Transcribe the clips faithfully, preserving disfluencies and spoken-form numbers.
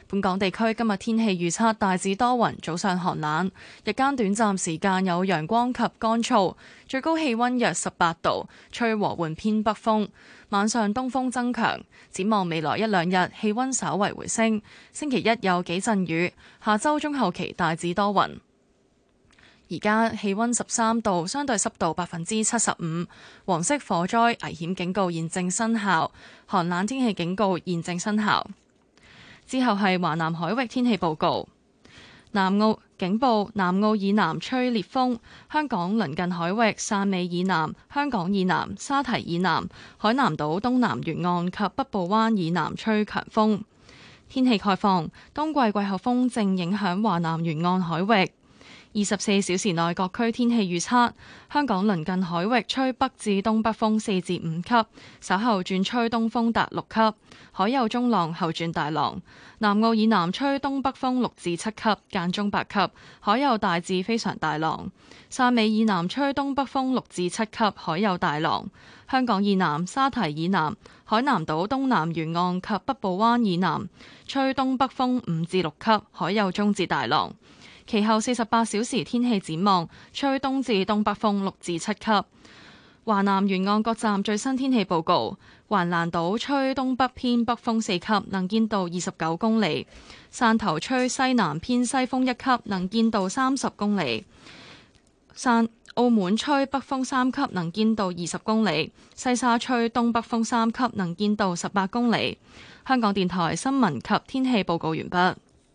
本港地區今日天氣預測大致多雲，早上寒冷，日間短暫時間有陽光及乾燥，最高氣溫約十八度，吹和緩偏北風。晚上東風增強，展望未來一兩日氣溫稍為回升。星期一有幾陣雨，下周中後期大致多雲。而家氣溫十三度，相對濕度百分之七十五，黃色火災危險警告現正生效，寒冷天氣警告現正生效。之後係華南海域天氣報告。南澳警報，南澳以南吹烈風，香港鄰近海域汕尾以南、香港以南、沙堤以南、海南島東南沿岸及北部灣以南吹強風。天氣概況，冬季季候風正影響華南沿岸海域。二十四小時內各區天氣預測：香港鄰近海域吹北至東北風四至五級，稍後轉吹東風達六級，海有中浪，後轉大浪。南澳以南吹東北風六至七級，間中八級，海有大至非常大浪。汕尾以南吹東北風六至七級，海有大浪。香港以南、沙堤以南、海南島東南沿岸及北部灣以南吹東北風五至六級，海有中至大浪。其後四十八小時天氣展望，吹東至東北風六至七級。華南沿岸各站最新天氣報告：橫瀾島吹東北偏北風四級，能見度二十九公里；汕頭吹西南偏西風一級，能見度三十公里；汕澳門吹北風三級，能見度二十公里；西沙吹東北風三級，能見度十八公里。香港電台新聞及天氣報告完畢。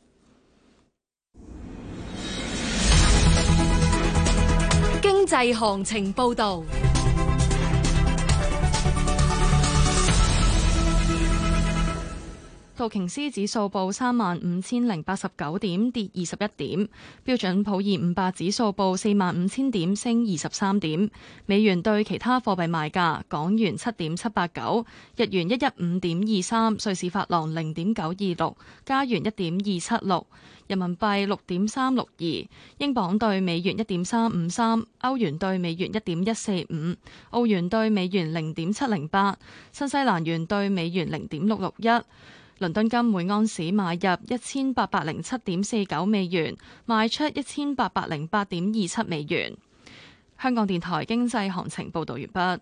經濟行情報導。 道瓊斯指數報三萬五千零八十九點，跌二十一點。標準普爾五百指數報四萬五千點，升二十三點。美元對其他貨幣賣價：港元七點七八九，日元一一五點二三，瑞士法郎零點九二六，加元一點二七六，人民幣六點三六二，英鎊對美元一點三五三，歐元對美元一點一四五，澳元對美元零點七零八，新西蘭元對美元零點六六一。倫敦金每安士買入一千八百零七點四九美元，賣出一千八百零八點二七美元。香港電台經濟行情報道完畢。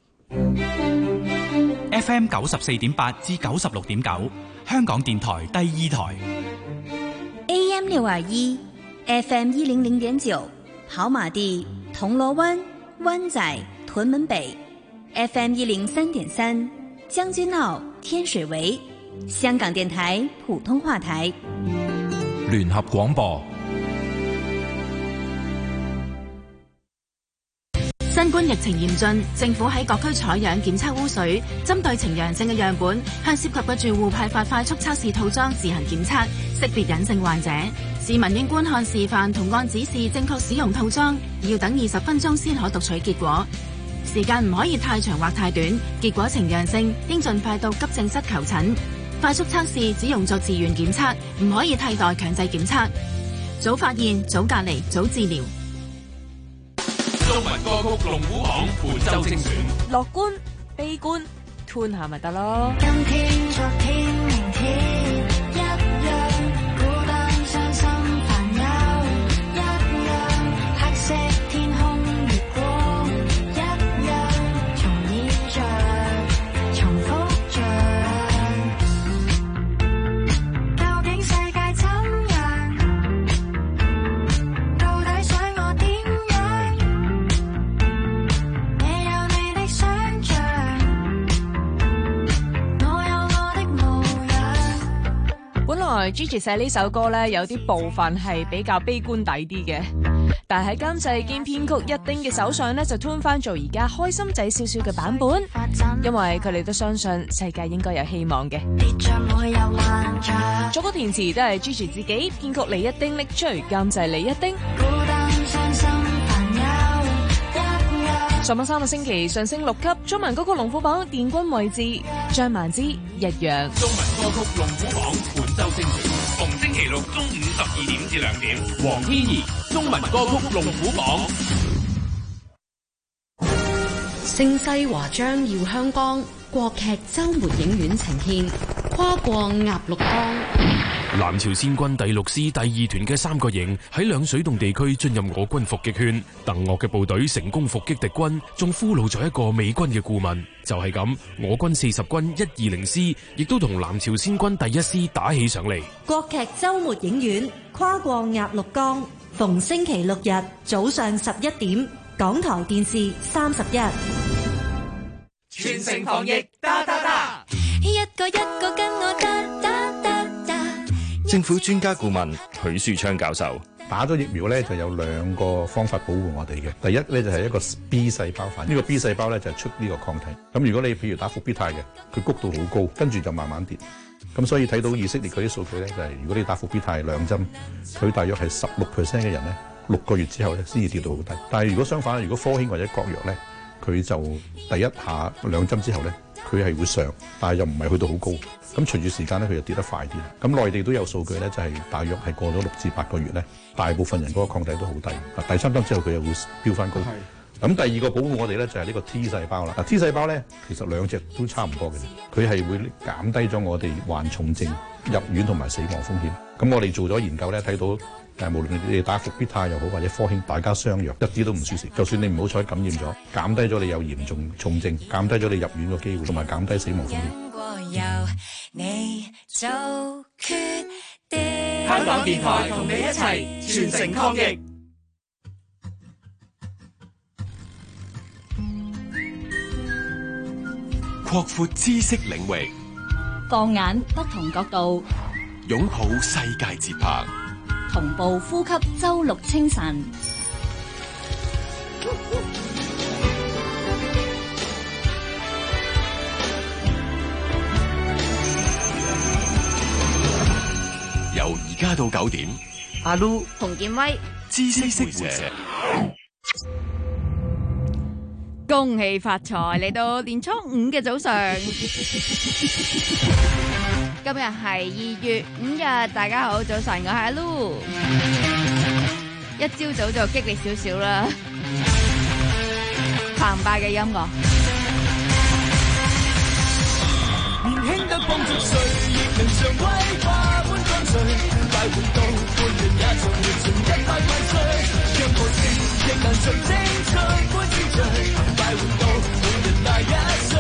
F M 九十四點八至九十六點九，香港電台第二台。 A M 六二一 ，F M 一零零點九，跑馬地、銅鑼灣、灣仔、屯門北 ，F M 一零三點三，將軍澳、天水圍。香港電台普通話台聯合廣播。 新冠疫情嚴峻，政府喺各區採樣檢測污水，針對呈陽性嘅樣本，向涉及嘅住戶派發快速測試套裝自行檢測，識別隱性患者。市民應觀看示範同按指示正確使用套裝，要等二十分鐘先可讀取結果。時間唔可以太長或太短，結果呈陽性應盡快到急症室求診。快速測試只用作自願檢測，唔可以替代強制檢測。早發現、早隔離、早治療。 中文歌曲龍虎榜本周精選， 樂觀、悲觀，tune下咪得咯。 今天、昨天、明天一樣，孤單、傷心、煩憂一樣，黑色天空、月光一樣，重演着，重複着。究竟世界怎樣？到底想我點樣？你有你的想像，我有我的模樣。 本來 Gigi 寫呢首歌呢，有啲部分係比較悲觀底啲嘅，但係喺監製兼編曲一丁嘅手上呢，就 tune 翻做而家開心仔少少嘅版本，因為佢哋都相信世界應該有希望嘅。作曲填詞都係 Gigi 自己，編曲李一丁拎出，監製李一丁。上晚三個星期上升六級，中文歌曲龍虎榜殿軍位置，張曼之一樣。 中文歌曲龍虎榜本周精選，逢星期六中午十二點至兩點。黃天怡中文歌曲龍虎榜。 盛世華章耀香江，國劇周末影院呈獻跨過鴨綠江。 南朝鮮軍第六師第二團嘅三個營喺兩水洞地區進入我軍伏擊圈，鄧岳嘅部隊成功伏擊敵軍，仲俘虜咗一個美軍嘅顧問。就係咁，我軍四十軍一二零師亦都同南朝鮮軍第一師打起上嚟。 國劇周末影院跨過鴨綠江，逢星期六日早上十一點，港台電視三十一。 全城防疫，噠噠噠， 一個一個跟我噠噠噠噠。 政府專家顧問許樹昌教授。 打咗疫苗咧就有兩個方法保護我哋嘅，第一咧就係一個 B 細胞反應，呢個 B 細胞咧就係出呢個抗體。咁如果你譬如打復必泰嘅，佢谷度好高，跟住就慢慢跌。咁所以睇到以色列嗰啲數據咧，就係如果你打復必泰兩針，佢大約係十六 percent 嘅人咧，六個月之後咧先至跌到好低。但係如果相反，如果科興或者國藥咧，佢就第一下兩針之後咧，佢係會上，但係又唔係去到好高。咁隨住時間咧，佢就跌得快啲。咁內地都有數據咧，就係大約係過咗六至八個月咧，大部分人嗰個抗體都好低。啊，第三針之後佢又會飆翻高。咁第二個保護我哋咧就係呢個 T 細胞啦。嗱 T 細胞咧其實兩隻都差唔多嘅，佢係會減低咗我哋患重症、入院同埋死亡風險。咁我哋做咗研究咧，睇到誒無論你哋打復必泰又好或者科興，大家相若，一啲都唔輸蝕。就算你唔好彩感染咗，減低咗你有嚴重重症，減低咗你入院嘅機會，同埋減低死亡風險。 你做決定。 香港電台同你一齊全城抗疫。 擴闊知識領域， 放眼不同角度， 擁抱世界節拍， 同步呼吸周六清晨。 由而家到九點， 阿 Lu 洪建威， 知識識者。 恭喜發財！嚟到年初五嘅早上，今日係二月五日，大家好，早晨，我係阿 Lu。一朝早就激烈少少啦，澎湃嘅音樂。 年輕得幫助誰，亦能像威化般乾脆。快活到半年也像活盡一百萬歲。任何事亦能像精彩般精彩。快活到每日大一歲。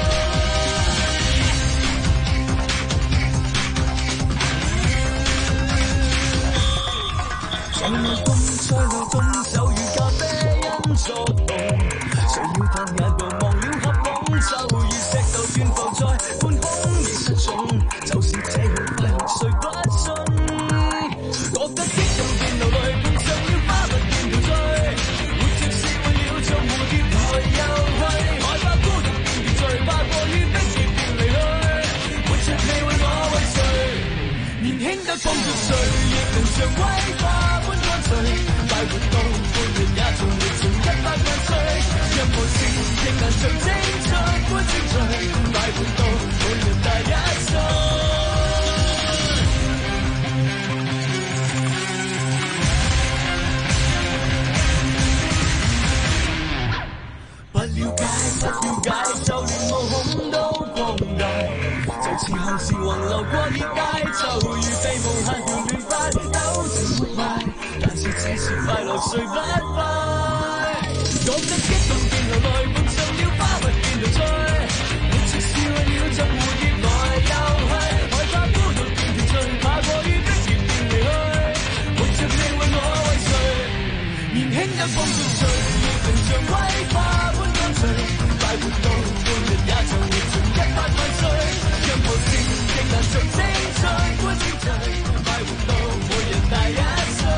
在路東，在路東，手與咖啡因作動。誰要探眼度忘了合攏，就如石頭懸浮在半空，亦失蹤。就是這樣快樂，誰不信？覺得激動變流淚，碰上了花蜜變陶醉。活着是為了像蝴蝶來又去，害怕孤獨變別罪，怕過於逼迫便離去。活着你為我為誰？年輕得幫助誰，亦能像威化般乾脆。快活到半日也仲活盡一百萬歲。任何事亦能像精彩般精彩。快活到每日大一歲。不了解，不了解，就連毛孔都光大。就似看似橫流過熱帶，就如被無限條亂髮糾纏活埋。但是這是快樂，誰不快？覺得激動變流淚，碰上了花蜜變陶醉。活着是為了像蝴蝶來又去，害怕孤獨變團聚，怕過於逼迫便離去。活着你為我為誰？年輕得幫助誰，亦能像威化般乾脆。快活到半日也像活盡一百萬歲。任何事亦能像精彩般精彩。快活到每日大一歲。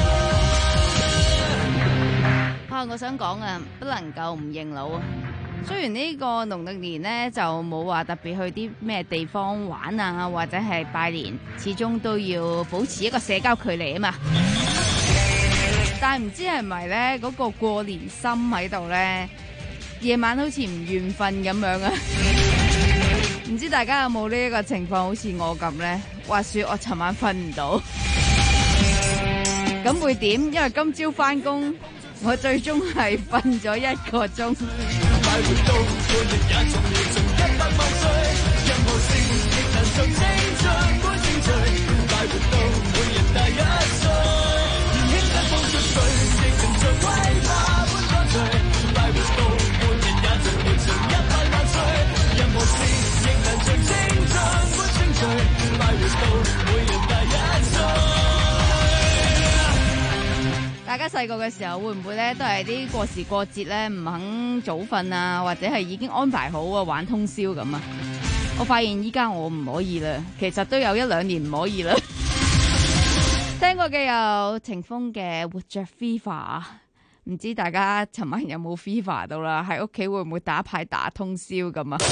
啊，我想講啊，不能夠唔認老啊！雖然呢個農曆年呢就冇話特別去啲咩地方玩啊，或者係拜年，始終都要保持一個社交距離啊嘛。但係唔知係咪呢嗰個過年心喺度呢，夜晚好似唔願瞓咁樣啊！唔知大家有冇呢一個情況，好似我咁呢？話說我尋晚瞓唔到，咁會點？因為今朝翻工，我最終係瞓咗一個鐘。快活到半日也仲要盡一百萬歲，任何事亦能像精彩般精彩。快活家細個嘅時候會唔會咧都係啲過時過節咧唔肯早瞓啊，或者係已經安排好啊玩通宵咁啊？我發現依家我唔可以啦，其實都有一兩年唔可以啦。聽過嘅有霆鋒嘅活着 FIFA， 唔知大家尋晚有冇 FIFA 到啦？喺屋企會唔會打牌打通宵咁啊？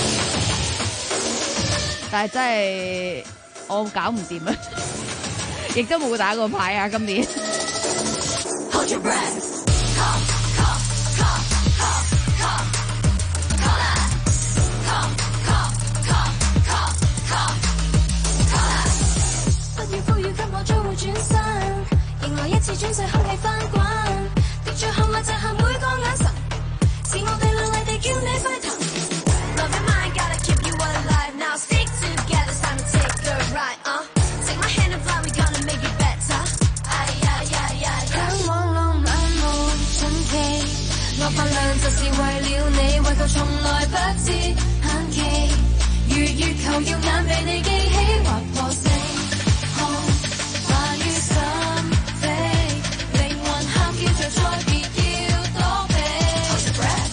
但係真係我搞唔掂啊，亦都冇打過牌啊！今年。Hold your breath. Call, call, call, call, call, call us. Call, call, call, call, call, call us. 不要呼籲給我將會轉身，迎來一次轉世空氣翻滾，的最後咪就係每個眼神，是我哋亮麗地叫你沸騰。Love your mind, gotta keep you alive. Now stick together, it's time to take a ride. Uh, take my hand and fly, we gonna make it better. 哎呀呀呀呀！向往浪漫無盡期，我發亮就是為了你，為求從來不知限期。如月球耀眼被你記起，劃破星空，化於心扉，靈魂喊叫着再別要躲避。Hold your breath.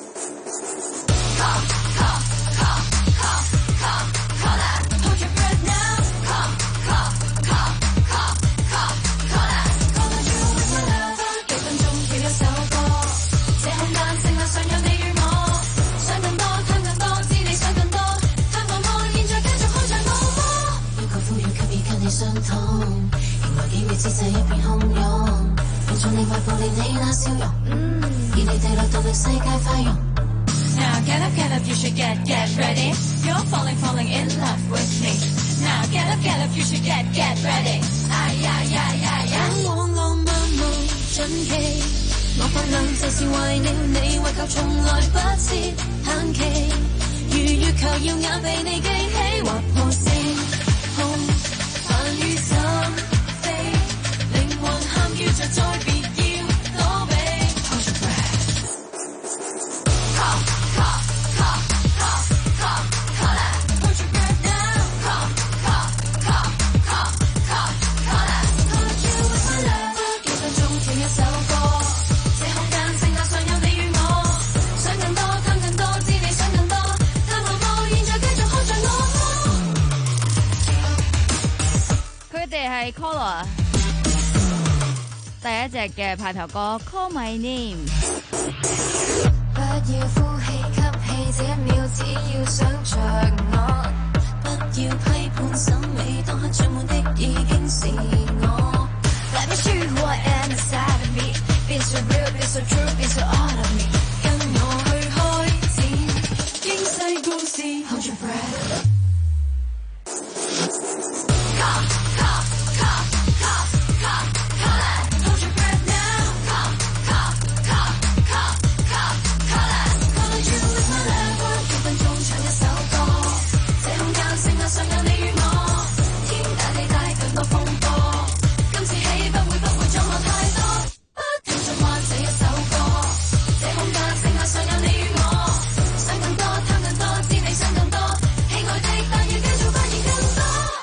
Call, call, call, call, call, call us. Hold your breath now. Call, call, call, call, call, call us. Call on you with my lover， 幾分鐘跳一首歌，這空間剩下尚有你與我，想更多，貪更多，知你想更多，貪過我，現在繼續看着我麼？要求呼籲給予跟你相同，迎來幾秒之際一片洶湧，望着你懷抱令你那笑容，以你地來動力世界快融。Now get up, get up, you should get, get ready. You're falling, falling in love with me. Now get up, get up, you should get, get ready. 哎呀呀呀呀！向往浪漫無盡期，我發亮就是為了你，為求從來不知限期。如月球耀眼被你記起，劃破星空，泛於心扉，靈魂喊叫着再別要躲避。Hold your breath. Call, call, call, call, call, call us. Hold your breath now. Call, call, call, call, call, call us. Call you with my lover， 幾分鐘跳一首歌，這空間剩下尚有你與我，想更多，貪更多，知你想更多，貪過我，現在繼續看着我麼？佢哋係 Collar 第一隻嘅排頭歌 Call My Name。不要呼氣吸氣，這一秒只要想着我，不要批判審美，當刻最滿的已經是我。Let me show you who I am inside of me, be so real, be so true, be so all of me， 跟我去開展經世故事。Hold your breath. Call, call, call, call, call, call us. Hold your breath now. Call, call, call, call, call, call us. Call on you with my lover， 幾分鐘唱一首歌，這空間剩下尚有你與我，天大地大更多風波，今次起不會不會撞我太多，不停循環這一首歌，這空間剩下尚有你與我，想更多，貪更多，知你想更多，喜愛的但要繼續發現更多。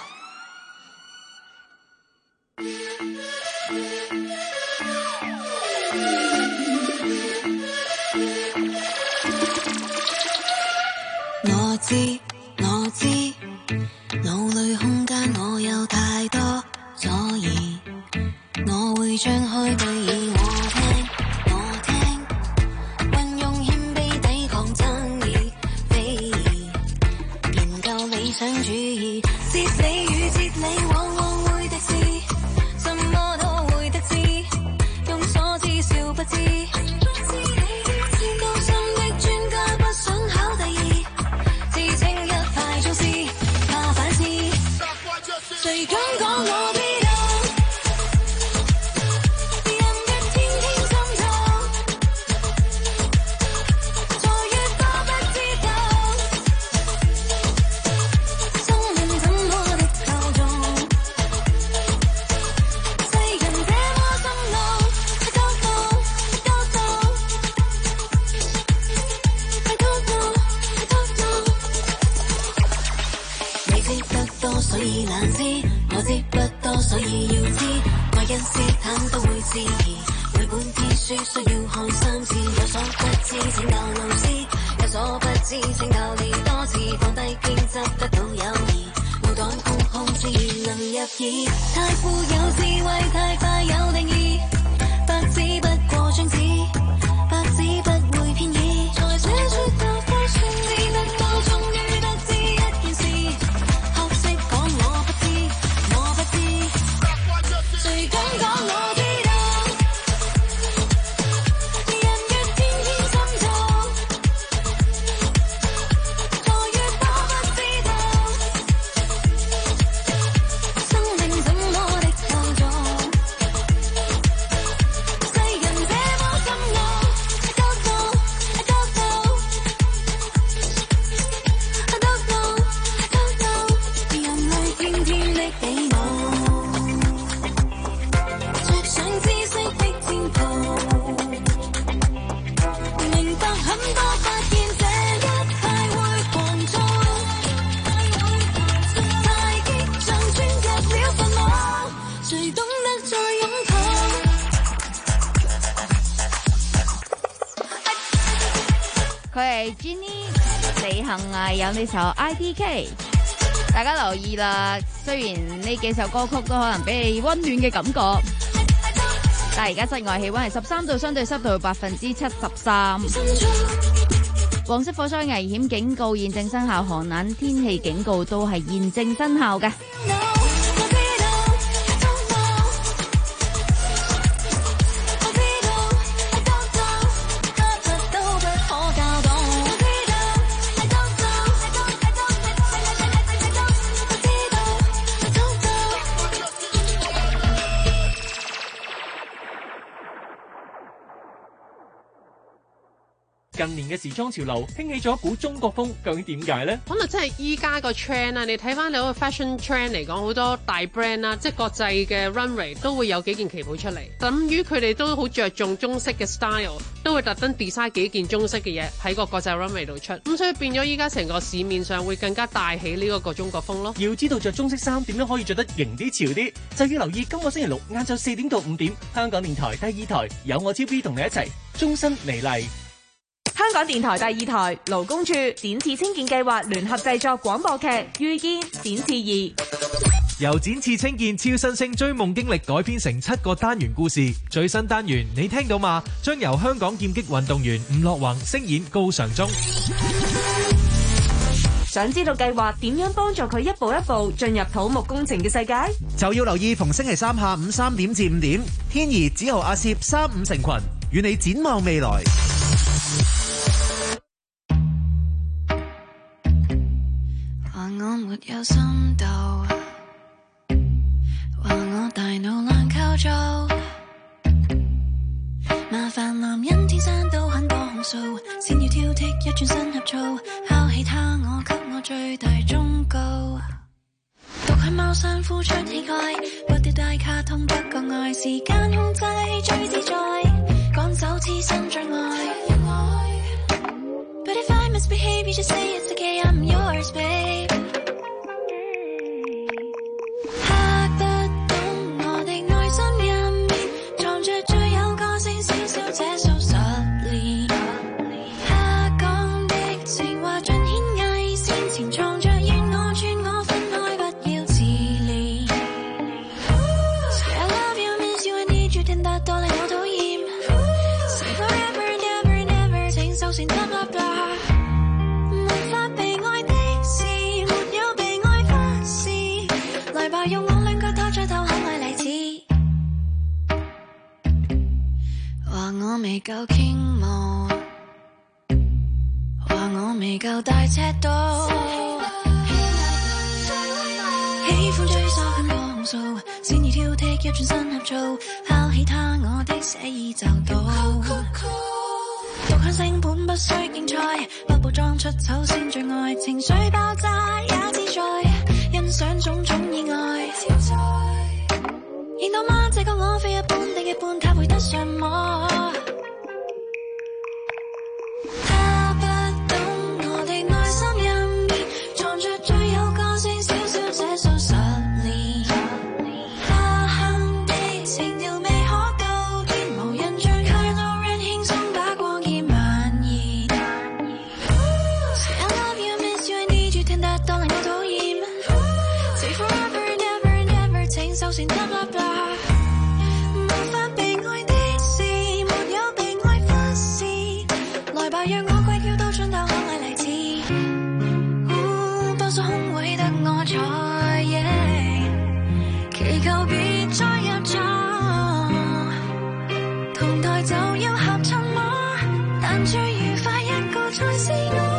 我知我知，腦裏空間我有太多，所以我會張開對耳我聽我聽，運用謙卑抵抗爭議非議，研究理想主義，哲理與哲理往往會敵視，什麼都會得知，用所知笑不知，高深的專家不想考第二，自稱一派宗師，怕反思，誰敢講我必有？人的天天心痛，在越多不知道，生命怎麼的厚重，世人這麼心怒，I don't know, I don't know, I don't know, I don't know。你知得多所以難知，我知不多所以要知，愛因斯坦都會質疑，每耳，太富有智慧，太快有定義，白紙不過張紙，白紙不會偏倚，在這出鬥花算只得到終於得知一件事，學識講我不知，我不知，誰敢講我知道，人越天天心痛，我越多不知道，生命怎麼的厚重，世人這麼深奧 I don't know I don't know I don't know I don't know 人類天天的比武，着上知識的戰袍，明白很多發現這一派會狂躁，太激進鑽入了墳墓，誰懂得再擁抱。 佢係 Jenny 李幸倪有呢首 I D K， 大家留意啦。雖然呢幾首歌曲都可能俾你溫暖嘅感覺，但係而家室外氣溫係十三度，相對濕度百分之七十三。黃色火災危險警告現正生效，寒冷天氣警告都係現正生效嘅。 近年嘅時裝潮流興起咗一股中國風，究竟點解呢？ 可能真係依家個 trend 啊，你睇翻你嗰個 fashion trend 嚟講，好多大 brand 啦，即係國際嘅 runway 都會有幾件旗袍出嚟。等於佢哋都好着重中式嘅 style，都會特登 design 幾件中式嘅嘢喺個國際 runway 度出。咁所以變咗依家成個市面上會更加帶起呢一個中國風咯。 要知道着中式衫點樣可以着得型啲潮啲，就要留意今個星期六晏晝四點到五點，香港電台第二台有我超 B 同你一齊終身美麗。 香港電台第二台勞工處展翅青見計劃聯合製作廣播劇《遇見展翅二》， 由展翅青見超新星追夢經歷改編成七個單元故事。最新單元你聽到嘛？將由香港劍擊運動員吳樂宏聲演高尚中。 想知道計劃點樣幫助佢一步一步進入土木工程嘅世界？ 就要留意逢星期三下午三點至五點，天怡、子豪、阿攝三五成群，與你展望未來。 話我沒有深度，話我大腦懶構造，麻煩男人天生都很多控訴，先要挑剔一轉身合造，拋棄他我給我最大忠告，獨去貓山呼出氣概，不掉大卡通不覺愛，時間控制最自在，趕走痴心障礙。But if I misbehave, you just say it's okay, I'm yours, babe. 嚇得懂我的內心入面，藏着最有個性小小姐數十年。下降的情話盡顯偽善，潛藏着願我轉我分開，不要自憐。Say I love you, miss you, I need you， 聽得多令我討厭。Say forever and ever and ever， 請收線 blah blah blah。用我兩腳拖出頭可愛例子，話我未夠傾慕，話我未夠大尺度，喜歡追索很多控訴，先要挑剔一轉身合造，拋棄他我的寫意就到，獨享性本不需競賽，不補妝出醜先最愛，情緒爆炸也自在。欣賞種種意外，認到嗎？這個我非一般的一般，他配得上我。他不懂我的內心入面，藏着最有個性小小姐數十年。他恨的情調未可告天，無人像佢路人輕鬆把光劍蔓延。Say I love you, miss you, I need you， 聽得多令我討厭。Forever and ever and ever， 承受成 blah blah blah， 無法被愛的事，沒有被愛忽視，來吧讓我鬼叫到盡頭可愛勵志，多數空會得我在，祈求別再入座，同台就要合襯嗎？但最愉快一個才是我。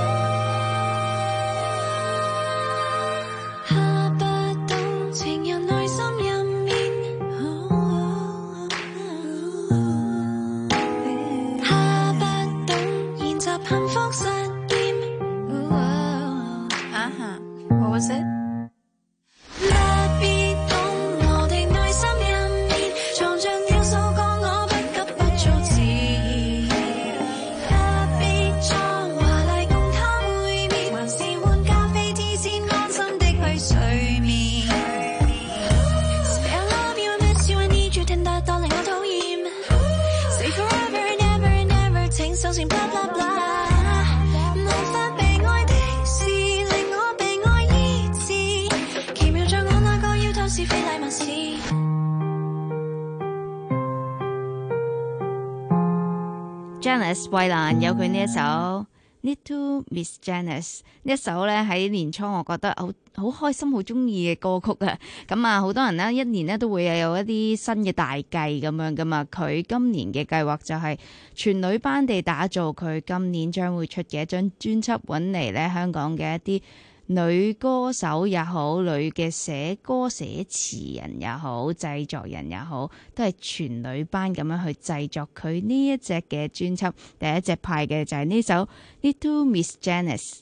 Janice 衛蘭有佢呢一首 Need to Miss Janice 呢一首咧，喺年初我覺得好好開心好中意嘅歌曲啊！咁啊，好多人呢一年呢都會有一啲新嘅大計咁樣噶嘛。佢今年嘅計劃就係全女班地打造佢今年將會出嘅一張專輯，揾嚟咧香港嘅一啲女歌手也好，女嘅寫歌寫詞人也好，製作人也好，都係全女班咁樣去製作佢呢一隻嘅專輯。第一隻派嘅就係呢首 Need to Miss Janice。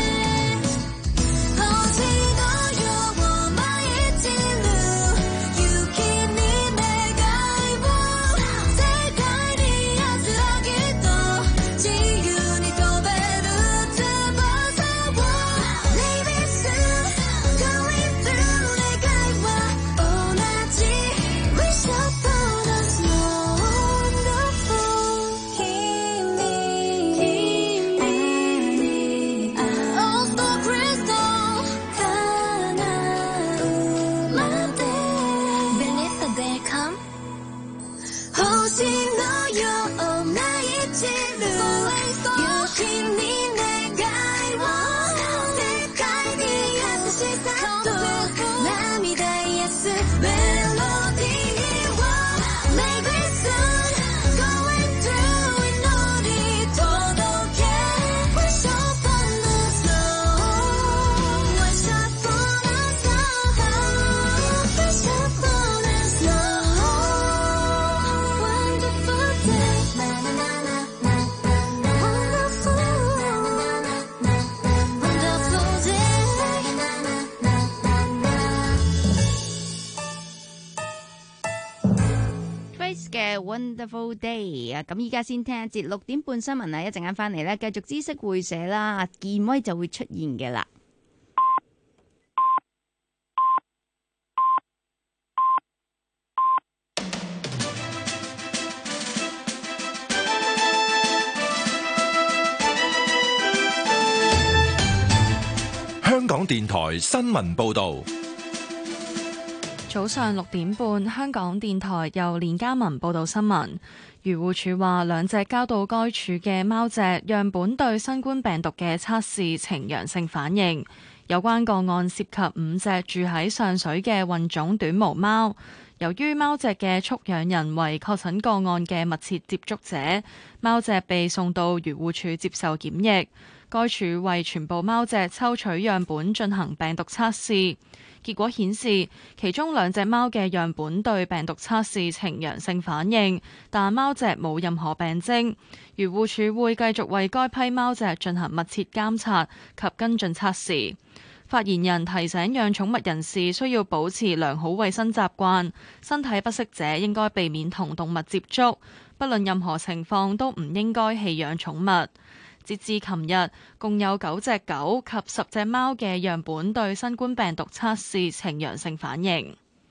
You 嘅 Wonderful Day 啊！咁依家先聽一節六點半新聞啊，一陣間翻嚟咧，繼續知識會社啦，健威就會出現嘅啦。 香港電台新聞報導。 早上六點半，香港電台由連家文報道新聞。漁護署話，兩隻交到該處嘅貓隻樣本對新冠病毒嘅測試呈陽性反應。有關個案涉及五隻住喺上水嘅混種短毛貓。由於貓隻嘅畜養人為確診個案嘅密切接觸者，貓隻被送到漁護署接受檢疫。該處為全部貓隻抽取樣本進行病毒測試。結果顯示，其中兩隻貓嘅樣本對病毒測試呈陽性反應，但貓隻冇任何病徵。漁護署會繼續為該批貓隻進行密切監察及跟進測試。發言人提醒養寵物人士需要保持良好衛生習慣，身體不適者應該避免同動物接觸，不論任何情況都唔應該棄養寵物。截至琴日，共有九隻狗及十隻貓嘅樣本對新冠病毒測試呈陽性反應。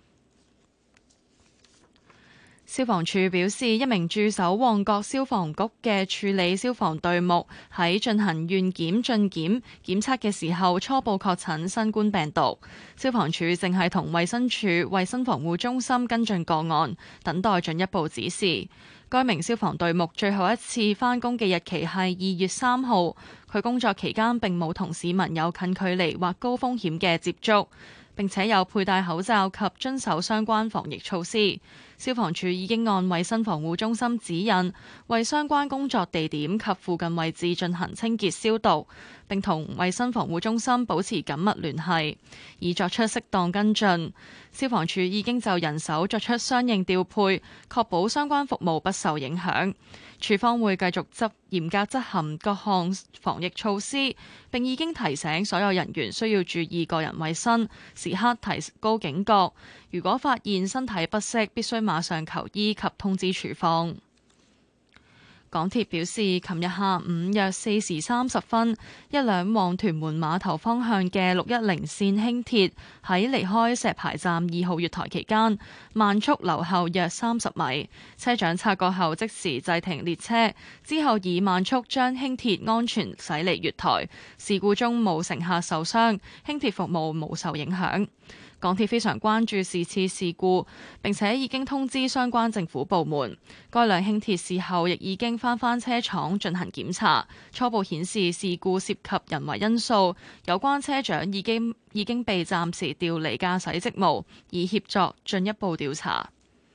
消防處表示，一名駐守旺角消防局嘅處理消防隊目喺進行願檢進檢檢測嘅時候，初步確診新冠病毒。消防處正係同衛生署衛生防護中心跟進個案，等待進一步指示。該名消防隊目最後一次返工嘅日期係二月三號，佢工作期間並冇同市民有近距離或高風險嘅接觸，並且有佩戴口罩及遵守相關防疫措施。消防處已經按衛生防護中心指引，為相關工作地點及附近位置進行清潔消毒，並同衛生防護中心保持緊密聯繫，以作出適當跟進。消防處已經就人手作出相應調配，確保相關服務不受影響。處方會繼續執嚴格執行各項防疫措施，並已經提醒所有人員需要注意個人衛生，時刻提高警覺。如果發現身體不適，必須馬上求醫及通知處方。港鐵表示，琴日下午約四時三十分，一輛往屯門碼頭方向嘅六一零線輕鐵喺離開石排站二號月台期間，慢速留後約三十米。車長察覺後即時制停列車，之後以慢速將輕鐵安全駛離月台。事故中冇乘客受傷，輕鐵服務冇受影響。港鐵非常關注是次事故，並且已經通知相關政府部門。該輛輕鐵事後亦已經翻返車廠進行檢查，初步顯示事故涉及人為因素，有關車長已經已經被暫時調離駕駛職務，以協助進一步調查。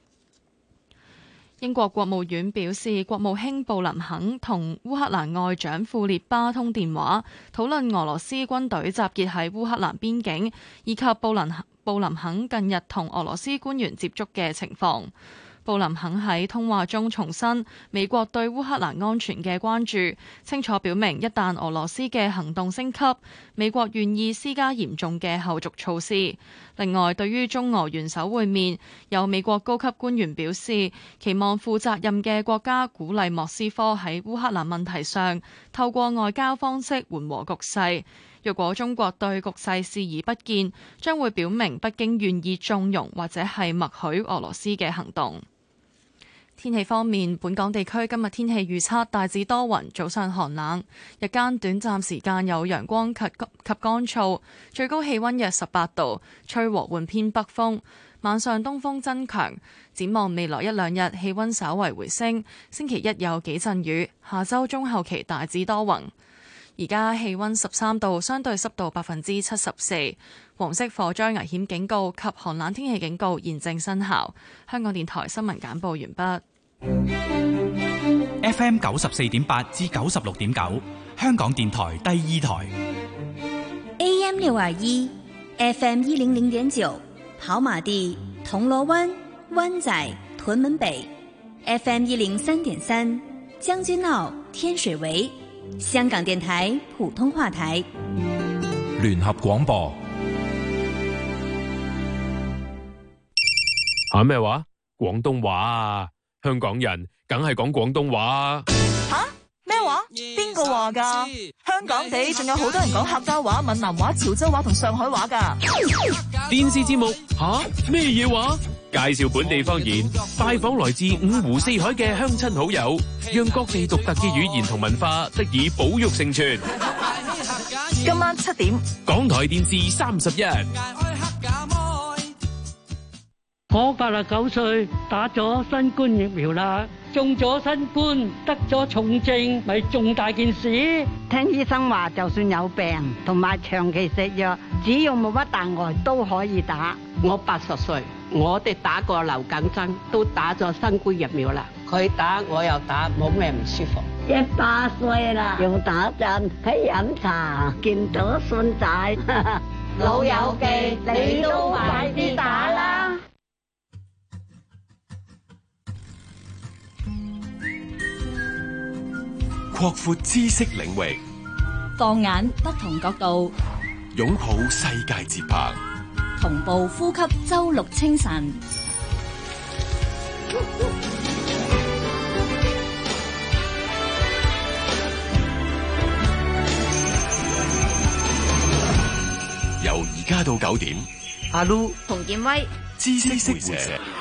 英國國務院表示，國務卿布林肯同烏克蘭外長庫列巴通電話，討論俄羅斯軍隊集結喺烏克蘭邊境，以及布林布林肯近日同俄羅斯官員接觸嘅情況。布林肯喺通話中重申美國對烏克蘭安全嘅關注，清楚表明一旦俄羅斯嘅行動升級，美國願意施加嚴重嘅後續措施。另外，對於中俄元首會面，有美國高級官員表示，期望負責任嘅國家鼓勵莫斯科喺烏克蘭問題上透過外交方式緩和局勢。若果中國對局勢視而不見，將會表明北京願意縱容或者係默許俄羅斯嘅行動。天氣方面，本港地區今日天氣預測大致多雲，早上寒冷，日間短暫時間有陽光及及乾燥，最高氣溫約十八度，吹和緩偏北風，晚上東風增強。展望未來一兩日，氣溫稍為回升，星期一有幾陣雨，下周中後期大致多雲。而家氣溫十三度，相對濕度百分之七十四，黃色火災危險警告及寒冷天氣警告現正生效。香港電台新聞簡報完畢。 F M 九十四點八至九十六點九，香港電台第二台。 A M 六二一 ，F M 一零零點九，跑馬地、銅鑼灣、灣仔、屯門北 ，F M 一零三點三，將軍澳、天水圍。香港電台普通話台， 聯合廣播。 吓咩話？廣東話啊！ 香港人梗係講廣東話啊。 吓？咩話？邊個話㗎？香港地仲有好多人講客家話、閩南話、潮州話同上海話㗎。 電視節目吓咩嘢話？介紹本地方言，拜訪來自五湖四海嘅鄉親好友，讓各地獨特嘅語言同文化得以保育承傳。 今晚七點， 港台電視三十一。 我八十九歲，打咗新冠疫苗啦，中咗新冠，得咗重症，咪重大件事。 聽醫生話，就算有病同埋長期食藥，只要冇乜大礙都可以打。 我八十歲，我哋打過流感針，都打咗新冠疫苗啦。佢打我又打，冇咩唔舒服。 一百歲啦，又打針，喺飲茶，見到孫仔， 老友記，你都快啲打啦！ 擴闊知識領域， 放眼不同角度， 擁抱世界節拍， 同步呼吸周六清晨。 由而家到九點， 阿 Lu、洪建威、 知識會社。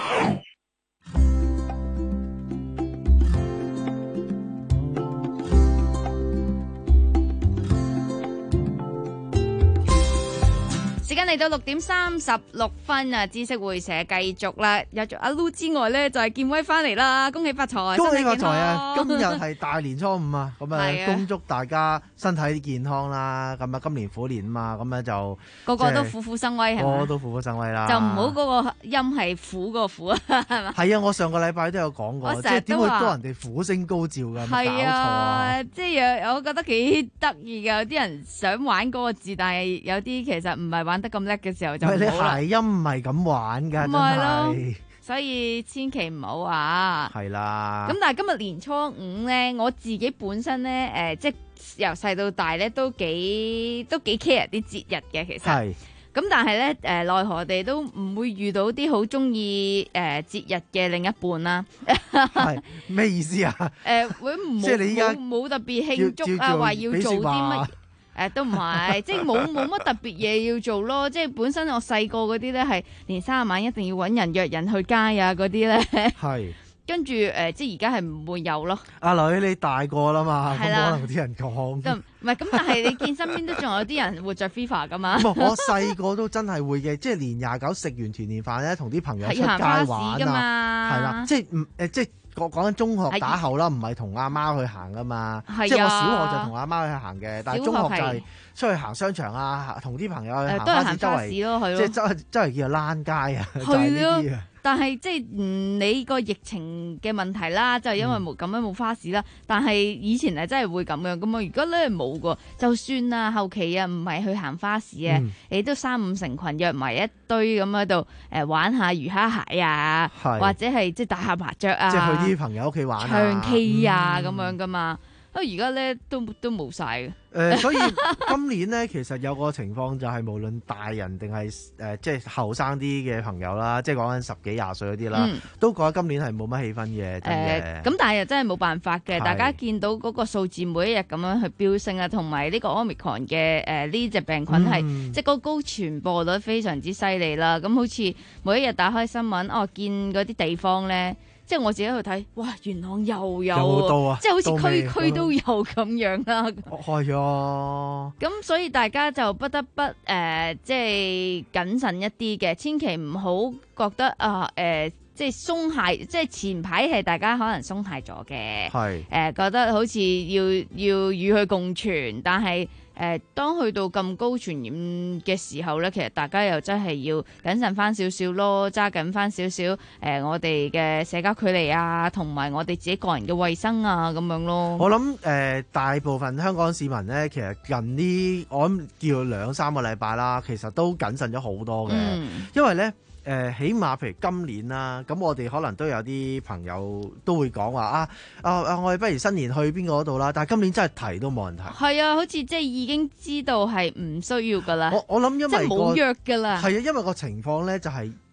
時間嚟到六點三十六分啊！知識會社繼續啦，有咗阿 Lu 之外咧，就係建威翻嚟啦，恭喜發財， 恭喜發財啊！ 啊！今日係大年初五啊，咁啊係啊恭祝大家身體健康啦。咁啊今年虎年啊嘛，咁咧就個個都即係虎虎生威係個個嘛？ 都虎虎生威啦。 就唔好嗰個音係虎個虎啊，係嘛？ 係啊！我上個禮拜都有講過， 我成日即係點會都話多人哋虎星高照㗎？有冇搞係錯啊！ 啊，即係有我覺得幾得意嘅，有啲人想玩嗰個字，但係有啲其實唔係玩得咁叻嘅時候就唔係你唔好啦諧。音唔係咁玩㗎，真咪係咯係所以千祈唔好啊！ 係啦。 咁但係今日年初五咧，我自己本身咧誒、呃，即係由細到大咧都幾都幾 care 啲節日嘅，其實。 係。 咁但係咧誒，奈何我哋都唔會遇到啲好中意誒節日嘅另一半啦。 係咩意思啊？ 誒會唔即係你依家冇冇特別慶祝啊？ 叫叫話要俾做啲說話乜？誒都唔係，即係冇冇乜特別嘢要做咯。即係本身我細個嗰啲咧係年三十晚一定要揾人約人去街啊嗰啲咧。 係。 跟住誒、呃，即係而家係唔會有咯。 阿女你大個啦嘛，咁係啦可能啲人講。 咁唔係咁，但係你見身邊都仲有啲人活着 FIFA 噶嘛？ 唔係我細個都真係會嘅，即係年廿九食完團年飯咧，同啲朋友出街係要行花市玩㗎嘛啊，係啦，即係唔誒，即係講講緊中學打後啦，唔係同阿媽去行噶嘛。 係啊即係我小學就同阿媽去行嘅，但係中學就係小學係出去行商場啊，同啲朋友去行誒都係行花市周圍， 花市咯，係咯即係周周圍叫做躝街啊，就係呢啲啊。 但係即係嗯，你個疫情嘅問題啦，就因為冇咁樣冇花市啦。但係以前係真係會咁樣咁啊，如果咧冇個，就算啊後期啊唔係去行花市啊， 嗯你都三五成群約埋一堆咁喺度誒玩下魚蝦蟹啊， 係或者係即係打下麻雀啊， 即係去啲朋友屋企玩啊唱 K 啊咁、 嗯樣噶嘛。啊而家咧都都冇晒嘅。 誒、呃，所以今年咧，其實有個情況就係，無論大人定係誒，即係後生啲嘅朋友啦，即係講緊十幾廿歲嗰啲啦， 嗯都覺得今年係冇乜氣氛嘅，真嘅。 誒咁、但係又真係冇辦法嘅， 係大家見到嗰個數字每一日咁樣去飆升啊，同埋呢個 Omicron 嘅誒呢隻病菌係、 嗯即係個高傳播率非常之犀利啦。咁好似每一日打開新聞，哦見嗰啲地方咧。即係我自己去睇，哇！元朗又有， 又到啊即係好似到未區區都有咁樣啦。 開咗。 咁所以大家就不得不誒、呃，即係謹慎一啲嘅，千祈唔好覺得啊誒、呃，即係鬆懈。即係前排係大家可能鬆懈咗嘅， 係誒、 呃、覺得好似要要與佢共存，但係。誒、呃，當去到咁高傳染嘅時候咧，其實大家又真係要謹慎翻少少咯，揸緊翻少少誒，我哋嘅社交距離啊，同埋我哋自己個人嘅衛生啊，咁樣咯。 我諗誒、呃，大部分香港市民咧，其實近呢，我諗叫兩三個禮拜啦，其實都謹慎咗好多嘅， 嗯、 因為咧。誒、呃，起碼譬如今年啦，咁我哋可能都有啲朋友都會講話啊啊啊！我哋不如新年去邊個嗰度啦，但係今年真係提都冇人提。 係啊，好似即係已經知道係唔需要噶啦。 我我諗因為、 即係冇約噶啦。 係啊，因為個情況咧就係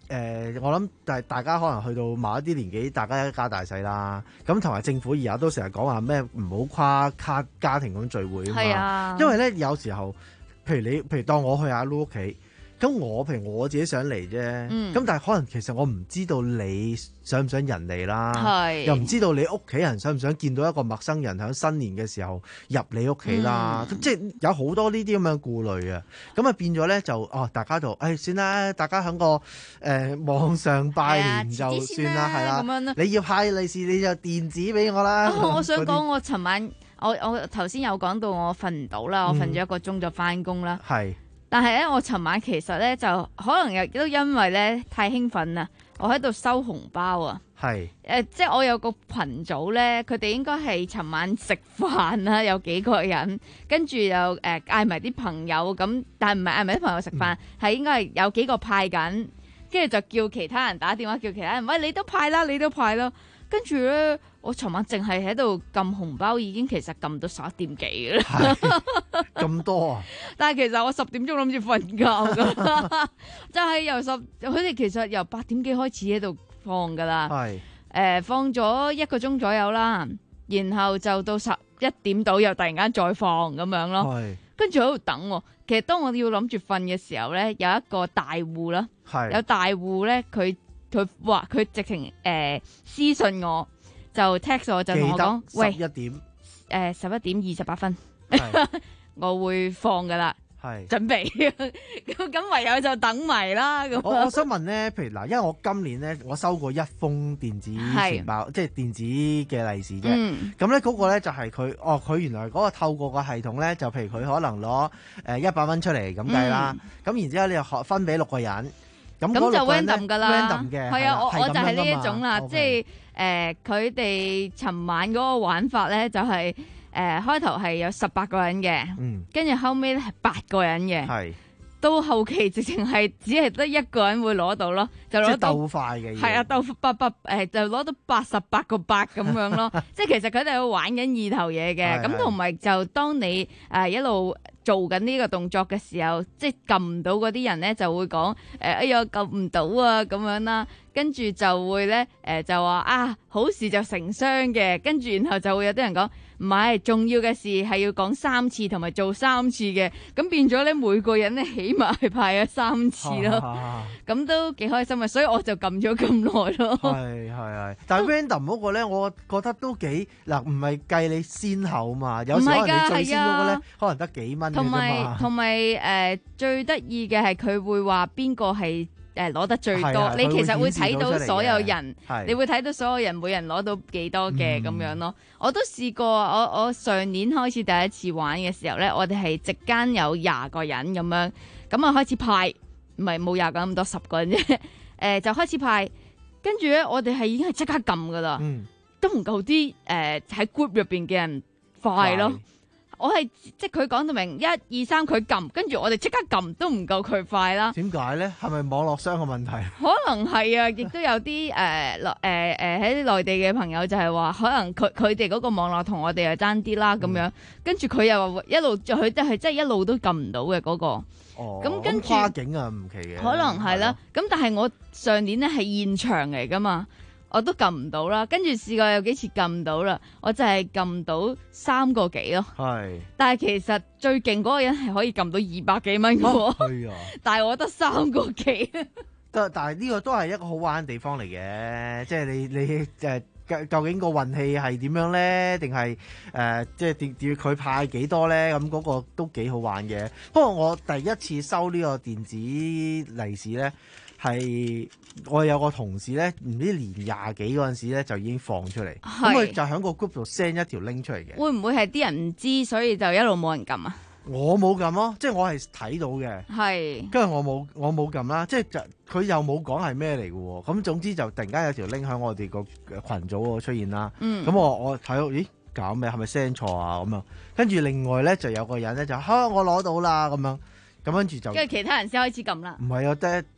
誒，我諗但係大家可能去到某一啲年紀，大家一家大細啦，咁同埋政府而家都成日講話咩唔好跨卡家庭咁聚會啊嘛。 係啊， 因為咧有時候，譬如你，譬如當我去阿 Lu 屋企，咁我譬如我自己想嚟啫，咁、 嗯、 但係可能其實我唔知道你想唔想人嚟啦， 係又唔知道你屋企人想唔想見到一個陌生人喺新年嘅時候入你屋企啦， 嗯、 即係有好多呢啲咁嘅顧慮啊，咁啊變咗咧就哦，大家就誒、哎、算啦，大家喺個誒、呃、網上拜年就算啦，係啦， 咁樣你要派利是你就電子俾我啦。 哦、我想講我尋晚我我頭先有講到我瞓唔到啦，我瞓咗一個鐘就翻工啦。 係、嗯。 但係咧，我尋晚其實咧就可能亦都因為咧太興奮啦，我喺度收紅包啊。 係誒、 呃，即係我有個群組咧，佢哋應該係尋晚食飯啦，有幾個人，跟住又誒嗌埋啲朋友咁，但係唔係嗌埋啲朋友食飯，係、嗯、應該係有幾個派緊，跟住就叫其他人打電話叫其他人，喂，你都派啦，你都派啦。跟住咧，我尋晚淨係喺度撳紅包，已經其實撳到十一點幾嘅啦。 咁多啊！ 但係其實我十點鐘諗住瞓覺噶，就係由十，佢哋其實由八點幾開始喺度放噶啦。係誒、呃，放咗一個鐘左右啦，然後就到十一點到又突然間再放咁樣咯。係跟住喺度等。其實當我要諗住瞓嘅時候咧，有一個大戶啦，有大戶咧，佢。佢話佢直情誒、呃、私信我，就 text 我就同我講，喂， 十一點誒十一點二十八分，我會放噶啦，係準備咁咁唯有就等埋啦。咁我我想問咧，譬如嗱，因為我今年咧我收過一封電子錢包，即係電子嘅利是啫。咁咧嗰個咧就係佢，哦佢原來嗰個透過個系統咧，就譬如佢可能攞誒一百蚊出嚟咁計啦，咁、嗯、然之後你又分俾六個人。咁就 random 噶啦，係啊，我我就係呢一種啦， okay. 即係誒佢哋尋晚嗰個玩法咧，就係誒開頭係有十八個人嘅，跟、嗯、住後尾咧係八個人嘅，到後期直情係只係得一個人會攞到咯，就攞到鬥快嘅， 係啊，鬥八八誒就攞到八十八個八咁樣咯，即係其實佢哋喺玩緊意頭嘢嘅，咁同埋就當你誒、呃、一路做緊呢個動作嘅時候，即係撳唔到嗰啲人咧，就會講誒、呃，哎呀撳唔到啊咁樣啦，跟住就會咧誒、呃、就話啊好事就成雙嘅，跟住然後就會有啲人講唔係，重要嘅事係要講三次同埋做三次嘅，咁變咗咧每個人咧起碼係派咗三次咯，咁、啊啊、都幾開心啊！所以我就撳咗咁耐咯。係係係，但係 random 嗰個咧，我覺得都幾嗱，唔係計你先後嘛，有時可能你最先嗰個咧，可能得幾蚊。同埋同埋誒最得意嘅係佢會話邊個係誒攞得最多，你其實會睇到所有人，你會睇到所有人每人攞到幾多嘅咁、嗯、樣咯。我都試過，我我上年開始第一次玩嘅時候咧，我哋係席間有廿個人咁樣，咁啊開始派，唔係冇廿個咁多，十個人啫。誒、呃、就開始派，跟住咧我哋係已經係即刻撳噶啦，都唔夠啲誒喺 group 入邊嘅人快咯。我係即係佢講到明一二三佢撳，跟住我哋即刻撳都唔夠佢快啦。 點解咧？係咪網絡商嘅問題？ 可能係啊，亦都有啲誒誒誒喺內地嘅朋友就係話，可能佢佢哋嗰個網絡同我哋又爭啲啦咁樣。跟住佢又話一路佢即係即係一路都撳唔到嘅嗰個。 哦， 咁跟住跨境啊唔奇嘅。 可能係啦。咁但係我上年咧係現場嚟噶嘛。我都撳唔到啦，跟住試過有幾次撳到啦，我就係撳到三個幾咯。係，但係其實最勁嗰個人係可以撳到二百幾蚊嘅喎。係啊，但係我得三個幾。 但係呢個都係一個好玩嘅地方嚟嘅，即係你你誒究竟個運氣係點樣咧？定係誒即係點點佢派幾多咧？咁嗰個都幾好玩嘅。不過我第一次收呢個電子利是咧。係我有個同事咧，唔知年廿幾嗰陣時咧就已經放出嚟，咁佢就喺個 group 度 send 一條 link 出嚟嘅。 會唔會係啲人唔知，所以就一路冇人撳啊？ 我冇撳咯，即係我係睇到嘅， 係跟住我冇我冇撳啦，即係就佢又冇講係咩嚟嘅喎。咁總之就突然間有條 link 喺我哋個群組度出現啦。咁、嗯、我我睇到咦搞咩？係咪 send 錯啊？咁樣跟住另外咧就有個人咧就嚇、啊、我攞到啦咁樣，咁跟住就跟住其他人先開始撳啦。 唔係啊，得得。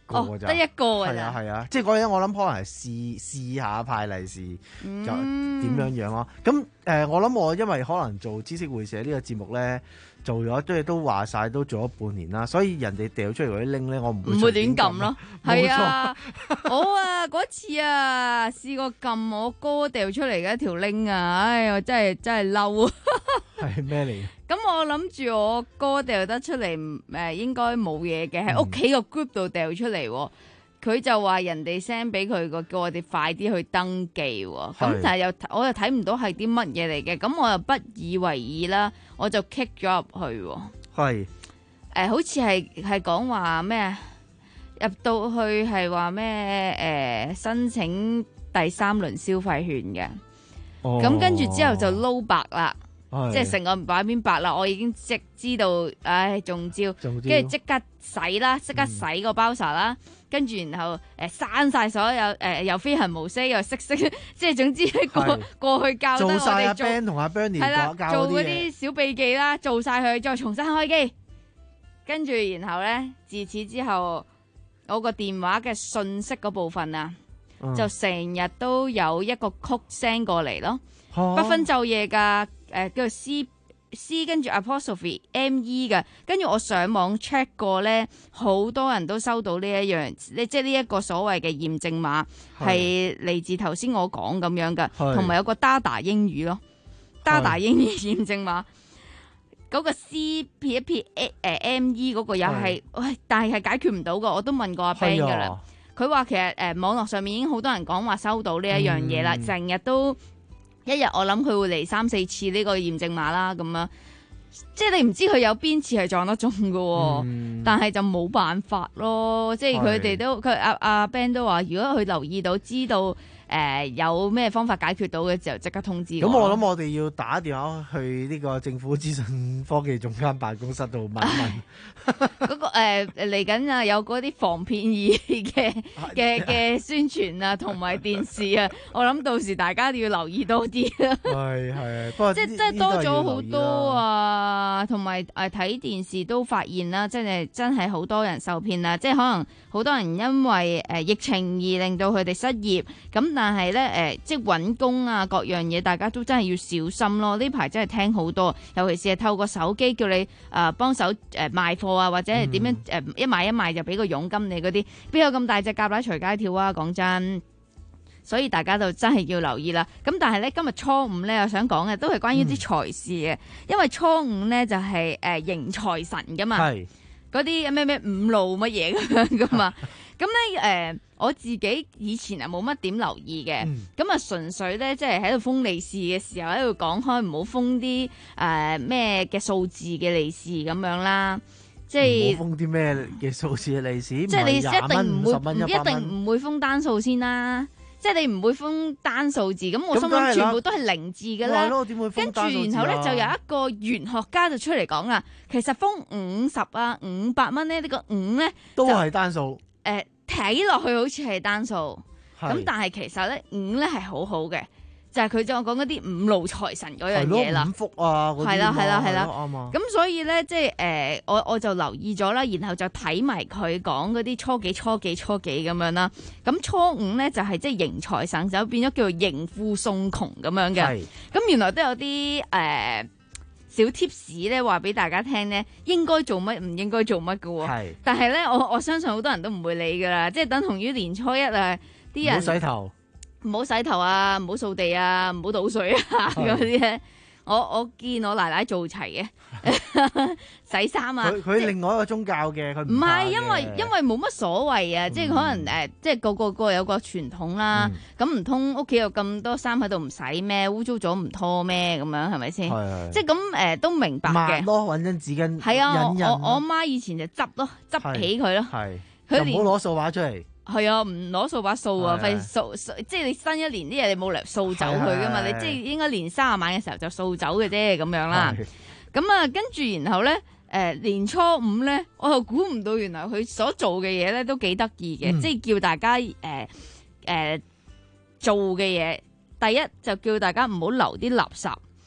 個㗎咋， 得一個㗎係咋啊係啊，即係嗰日我諗可能係試試下派利是，就點樣樣咯。咁誒、呃，我諗我因為可能做知識會社呢個節目咧，做咗即係都話晒都做咗半年啦，所以人哋掉出嚟嗰啲 link 咧，我唔會唔會亂撳咯。係冇錯啊，我啊嗰次啊試過撳我哥掉出嚟嘅一條 link 啊，唉，我真係真係嬲啊！ 係咩嚟嘅？ 咁我諗住我哥掉得出嚟，誒、呃、應該冇嘢嘅，喺屋企個 group 度掉出嚟喎。佢就話人哋 send 俾佢個，叫我哋快啲去登記喎。咁但係又我又睇唔到係啲乜嘢嚟嘅，咁我又不以為意啦，我就 kick 咗入去喎。 係誒、呃，好似係係講話咩？入到去係話咩？誒，申請第三輪消費券嘅。 哦咁跟住之後就撈白啦。即係成個擺面白啦，我已經即知道，唉中招，跟住即刻洗啦，即刻洗個包沙啦，跟住然後誒刪晒所有誒、呃、又飛行模式又識識，即係總之過過去教得我哋做， 做晒阿 Ben 同阿 Bernie 係啦， 教做嗰啲小秘技啦，做晒佢，再重新開機，跟住然後咧，自此之後，我個電話嘅信息嗰部分啊，嗯、就成日都有一個曲 send 過嚟咯，啊、不分晝夜㗎。誒、呃、叫做 C C 跟住 apostrophe M E 嘅，跟住我上網 check 過咧，好多人都收到呢一樣，即係呢一個所謂嘅驗證碼係嚟自頭先我講咁樣嘅，同埋有個 Dada 英語咯 ，Dada 英語驗證碼嗰、嗰個 C P 一 P 誒 M E 嗰個又係，喂，但係係解決唔到㗎，我都問過阿 Ben 㗎啦，佢話其實誒、呃、網絡上面已經好多人講話收到呢一樣嘢啦，成、嗯、日都。一日我諗佢會嚟三四次呢個驗證碼啦，咁樣即係你唔知佢有邊次係撞得中嘅，嗯、但係就冇辦法咯。即係佢哋都佢阿阿 Ben 都話，如果佢留意到知道誒、呃、有咩方法解決到嘅時候，即刻通知我。 咁我諗我哋要打電話去呢個政府資訊科技總監辦公室度問一問。 嗰、那個誒嚟緊啊，有嗰啲防騙易嘅嘅嘅宣傳啊，同埋電視啊，我諗到時大家都要留意多啲啦。 係係，不過即係即係多咗好多啊，同埋誒睇電視都發現啦，即係真係好多人受騙啦。即係可能好多人因為誒疫情而令到佢哋失業，咁但係咧誒即係揾工啊各樣嘢，大家都真係要小心咯。呢排真係聽好多，尤其是係透過手機叫你誒幫手誒賣貨。啊，或者係點樣誒一買一賣就俾個佣金你嗰啲，邊有咁大隻蛤乸隨街跳啊？講真，所以大家就真係要留意啦。咁但係咧，今日初五咧，我想講嘅都係關於啲財事嘅，嗯、因為初五咧就係、是、誒、呃、迎財神噶嘛，嗰啲咩咩五路乜嘢咁樣噶嘛。咁咧誒，我自己以前啊冇乜點留意嘅，咁啊純粹咧即係喺度封利是嘅時候喺度講開，唔好封啲誒咩嘅數字嘅利是咁樣啦。即係唔好封啲咩嘅數字嘅利是， 即係你一定唔會唔一定唔會封單數先啦。即係你唔會封單數字，咁我心諗全部都係零字噶啦。跟住然後咧就有一個玄學家就出嚟講啦，其實封五十啊五百蚊咧，呢個五咧都係單數。 誒睇落去好似係單數，咁但係其實咧五咧係好好嘅。就係佢就講嗰啲五路財神嗰樣嘢啦， 五福啊， 係啦係啦係啦， 啱啊。 咁所以咧，即係誒、呃，我我就留意咗啦，然後就睇埋佢講嗰啲初幾初幾初幾咁樣啦。咁初五咧就係即係迎財神，就變咗叫做迎富送窮咁樣嘅。咁原來都有啲誒、呃、小 tips 咧，話俾大家聽咧，應該做乜唔應該做乜嘅喎。係，但係咧，我我相信好多人都唔會理㗎啦，即係等同於年初一啊，啲人唔好洗頭。 唔好洗頭啊，唔好掃地啊，唔好倒水啊，嗰啲咧，我我見我奶奶做齊嘅，洗衫啊。 佢佢另外一個宗教嘅，佢唔係因為因為冇乜所謂啊，嗯、即係可能誒、呃，即係個個個有個傳統啦。咁唔通屋企有咁多衫喺度唔洗咩？污糟咗唔拖咩？咁樣係咪先？係即係咁誒，都明白嘅。 抹咯，揾張紙巾。 係啊，我我我媽以前就執咯，執起佢咯。 係， 佢唔好攞掃把出嚟。 係啊，唔攞掃把掃啊，費掃掃，即係你新一年啲嘢你冇理由掃走佢噶嘛，你即係應該年卅晚嘅時候就掃走嘅啫，咁樣啦。咁啊，跟住然後咧，誒、呃、年初五咧，我又估唔到原來佢所做嘅嘢咧都幾得意嘅，嗯、即係叫大家誒誒、呃呃、做嘅嘢，第一就叫大家唔好留啲垃圾。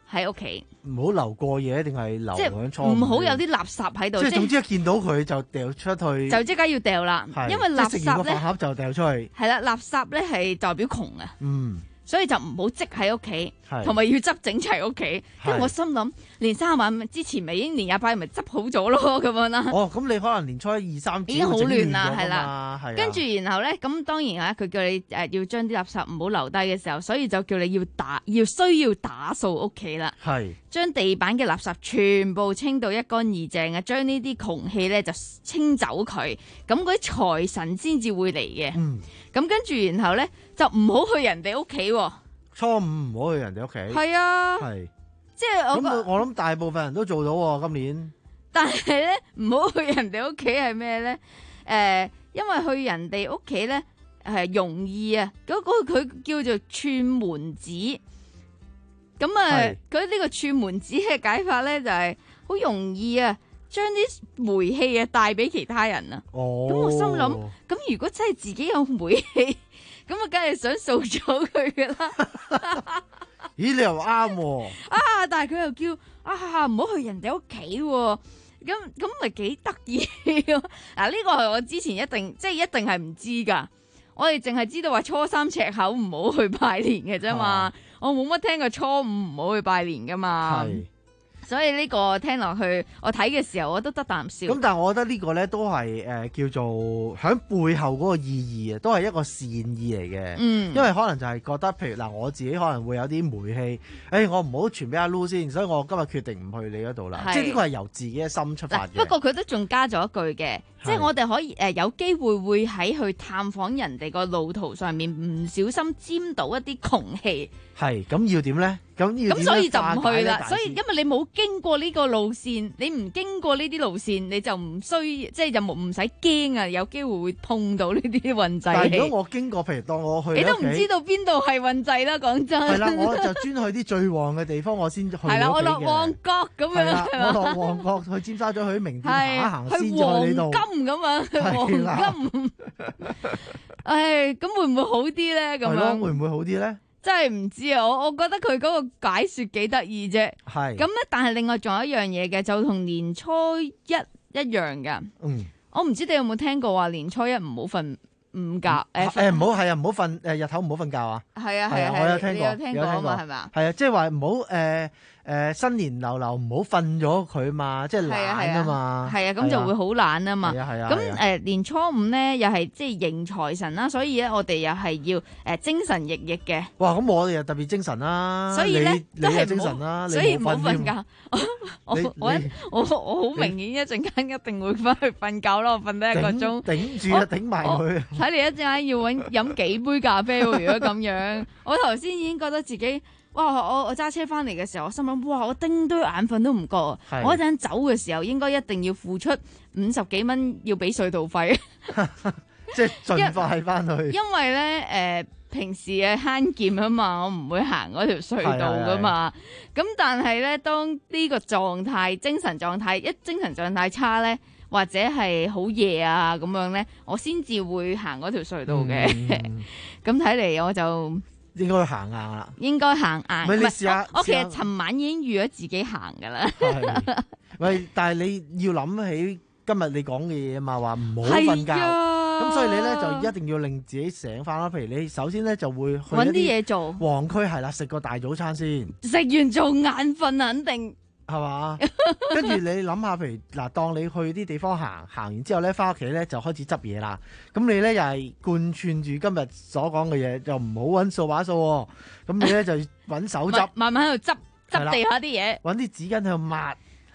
喺屋企， 唔好留過夜定係留即係響倉？ 唔好有啲垃圾喺度。 即係總之一見到佢就掉出去， 就即刻要掉啦， 係因為垃即係食完個圾咧飯盒就掉出去。 係啦，垃圾咧係代表窮啊。 嗯。 所以就唔好積喺屋企係， 同埋要執整齊屋企。跟住我心諗，年三十晚之前咪已經年廿八咪執好咗咯，咁樣啦。 哦，咁你可能年初一二三已經好亂啦，係係啦。 係啊跟住然後咧，咁當然啊，佢叫你誒要將啲垃圾唔好留低嘅時候，所以就叫你要打，要需要打掃屋企啦。 係將地板嘅垃圾全部清到一乾二淨啊！將呢啲窮氣咧就清走佢，咁嗰啲財神先至會嚟嘅。 嗯。 咁跟住然後咧就唔好去人哋屋企喎。 初五唔好去人哋屋企。 係啊。 係。 即係我咁我我諗大部分人都做到喎，今年。 但係咧唔好去人哋屋企係咩咧？誒、呃，因為去人哋屋企咧係容易啊，嗰、嗰個佢叫做串門子。咁啊，佢呢個串門子嘅解法咧就係、是、好容易啊，將啲霉氣啊帶俾其他人啊。 哦。 咁我心諗，咁如果真係自己有霉氣，咁啊，梗係想掃咗佢噶啦。 咦，你又啱喎。 啊，但係佢又叫啊，唔好去人哋屋企喎。咁咁咪幾得意咯。嗱，呢個係我之前一定即係一定係唔知噶。我哋淨係知道話初三赤口唔好去拜年嘅啫嘛。啊、我冇乜聽過初五唔好去拜年噶嘛。係。所以呢個聽落去，我睇嘅時候我都得啖笑。 咁但係我覺得呢個咧都係誒、呃、叫做喺背後嗰個意義啊，都係一個善意嚟嘅。嗯，因為可能就係覺得，譬如嗱，我自己可能會有啲霉氣，誒、欸，我唔好傳俾阿 Lu 先，所以我今日決定唔去你嗰度啦。即係呢個係由自己嘅心出發嘅。 不過佢都仲加咗一句嘅，即係我哋可以誒、呃、有機會會喺去探訪人哋個路途上面唔小心沾到一啲窮氣。 係，咁要點咧？咁要咁所以就唔去啦。所以因為你冇經過呢個路線，你唔經過呢啲路線，你就唔需即係就冇唔使驚啊！有機會會碰到呢啲運滯。 但係如果我經過，譬如當我去， 你都唔知道邊度係運滯啦。講真。 係啦，我就專去啲最旺嘅地方，我先去。 係啦，我落旺角咁樣。係啦， 我落旺角去尖沙咀去名店行一行先至去呢度。 去黃金咁啊！去黃金。唉，咁會唔會好啲咧？咁樣會唔會好啲咧？ 真係唔知啊！我我覺得佢嗰個解說幾得意啫。 係咁咧，但係另外仲有一樣嘢嘅，就同年初一一樣噶。嗯，我唔知你有冇聽過話年初一唔好瞓午覺。誒誒，唔好係啊，唔好瞓誒，日頭唔好瞓覺啊。 係啊係啊， 我有聽過， 有聽過啊嘛，係咪？ 係啊，即係話唔好誒。誒新年流流唔好瞓咗佢嘛，即係懶啊嘛， 係啊，咁就會好懶啊嘛。 係啊係啊。 咁誒年初五咧，又係即係迎財神啦，所以咧我哋又係要誒精神奕奕嘅。 哇！咁我哋又特別精神啦。 所以咧都係精神啦， 所以唔好瞓覺。我我我我好明顯一陣間一定會翻去瞓覺啦，我瞓得一個鐘。 頂住啊！頂埋佢。 睇你一陣間要揾飲幾杯咖啡喎，如果咁樣，我頭先已經覺得自己。哇！我我揸車翻嚟嘅時候，我心諗哇！我叮堆眼瞓都唔夠。我一陣走嘅時候，應該一定要付出五十幾蚊要俾隧道費， 即係盡快翻去。 因為咧誒、呃，平時誒慳儉啊嘛，我唔會行嗰條隧道噶嘛。咁但係咧，當呢個狀態、精神狀態一精神狀態差咧，或者係好夜啊咁樣咧，我先至會行嗰條隧道嘅。咁睇嚟我就。 應該行硬啦，應該行硬。 唔係你試下， 我其實尋晚已經預咗自己行噶啦。 喂，但係你要諗起今日你講嘅嘢嘛，話唔好瞓覺。咁所以你咧就一定要令自己醒翻啦。譬如你首先咧就會去搵啲嘢做。 旺區係啦，食個大早餐先。 食完做眼瞓肯定。 係嘛？跟住你諗下，譬如嗱，當你去啲地方行，行完之後咧，翻屋企咧就開始執嘢啦。咁你咧又係貫穿住今日所講嘅嘢，就唔好揾掃把掃喎。咁你咧就揾手執， 慢慢喺度執執地下啲嘢， 揾啲紙巾喺度抹。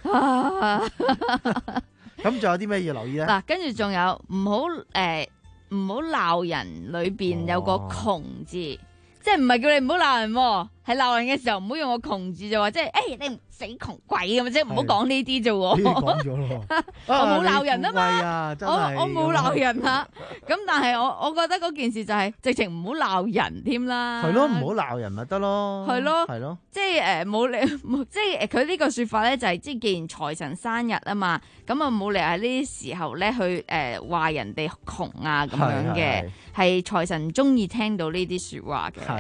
咁仲有啲咩要留意咧？ 嗱，跟住仲有唔好誒，唔好鬧人，裏邊有個窮字，哦、即係唔係叫你唔好鬧人，係鬧人嘅時候唔好用個窮字就話，即係誒、欸、你。死窮鬼咁啫，唔好講呢啲啫喎。 講咗咯， 我冇鬧人啊嘛， 啊我我冇鬧人啊。咁但係我我覺得嗰件事就係、是、直情唔好鬧人添啦。 係咯，唔好鬧人咪得咯。 係咯， 係咯。即係誒冇理，即係佢呢個説法咧就係、是，即係既然財神生日啊嘛，咁啊冇理喺呢啲時候咧去誒話、呃、人哋窮啊咁樣嘅，係財神中意聽到呢啲説話嘅。係。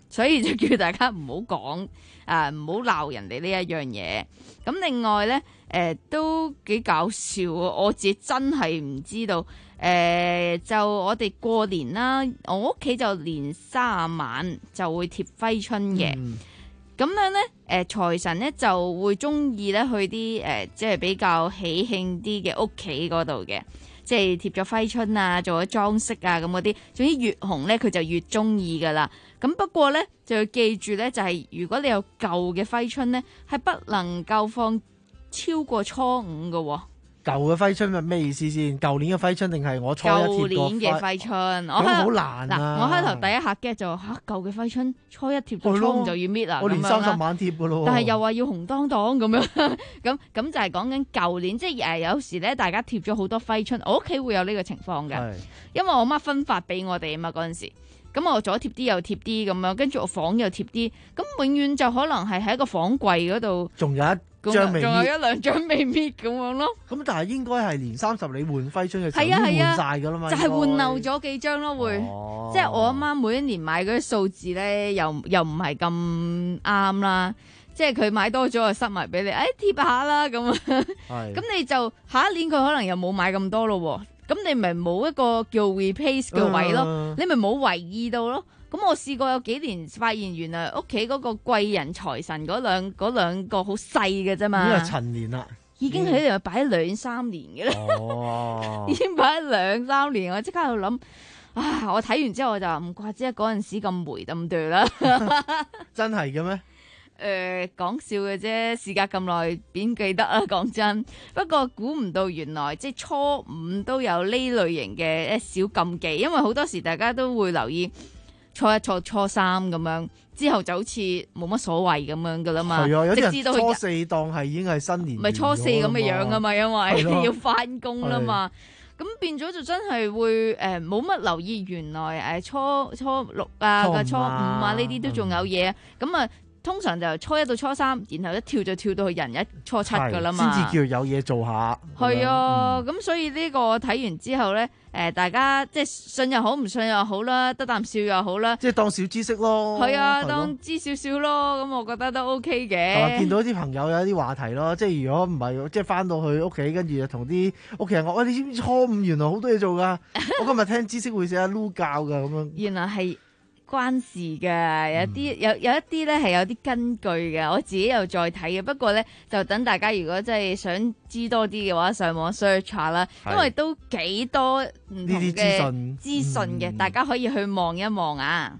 所以就叫大家唔好講啊，唔好鬧人哋呢一樣嘢。咁另外咧，誒、呃、都幾搞笑啊！我自己真係唔知道，誒、呃、就我哋過年啦，我屋企就年卅晚就會貼揮春嘅。 嗯咁樣咧，誒、呃、財神咧就會中意咧去啲誒、呃，即係比較喜慶啲嘅屋企嗰度嘅，即係貼咗揮春啊，做咗裝飾啊咁嗰啲。總之越紅咧，佢就越中意噶啦。咁不過咧，就要記住咧，就係、是、如果你有舊嘅揮春咧，係不能夠放超過初五噶喎。 舊嘅揮春係咩意思先？舊年嘅揮春定係我初一貼過？ 舊年嘅揮春，我咁好難啊！ 嗱，我開頭第一下 get 就嚇舊嘅揮春，初一貼到初五就要搣啦， 我連三十晚貼噶咯。 但係又話要紅當當咁樣，咁咁就係講緊舊年，即係誒有時咧，大家貼咗好多揮春，我屋企會有呢個情況嘅，因為我媽分發俾我哋啊嘛嗰陣時。咁我左貼啲右貼啲咁樣，跟住我房又貼啲，咁永遠就可能係喺一個房櫃嗰度， 仲有一張未搣， 仲有一兩張未搣咁樣咯。 咁但係應該係年三十你換揮春嘅時候係啊係啊換晒㗎啦嘛， 就係換漏咗幾張咯會， 哦、 即係我阿媽每一年買嗰啲數字咧，又又唔係咁啱啦。即係佢買多咗就塞埋俾你，誒、哎、貼下啦咁啊，咁你就下一年佢可能又冇買咁多咯喎。咁你咪冇一個叫 replace 嘅位咯，uh, 你咪冇留意到咯。咁我試過有幾年發現，原來屋企嗰個貴人財神嗰兩嗰兩個好細嘅啫嘛， 已經係陳年啦， 已經喺度擺咗兩三年嘅啦， 哦、 已經擺咗兩三年，我即刻喺度諗，啊！我睇完之後我就唔怪之嗰陣時咁霉咁對啦， 真係嘅咩？ 誒、呃、講笑嘅啫，事隔咁耐，邊記得啊？講真，不過估唔到原來即係初五都有呢類型嘅一小禁忌，因為好多時大家都會留意初一、初初三咁樣，之後就好似冇乜所謂咁樣噶啦嘛。 係啊，有啲人直至到初四當係已經係新年， 唔係初四咁嘅樣噶嘛，因為要翻工啦嘛。咁變咗就真係會誒冇乜留意，原來誒初初六啊、初五啊、初五啊呢啲都仲有嘢咁啊。通常就初一到初三，然後一跳就跳到去人一初七噶啦嘛， 先至叫有嘢做下。 係啊，咁、嗯、所以呢個睇完之後咧，誒大家即係信又好，唔信又好啦，得啖笑又好啦， 即係當小知識咯。 係啊，當知少少咯，咁我覺得都 OK 嘅。 係啊，見到啲朋友有啲話題咯，即係如果唔係，即係翻到去屋企，跟住就同啲屋企人講：喂、哎，你知唔知初五原來好多嘢做㗎？我今日聽知識會寫阿 Lu 教㗎咁樣。原來係。關事嘅，有啲有有一啲咧係有啲根據嘅，我自己又再睇嘅。不過咧就等大家如果真係想知多啲嘅話，上網 search 下啦，因為都幾多唔同嘅資訊嘅，大家可以去望一望啊。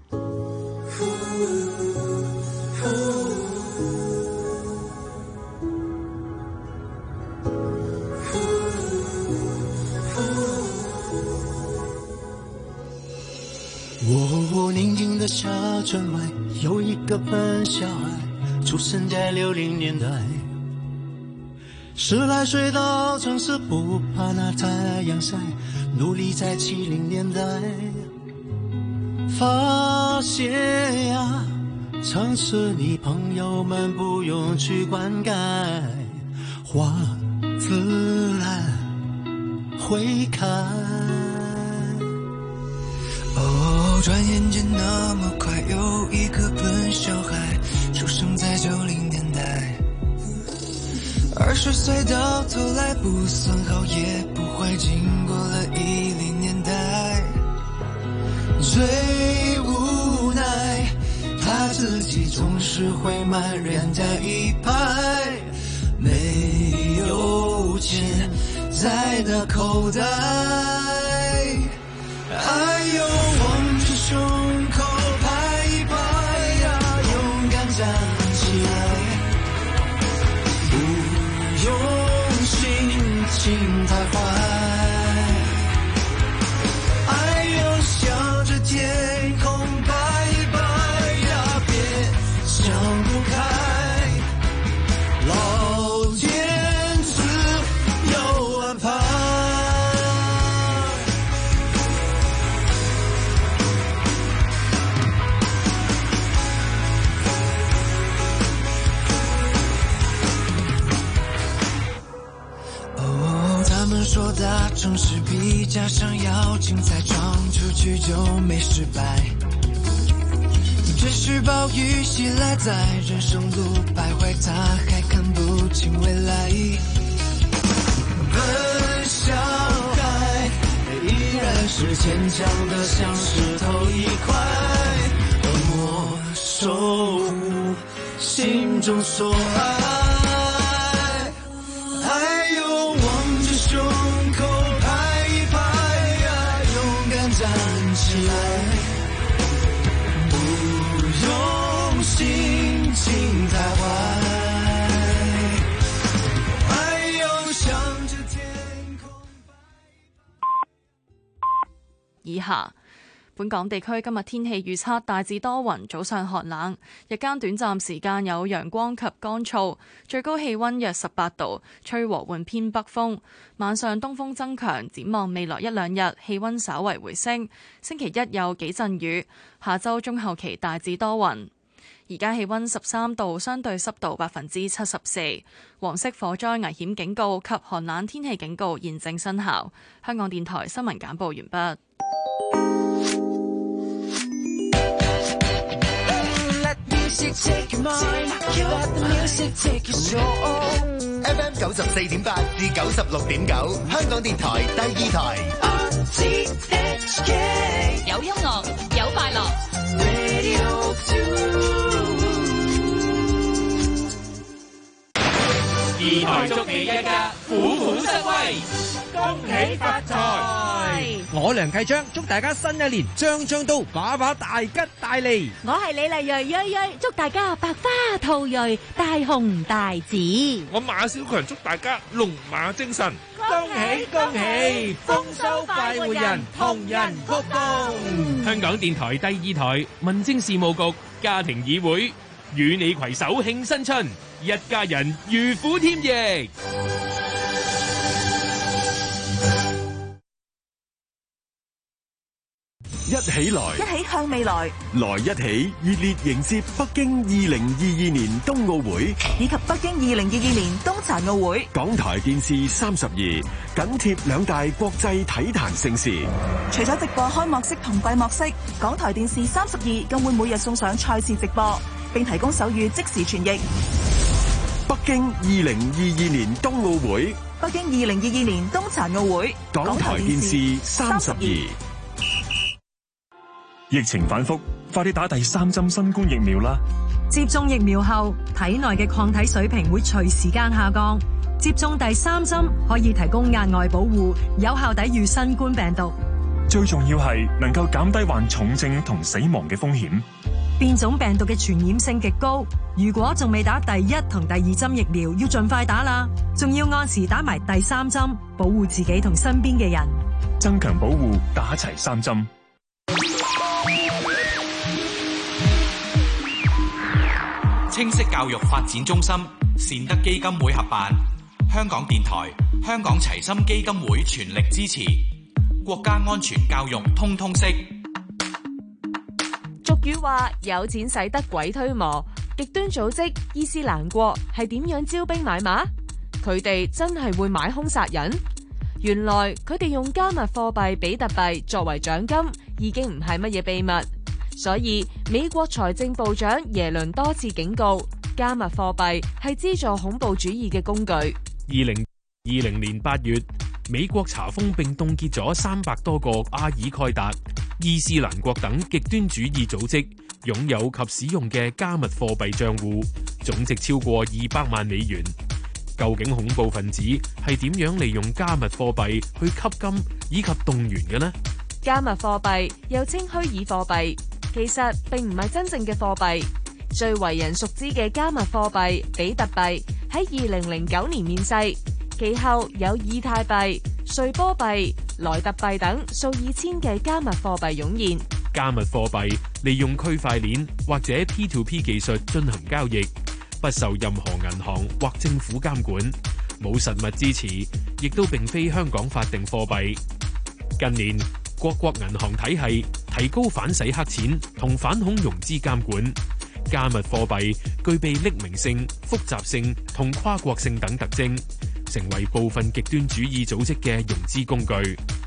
我宁靜的小村外，有一個笨小孩，出生在六零年代。十來歲到城市，不怕那太陽曬，努力在七零年代發現呀，城市裡朋友們不用去灌溉，花自然會開。哦，轉眼間那麼快，有一個笨小孩出生在九零年代，二十歲到頭來不算好也不壞，經過了一零年代，最無奈他自己總是會埋怨在一排，沒有錢在那口袋。哎呦，望着胸口拍一拍呀，勇敢站起來，不用心情太壞。哎呦，向着天空拍一拍呀，別想不開，老天自有安排。說大城市比家鄉要精彩，闖出去就沒失敗。 只是暴雨袭来，在人生路徘徊，他还看不清未来。奔向海，依然是坚强的像石头一块，默默守护心中所爱。还有望着胸口拍一拍呀，勇敢站起来。用心情在怀，还有向着天空。 以下本港地區今日天氣預測大致多雲，早上寒冷，日間短暫時間有陽光及乾燥，最高氣溫約十八度，吹和緩偏北風。晚上東風增強，展望未來一兩日氣溫稍為回升。星期一有幾陣雨，下週中後期大致多雲。而家氣溫十三度，相對濕度百分之七十四。黃色火災危險警告及寒冷天氣警告現正生效。香港電台新聞簡報完畢。 F M 九十四點八至九十六點九，香港電台第二台。 有音樂，有快樂。 二台祝你一家虎虎生威，恭喜發財！ 我梁繼章祝大家新一年張張都把把大吉大利。 我係李麗蕊蕊蕊，祝大家百花吐蕊，大紅大紫。 我馬小強祝大家龍馬精神， 恭喜恭喜，豐收快活人，同人曲動。 香港電台第二台民政事務局家庭議會與你攜手慶新春，一家人如虎添翼。 一起來， 一起向未來， 來一起熱烈迎接北京二零二二年冬奧會以及北京二零二二年冬殘奧會。 港台電視三十二緊貼兩大國際體壇盛事。 除咗直播開幕式同閉幕式，港台電視三十二更會每日送上賽事直播，並提供手語即時傳譯。 北京二零二二年冬奧會， 北京二零二二年冬殘奧會， 港台電視三十二。 疫情反覆，快啲打第三針新冠疫苗啦！ 接種疫苗後，體內嘅抗體水平會隨時間下降。接種第三針可以提供額外保護，有效抵禦新冠病毒。 最重要係能夠減低患重症同死亡嘅風險。 變種病毒嘅傳染性極高，如果仲未打第一同第二針疫苗，要盡快打啦！仲要按時打埋第三針，保護自己同身邊嘅人。 增強保護，打齊三針。 清晰教育發展中心善德基金會合辦，香港電台、香港齊心基金會全力支持，國家安全教育通通識。 俗語話有錢使得鬼推磨，極端組織伊斯蘭國係點樣招兵買馬？佢哋真係會買兇殺人？原來佢哋用加密貨幣比特幣作為獎金，已經唔係乜嘢秘密。所以美國財政部長耶倫多次警告，加密貨幣係資助恐怖主義嘅工具。 二零二零年八月，美國查封並凍結咗三百多個阿爾蓋達、伊斯蘭國等極端主義組織擁有及使用嘅加密貨幣賬戶，總值超過二百萬美元。究竟恐怖分子係點樣利用加密貨幣去吸金以及動員嘅呢？ 加密貨幣又稱虛擬貨幣，其實並唔係真正嘅貨幣。最為人熟知嘅加密貨幣比特幣喺二零零九年面世，其後有以太幣、瑞波幣、萊特幣等數以千嘅加密貨幣湧現。 加密貨幣利用區塊鏈或者 P to P 技術進行交易，不受任何銀行或政府監管，冇實物支持，亦都並非香港法定貨幣。近年，各國銀行體系提高反洗黑錢同反恐融資監管，加密貨幣具備匿名性、複雜性同跨國性等特徵，成為部分極端主義組織嘅融資工具。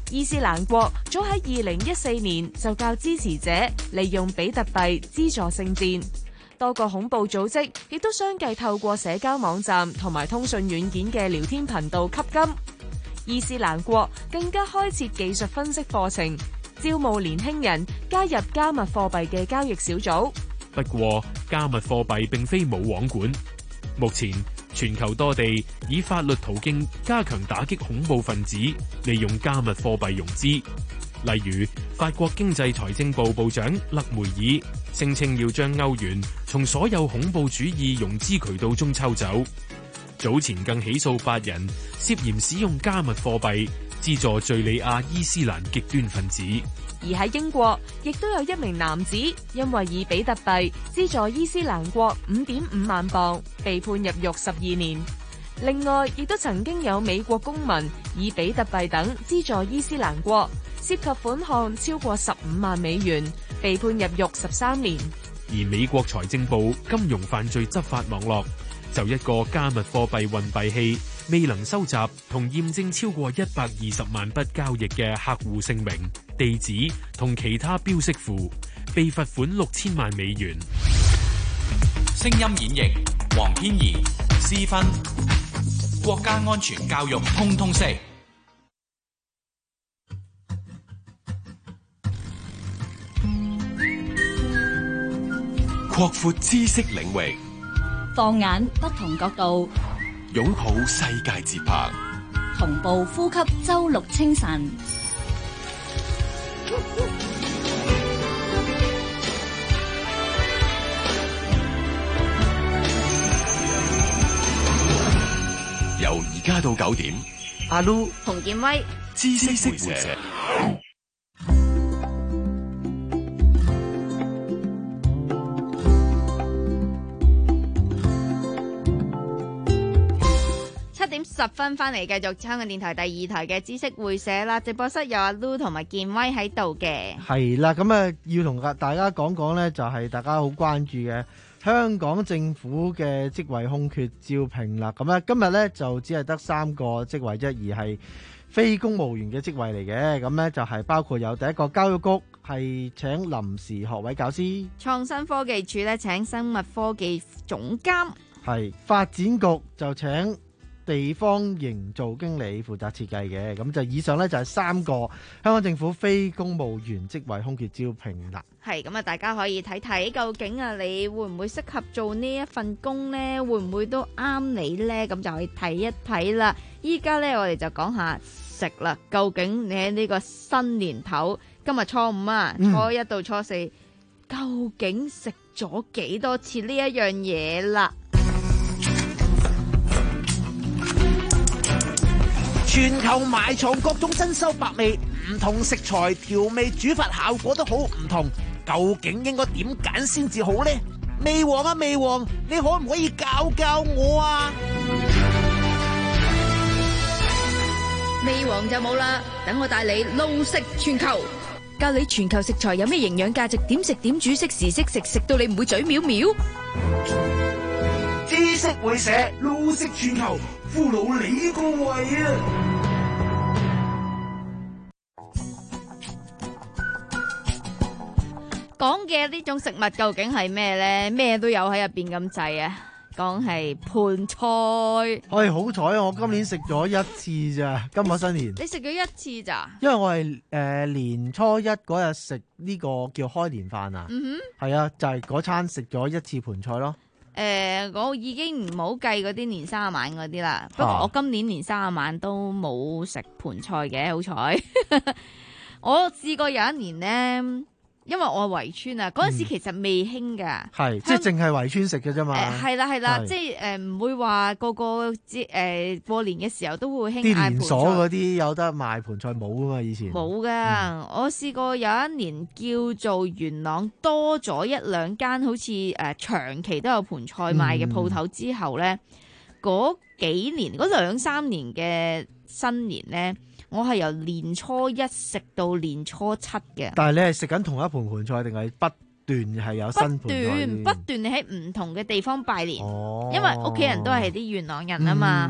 伊斯蘭國早喺二零一四年就教支持者利用比特幣資助聖戰，多個恐怖組織亦都相繼透過社交網站同埋通訊軟件嘅聊天頻道吸金。伊斯蘭國更加開設技術分析課程，招募年輕人加入加密貨幣嘅交易小組。 不過，加密貨幣並非冇網管。目前，全球多地以法律途徑加強打擊恐怖分子利用加密貨幣融資。例如，法國經濟財政部部長勒梅爾聲稱要將歐元從所有恐怖主義融資渠道中抽走。早前更起訴八人涉嫌使用加密貨幣資助敘利亞伊斯蘭極端分子。 而喺英國，亦都有一名男子因為以比特幣資助伊斯蘭國五點五萬鎊，被判入獄十二年。另外，亦都曾經有美國公民以比特幣等資助伊斯蘭國，涉及款項超過十五萬美元，被判入獄十三年。 而美國財政部金融犯罪執法網絡就一個加密貨幣運幣器未能收集同驗證超過一百二十萬筆交易嘅客戶姓名、地址同其他標識符，被罰款六千萬美元。 聲音演繹黃天怡、施芬，國家安全教育通通識。 擴闊知識領域， 放眼不同角度， 擁抱世界節拍， 同步呼吸周六清晨。 由而家到九點， 阿 Lu 洪建威， 知識會社。 七點十分翻嚟，繼續香港電台第二台嘅知識會社啦。直播室有阿 Lu 同埋建威喺度嘅。 係啦，咁啊要同大家講講呢，就係大家好關注嘅香港政府嘅職位空缺招聘啦。咁咧今日呢，就只係得三個職位啫，而係非公務員嘅職位嚟嘅。咁呢，就係包括有第一個教育局係請臨時學位教師， 創新科技署呢，請生物科技總監， 係發展局就請地方營造經理負責設計嘅。咁就以上呢，就係三個香港政府非公務員職位空缺招聘啦。 係咁啊，大家可以睇睇究竟啊，你會唔會適合做呢一份工呢？會唔會都啱你呢？咁就去睇一睇啦。依家呢，我哋就講下食啦。究竟你喺呢個新年頭，今日初五啊，初一到初四，嗯、究竟食咗幾多次呢一樣嘢啦？ 全球埋藏各種珍饈百味，唔同食材調味煮法效果都好唔同，究竟應該點揀先至好呢？味王啊味王，你可唔可以教教我啊？ 味王就冇啦，等我帶你路食全球，教你全球食材有咩營養價值，點食點煮，適時適食，食到你唔會嘴藐藐。 知識會社路食全球，俘虜你個胃啊！ 講嘅呢種食物究竟係咩呢？咩都有喺入邊咁滯啊！講係盤菜。 唉，好彩啊！我今年食咗一次咋，今個新年。 你食咗一次咋？ 因為我係誒、呃、年初一嗰日食呢個叫開年飯啊。嗯哼。係啊，就係、是、嗰餐食咗一次盤菜咯。 誒、呃，我已經唔好計嗰啲年卅晚嗰啲啦。不過我今年年卅晚都冇食盤菜嘅，好彩。我試過有一年呢。因為我係圍村啊，嗰陣時其實未興噶， 係、嗯、即係淨係圍村食嘅啫嘛。 誒係啦係啦，即係誒唔會話個個節誒過年嘅時候都會興啲連鎖嗰啲有得賣盤菜冇噶嘛，以前冇噶。嗯、我試過有一年叫做元朗多咗一兩間好似誒、呃、長期都有盤菜賣嘅鋪頭之後咧，嗰、嗯、幾年嗰兩三年嘅新年咧。我係由年初一食到年初七嘅。但係你係食緊同一盤盤菜，定係不斷係有新盤菜？不斷不斷你喺唔同嘅地方拜年，哦、因為屋企人都係啲元朗人啊嘛。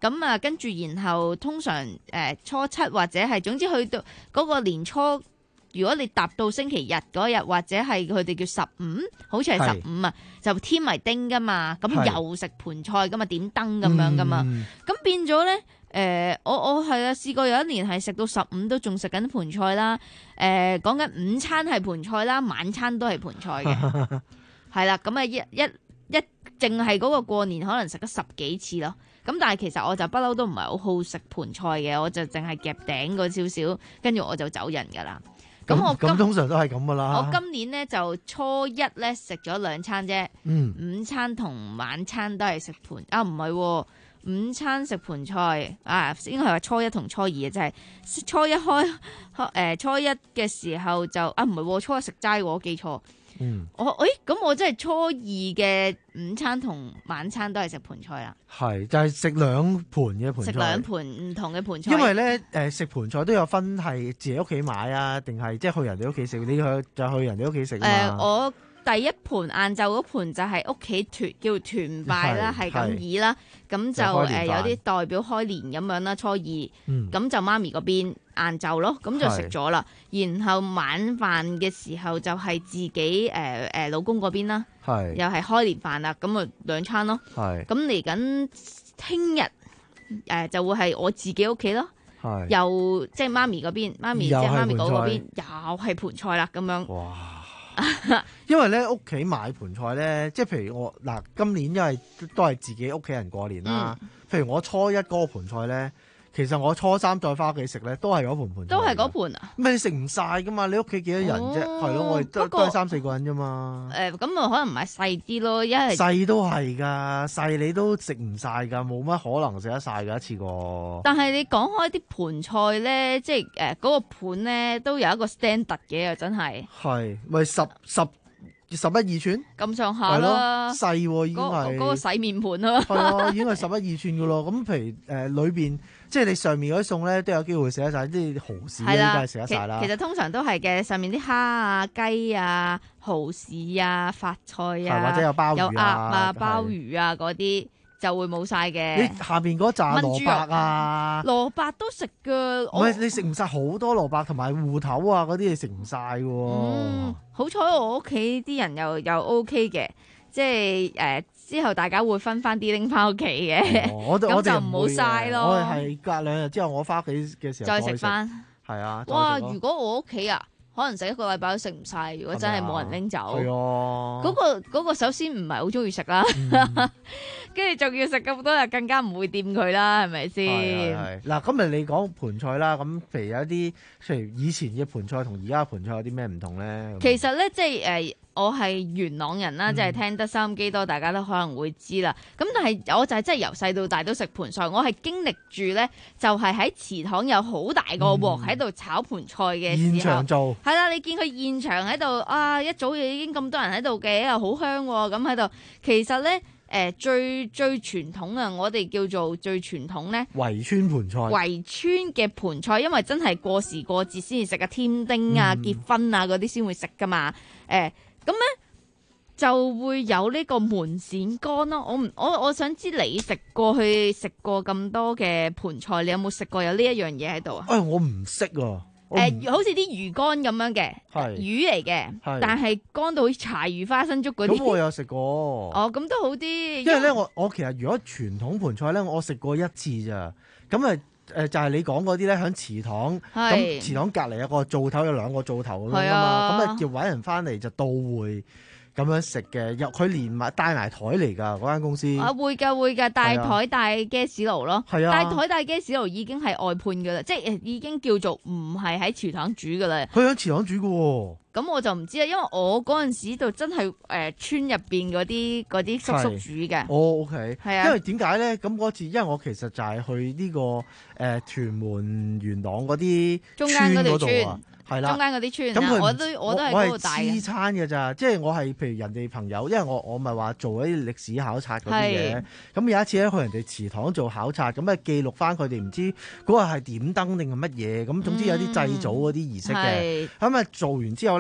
咁啊跟住然後通常誒、呃、初七或者係總之去到嗰個年初，如果你踏到星期日嗰日或者係佢哋叫十五，好似係十五啊，就添埋丁噶嘛，咁又食盤菜噶嘛，點燈咁樣噶嘛，咁、嗯、變咗咧。誒、呃，我我係啊，試過有一年係食到十五都仲食緊盤菜啦。誒、呃，講緊午餐係盤菜啦，晚餐都係盤菜嘅，係啦。咁啊一一一，淨係嗰個過年可能食咗十幾次咯。咁但係其實我就不嬲都唔係好好食盤菜嘅，我就淨係夾頂嗰少少，跟住我就走人噶啦。咁我咁通常都係咁噶啦。 我今年咧就初一咧食咗兩餐啫， 嗯， 午餐同晚餐都係食盤啊，唔係喎。午餐食盤菜啊，應該係話初一同初二嘅，即係初一開誒、呃、初一嘅時候就啊唔係，初一食齋我記錯。 嗯， 我誒咁我真係初二嘅午餐同晚餐都係食盤菜啦。 係就係食兩盤嘅盤菜。食兩盤唔同嘅盤菜。 因為咧誒食盤菜都有分係自己屋企買啊，定係即係去人哋屋企食？你去就去人哋屋企食啊嘛。 誒我。第一盤晏晝嗰盤就係屋企團叫團拜啦，係咁意啦，咁就誒有啲代表開年咁樣啦，初二，咁、嗯、就媽咪嗰邊晏晝咯，咁就食咗啦。然後晚飯嘅時候就係自己誒誒、呃、老公嗰邊啦，又係開年飯啦，咁啊兩餐咯。咁嚟緊聽日誒就會係我自己屋企咯，又即係媽咪嗰邊，媽咪即係媽咪嗰嗰邊又係盤菜啦，咁樣。哇！ 因為咧屋企買盤菜咧，即係譬如我嗱今年因為都係自己屋企人過年啦、嗯，譬如我初一嗰個盤菜咧，其實我初三再翻屋企食咧，都係嗰盤盤菜， 都係嗰盤啊？ 咁你食唔晒噶嘛？你屋企幾多人啫？係、哦、咯，我哋都都係三四個人啫嘛。 誒、呃，咁啊可能唔係細啲咯，一係細都係噶，細你都食唔晒噶，冇乜可能食得晒噶一次過。 但係你講開啲盤菜咧，即係誒嗰個盤咧都有一個 standard 嘅啊，真係。 係咪十十？十一二寸咁上下啦， 細已經係嗰、 嗰個洗面盤啦， 係啊，已經係十一二寸噶咯。咁譬如誒裏邊，即係你上面嗰啲餸咧，都有機會食得晒，啲蠔豉咧都係食得晒啦。 其實通常都係嘅，上面啲蝦啊、雞啊、蠔豉啊、發菜啊， 或者有鮑魚啊、 有鴨啊、鮑魚啊嗰啲。就會冇晒嘅。 你下邊嗰紮蘿蔔啊， 蘿蔔都食㗎。 唔係你食唔晒好多蘿蔔同埋芋頭啊嗰啲，你食唔晒㗎喎。 嗯，好彩我屋企啲人又又 OK 嘅，即係誒、呃、之後大家會分翻啲拎翻屋企嘅。 我咁就唔好嘥咯。 我哋係隔兩日之後，我翻屋企嘅時候再食翻。 係啊。 哇！如果我屋企啊〜可能食一個禮拜都食唔晒，如果真係冇人拎走。係啊，嗰、嗰個嗰、嗰個首先唔係好中意食啦，跟住仲要食咁多日，更加唔會掂佢啦，係咪先？ 係嗱，今日你講盤菜啦，咁譬如有一啲，譬如以前嘅盤菜同而家嘅盤菜有啲咩唔同咧？ 其實咧，即係誒。呃我係元朗人啦，即、嗯、係、就是、聽得收音機多，大家都可能會知啦。咁但係我就係真係由細到大都食盤菜，我係經歷住咧，就係喺祠堂有好大個鑊喺度炒盤菜嘅時候，現場做係啦。你見佢現場喺度啊，一早已經咁多人喺度嘅，又好香咁喺度。其實咧，誒、呃、最最傳統啊，我哋叫做最傳統咧， 圍村盤菜， 圍村嘅盤菜，因為真係過時過節先至食啊，添丁啊、結婚啊嗰啲先會食噶嘛，誒、呃。咁咧就會有呢個門鱔乾咯。我唔我我想知你食過去食過咁多嘅盤菜，你有冇食過有呢一樣嘢喺度啊？ 誒，我唔識啊。誒、 呃，好似啲魚乾咁樣嘅，係魚嚟嘅，但係乾到柴魚花生粥嗰啲。咁我有食過。 哦，咁都好啲。 因為咧，我我其實如果傳統盤菜咧，我食過一次咋。咁啊。誒就係、是、你講嗰啲咧，喺祠堂，咁祠堂隔離有個灶頭，有兩個灶頭咁樣噶嘛，咁啊叫揾人翻嚟就到會咁樣食嘅，入佢連埋帶埋台嚟㗎嗰間公司。啊會㗎會㗎，帶台帶 gas 爐咯， 係啊， 帶台帶 gas 爐已經係外判㗎啦，即係已經叫做唔係喺祠堂煮㗎啦。 佢喺祠堂煮㗎喎。 咁我就唔知啦，因為我嗰陣時就真係誒、呃、村入邊嗰啲嗰啲叔叔煮嘅。 哦 OK， 係啊， 因為點解咧？咁嗰次因為我其實就係去呢、這個誒、呃、屯門元朗嗰啲中間嗰條村啊。係啦， 中間嗰啲村，咁我都我都係嗰度大嘅。 我係黐餐嘅咋，即係我係譬如人哋朋友，因為我我咪話做一啲歷史考察嗰啲嘅。咁有一次咧去人哋祠堂做考察，咁啊記錄翻佢哋唔知嗰個係點燈定係乜嘢，咁總之有啲祭祖嗰啲儀式嘅。咁、嗯、啊做完之後咧。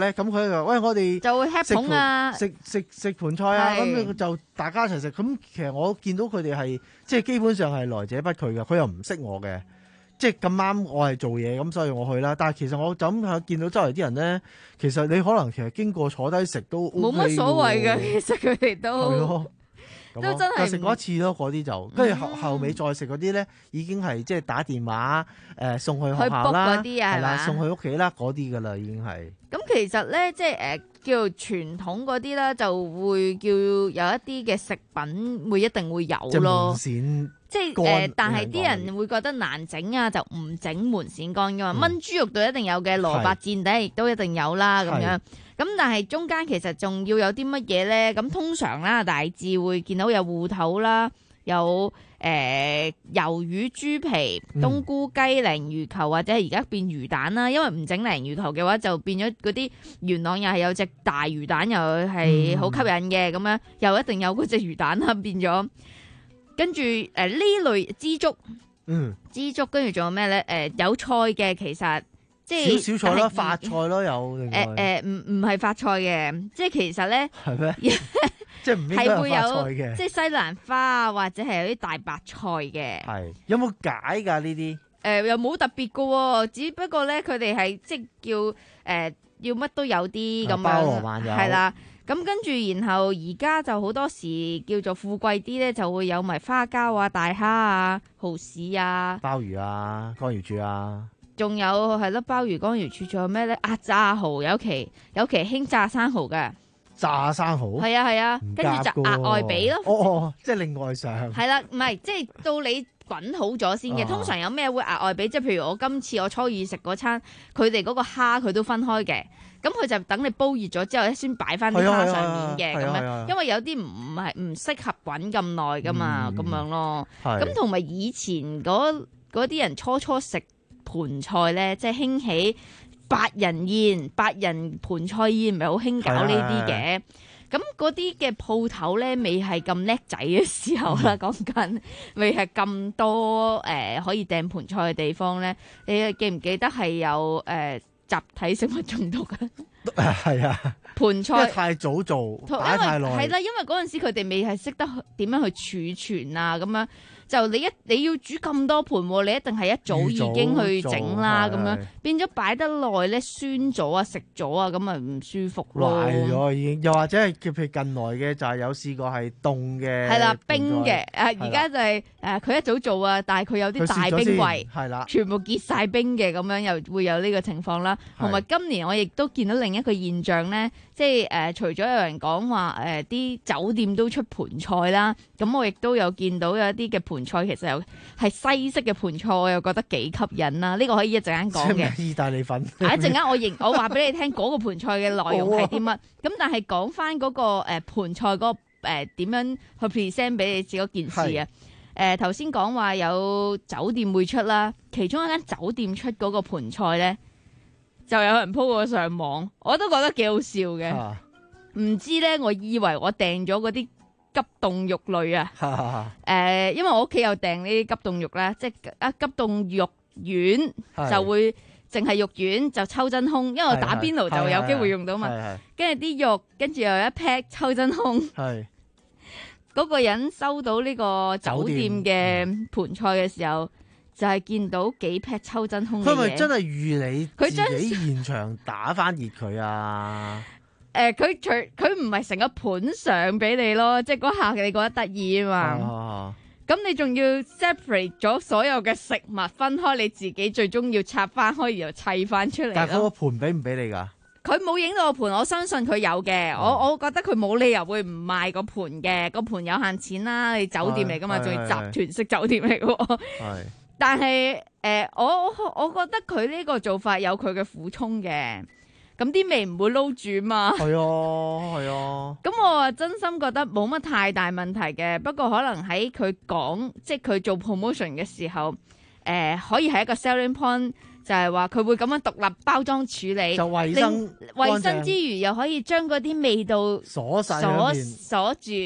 咧，咁佢就喂我哋就會 happy 捧啊， 食食食盤菜啊，咁就大家一齊食。咁其實我見到佢哋係即係基本上係來者不拒嘅，佢又唔識我嘅。即係咁啱我係做嘢咁，所以我去啦。但係其實我就咁見到周圍啲人咧，其實你可能其實經過坐低食都冇乜所謂嘅。其實佢哋都係咯， 都真係食過一次咯。嗰啲就跟住後後尾再食嗰啲咧，已經係即係打電話誒、呃、送去學校啦，係啦，送去屋企啦嗰啲噶啦，已經係。 咁其實咧，即係誒叫做傳統嗰啲咧，就會叫有一啲嘅食品會一定會有咯。即係誒、呃，但係啲人會覺得難整啊，就唔整門鱔乾噶嘛。燜、嗯、豬肉就一定有嘅，蘿蔔墊底亦都一定有啦咁樣。咁但係中間其實仲要有啲乜嘢咧？咁通常啦，大致會見到有芋頭啦，有誒、呃、魷魚、豬皮、冬菇、雞、鯪魚球或者係而家變魚蛋啦。因為唔整鯪魚球嘅話，就變咗嗰啲元朗又係有隻大魚蛋，又係好吸引嘅咁樣，又一定有嗰隻魚蛋啦，變咗。跟住誒呢類枝竹，嗯，枝竹跟住仲有咩咧？誒、呃、有菜嘅，其實即係少少菜咯，發菜咯有。誒誒唔唔係發菜嘅，即係其實咧係咩？即係唔應該有發菜嘅， 即係西蘭花啊，或者係有啲大白菜嘅。 係有冇解㗎呢啲？誒、 呃、又冇特別嘅喎，只不過咧佢哋係即係叫誒、呃、要乜都有啲咁樣， 包羅萬有係啦。 咁跟住，然後而家就好多時叫做富貴啲咧，就會有埋花膠啊、大蝦啊、蠔豉啊、 鮑魚啊、乾魚柱啊， 仲有係咯鮑魚、乾魚柱，仲有咩咧？啊，炸蠔有期有期興炸生蠔嘅， 炸生蠔係啊係啊，跟住就額外俾咯。 哦哦，即係另外上。 係啦，唔係即係到你滾好咗先嘅。通常有咩會額外俾？即係譬如我今次我初二食嗰餐，佢哋嗰個蝦佢都分開嘅。咁佢就等你煲熱咗之後咧，先擺翻啲蝦上面嘅咁樣，因為有啲唔係唔適合滾咁耐噶嘛，咁、嗯、樣咯。咁同埋以前嗰啲人初初食盤菜咧，即係興起八人宴、八人盤菜宴，唔係好興搞呢啲嘅。咁嗰啲嘅鋪頭咧，未係咁叻仔嘅時候啦，講緊未係咁多誒、呃、可以訂盤菜嘅地方咧。你記唔記得係有誒？呃集體食物中毒啊！ 係啊， 盤菜因為太早做，擺太耐係啦，因為嗰陣時佢哋未係識得點樣去儲存啊，咁樣就你一你要煮咁多盤，你一定係一早已經去整啦，咁樣變咗擺得耐咧，酸咗啊，食咗啊，咁咪唔舒服咯。 壞咗已經，又或者係譬如近來嘅就係有試過係凍嘅， 係啦，冰嘅，誒而家就係誒佢一早做啊，但係佢有啲大冰櫃， 係啦， 全部結晒冰嘅，咁樣又會有呢個情況啦。同埋今年我亦都見到另一個現象咧，即係誒、呃、除咗有人講話誒啲酒店都出盤菜啦，咁我亦都有見到有一啲嘅盤菜其實有係西式嘅盤菜，我又覺得幾吸引啦。呢、這個可以一陣間講嘅。 意大利粉。 一陣間我認我話俾你聽嗰個盤菜嘅內容係啲乜，咁但係講翻嗰個誒盤菜嗰、那個誒點、呃、樣去 present 俾你自己嗰件事啊？誒頭先講話有酒店會出啦，其中一間酒店出嗰個盤菜咧，就有人 po 過上網，我都覺得幾好笑嘅。唔、啊、知咧，我以為我訂咗嗰啲急凍肉類啊。誒、啊呃，因為我屋企有訂呢啲急凍肉啦，即係啊急凍肉丸就會淨係肉丸就抽真空，因為我打邊爐就有機會用到嘛。跟住啲肉，跟住又有一 pack 抽真空。係嗰、那個人收到呢個酒店嘅盤菜嘅時候，就係、是、見到幾劈抽真空嘅嘢。 佢咪真係預你自己現場打翻熱佢啊？ 誒、呃，佢除佢唔係成個盤上俾你咯，即係嗰下你覺得得意啊嘛。咁、啊、你仲要 separate 咗所有嘅食物分開，你自己最終要拆翻開，然後砌翻出嚟。 但係嗰個盤俾唔俾你噶？ 佢冇影到個盤，我相信佢有嘅、嗯。我我覺得佢冇理由會唔賣個盤嘅，個盤有限錢啦。你酒店嚟噶嘛，仲要集團式酒店嚟嘅。係。但係誒、呃，我我覺得佢呢個做法有佢嘅苦衷嘅，咁啲味唔會撈住嘛。係啊，係啊。 咁我啊真心覺得冇乜太大問題嘅，不過可能喺佢講，即係佢做 promotion 嘅時候，誒、呃、可以係一個 selling point，就係話佢會咁樣獨立包裝處理， 就衛生衛生之餘又可以將嗰啲味道鎖晒鎖鎖住。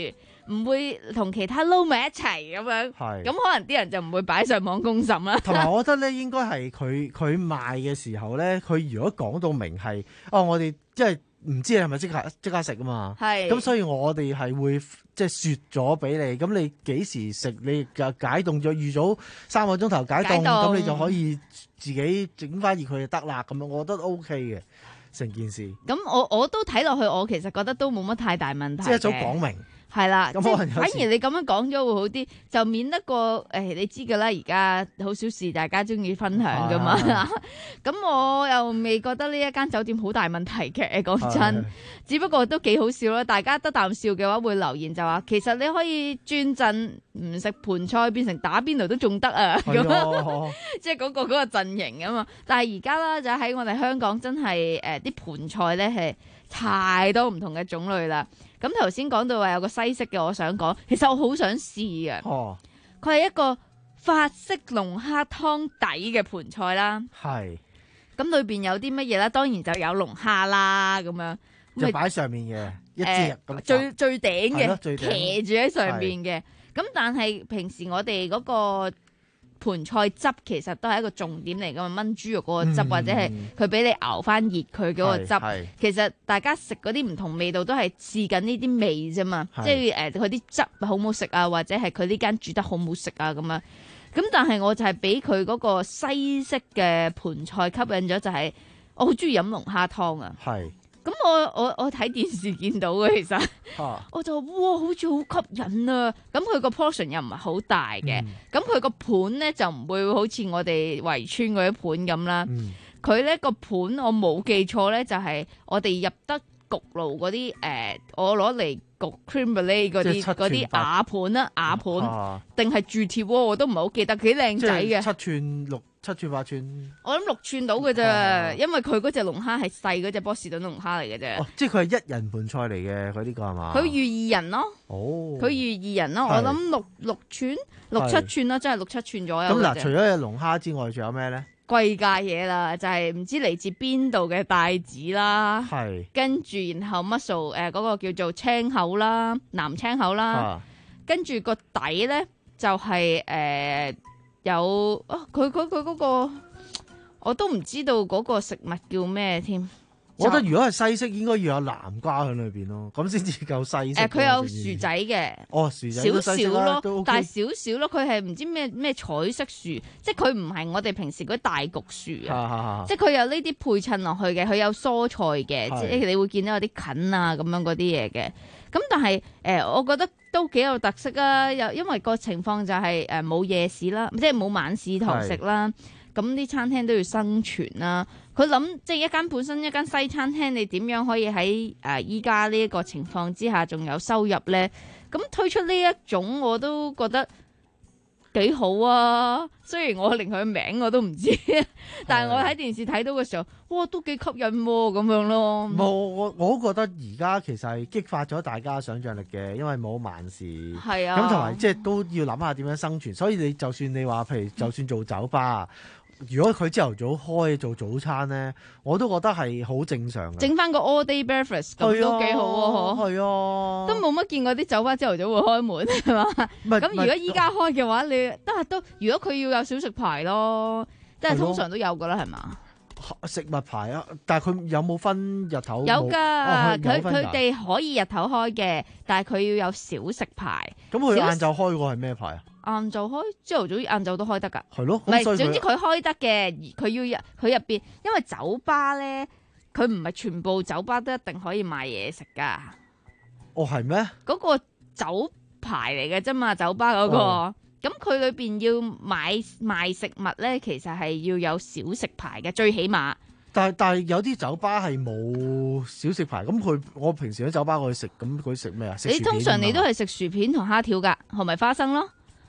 唔會同其他撈埋一齊咁樣。 係咁可能啲人就唔會擺上網公審啦。 同埋我覺得咧，應該係佢佢賣嘅時候咧，佢如果講到明係哦，我哋即係唔知你係咪即刻即刻食啊嘛。 係咁，所以我哋係會即係雪咗俾你。咁你幾時食？你就解凍咗，預早三個鐘頭解凍， 解凍咁你就可以自己整翻熱佢就得啦。咁樣我覺得 O K 嘅成件事。 咁我我都睇落去，我其實覺得都冇乜太大問題嘅。 即係一早講明。 係啦，即係咁可能有時反而你咁樣講咗會好啲，就免得個誒、哎，你知㗎啦，而家好少事，大家中意分享㗎嘛。咁我又未覺得呢一間酒店好大問題嘅，講真，只不過都幾好笑啦。大家得啖笑嘅話，會留言就話，其實你可以轉陣唔食盤菜，變成打邊爐都仲得啊。咁即係嗰個嗰個陣營啊嘛。但係而家啦，就喺我哋香港真係誒啲盤菜咧係太多唔同嘅種類啦。咁頭先講到話有個西式嘅，我想講，其實我好想試嘅。 哦， 佢係一個法式龍蝦湯底嘅盤菜啦。 係。 咁裏邊有啲乜嘢咧？當然就有龍蝦啦，咁樣就擺上面嘅一隻咁、 呃。最最頂嘅， 最騎住喺上邊嘅。咁但係平時我哋嗰個盤菜汁其實都係一個重點嚟㗎嘛，炆豬肉嗰個汁、嗯、或者係佢俾你熬翻熱佢嗰個汁，其實大家食嗰啲唔同味道都係試緊呢啲味啫嘛，即係誒佢啲汁好唔好食啊，或者係佢呢間煮得好唔好食啊咁樣。咁但係我就係俾佢嗰個西式嘅盤菜吸引咗，就係我好中意飲龍蝦湯啊。係。咁我我我睇電視見到嘅，其實、啊、我就哇，好似好吸引啊！咁佢個 portion 又唔係好大嘅，咁佢個盤咧就唔會好似我哋圍村嗰啲盤咁啦。佢咧個盤我冇記錯咧，就係我哋入得焗爐嗰啲誒，我攞嚟焗 crème brûlée 嗰啲嗰啲瓦盤啦，瓦盤定係鑄鐵鍋我都唔係好記得，幾靚仔嘅。七寸六。七寸八寸，我諗六寸到嘅啫、啊，因為佢嗰隻龍蝦係細嗰隻波士頓龍蝦嚟嘅啫。哦，即係佢係一人盤菜嚟嘅，佢呢個係嘛？佢預二人咯。哦，佢預二人咯，我諗六六寸、六七寸啦，真係六七寸左右。咁嗱，除咗隻龍蝦之外，仲有咩咧？貴價嘢啦，就係、是、唔知嚟自邊度嘅帶子啦。係。跟住然後 muscle 誒嗰個叫做青口啦，南青口啦。啊、跟住個底咧就係、是、誒。呃有啊！佢佢佢嗰個我都唔知道嗰個食物叫咩添。我覺得如果係西式，應該要有南瓜喺裏邊咯，咁先至夠西式。誒、呃，佢有薯仔嘅。哦，薯仔少少咯，都 OK、但係少少咯。佢係唔知咩咩彩色薯，即係佢唔係我哋平時嗰啲大焗薯啊。即係佢有呢啲配襯落去嘅，佢有蔬菜嘅，即係你會見到有啲芹啊咁樣嗰啲嘢嘅。咁但係誒、呃，我覺得都幾有特色啊！又因為個情況就係誒冇夜市啦，即係冇晚市堂食啦。咁啲餐廳都要生存啦。佢諗即係一間本身一間西餐廳，你點樣可以喺誒依家呢一個情況之下仲有收入咧？咁推出呢一種我都覺得幾好啊！雖然我連佢名我都唔知，但係我喺電視睇到嘅時候，哇，都幾吸引喎、啊、咁樣咯。我我我覺得而家其實係激發咗大家想像力嘅，因為冇晚市。係啊。咁同埋即係都要諗下點樣生存。所以你就算你話譬如就算做酒吧，如果佢朝頭早開做早餐咧，我都覺得係好正常嘅。整翻個 all day breakfast 咁都幾好啊！嗬。係啊。都冇乜見過啲酒吧朝頭早會開門係嘛？咁如果依家開嘅話，你都係都如果佢要有小食牌咯，即係通常都有噶啦，係嘛？食物牌啊，但係佢有冇分日頭？有㗎，佢佢哋可以日頭開嘅，但係佢要有小食牌。咁佢晏晝開個係咩牌啊？晏晝開，朝頭早晏晝都開得㗎。係咯，唔係總之佢開得嘅，佢要入佢入邊，因為酒吧咧，佢唔係全部酒吧都一定可以賣嘢食㗎。哦，係咩？嗰個酒牌嚟嘅啫嘛，酒吧嗰個。哦。咁佢裏邊要買賣食物咧，其實係要有小食牌嘅，最起碼。但係但係有啲酒吧係冇小食牌，咁佢我平時喺酒吧我去食，咁佢食咩啊？你通常你都係食薯片同蝦條㗎，同埋花生咯。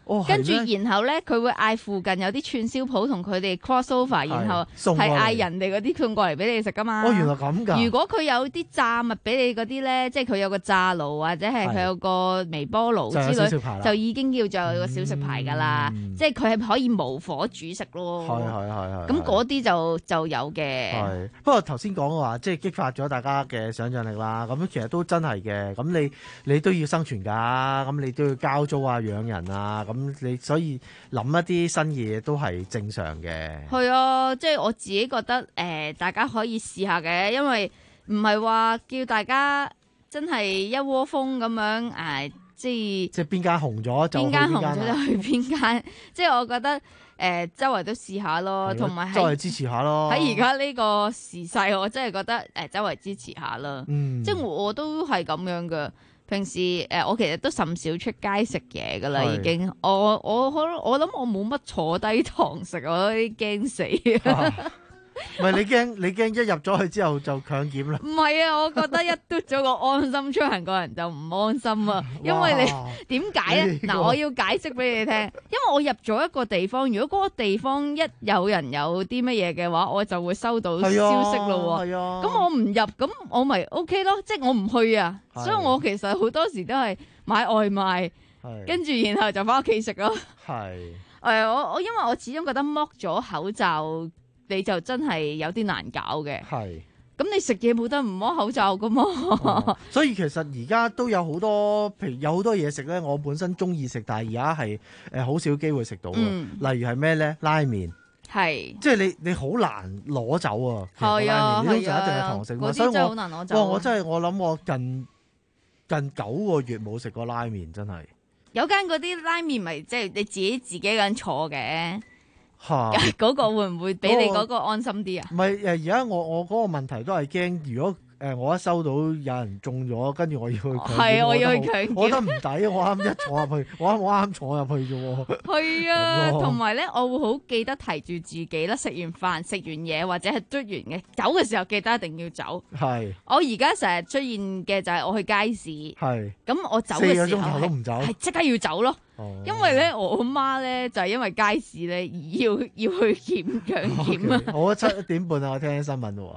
哦， 跟住係咩然後咧佢會嗌附近有啲串燒鋪同佢哋 cross over，然後送過嚟係嗌人哋嗰啲送過嚟俾你食噶嘛。 哦，原來咁㗎。 如果佢有啲炸物俾你嗰啲咧，即係佢有個炸爐或者係佢有個微波爐之就有小食牌啦類，就已經叫做個小食牌㗎啦。即係佢係可以無火煮食咯。 係係係係。 咁嗰啲就就有嘅。 係，不過頭先講嘅話，即係激發咗大家嘅想像力啦。咁其實都真係嘅。咁你你都要生存㗎，咁你都要交租啊、養人啊，咁你所以諗一啲新嘢都係正常嘅。 係啊，即係我自己覺得誒、呃，大家可以試下嘅，因為唔係話叫大家真係一窩蜂咁樣誒、呃，即係即係邊間紅咗就邊間紅邊間咗就去邊間，即係我覺得誒、呃，周圍都試下咯，同埋周圍支持下咯。 喺而家呢個時勢，我真係覺得誒、呃，周圍支持下啦。 嗯， 即係我，我都係咁樣噶。平時誒、呃，我其實都甚少出街食嘢噶啦，已經。我我可我諗我冇乜坐低堂食，我都驚死。 唔係你驚你驚一入咗去之後就強檢啦？ 唔係啊，我覺得一嘟咗個安心出行，個人就唔安心啊。因為你點解咧？嗱，我要解釋俾你聽。因為我入咗一個地方，如果嗰個地方一有人有啲乜嘢嘅話，我就會收到消息咯。 係啊， 咁我唔入，咁我咪 OK 咯。即係我唔去啊。所以我其實好多時都係買外賣，跟住然後就翻屋企食咯。 係誒，我我因為我始終覺得剝咗口罩，你就真係有啲難搞嘅。 係， 咁你食嘢冇得唔剝口罩噶嘛、 哦？所以其實而家都有好多，譬如有好多嘢食咧，我本身中意食，但係而家係誒好少機會食到。嗯、例如係咩咧？拉麵。係，即係你你好難攞走啊！係啊，你通常一定係堂食嘛，所以我哇，我真係我諗我近近九個月冇食過拉麵，真係。 有間嗰啲拉麵咪即係你自己自己一個人坐嘅， 嚇嗰個會唔會俾你嗰個安心啲啊？ 唔係誒，而家我我嗰個問題都係驚，如果誒我一收到有人中咗，跟住我要去強檢， 係啊，我要去強檢， 我覺得唔抵，我啱一坐入去，我啱我啱坐入去啫喎。 係啊，同埋咧，我會好記得提住自己啦，食完飯食完嘢或者係捽完嘅走嘅時候，記得一定要走。係。我而家成日出現嘅就係我去街市。係。咁我走嘅時候四個鐘頭都唔走， 係即刻要走咯。哦。因為咧，我媽咧就係因為街市咧而要要去檢強檢啊。 我七點半啊，我聽新聞喎。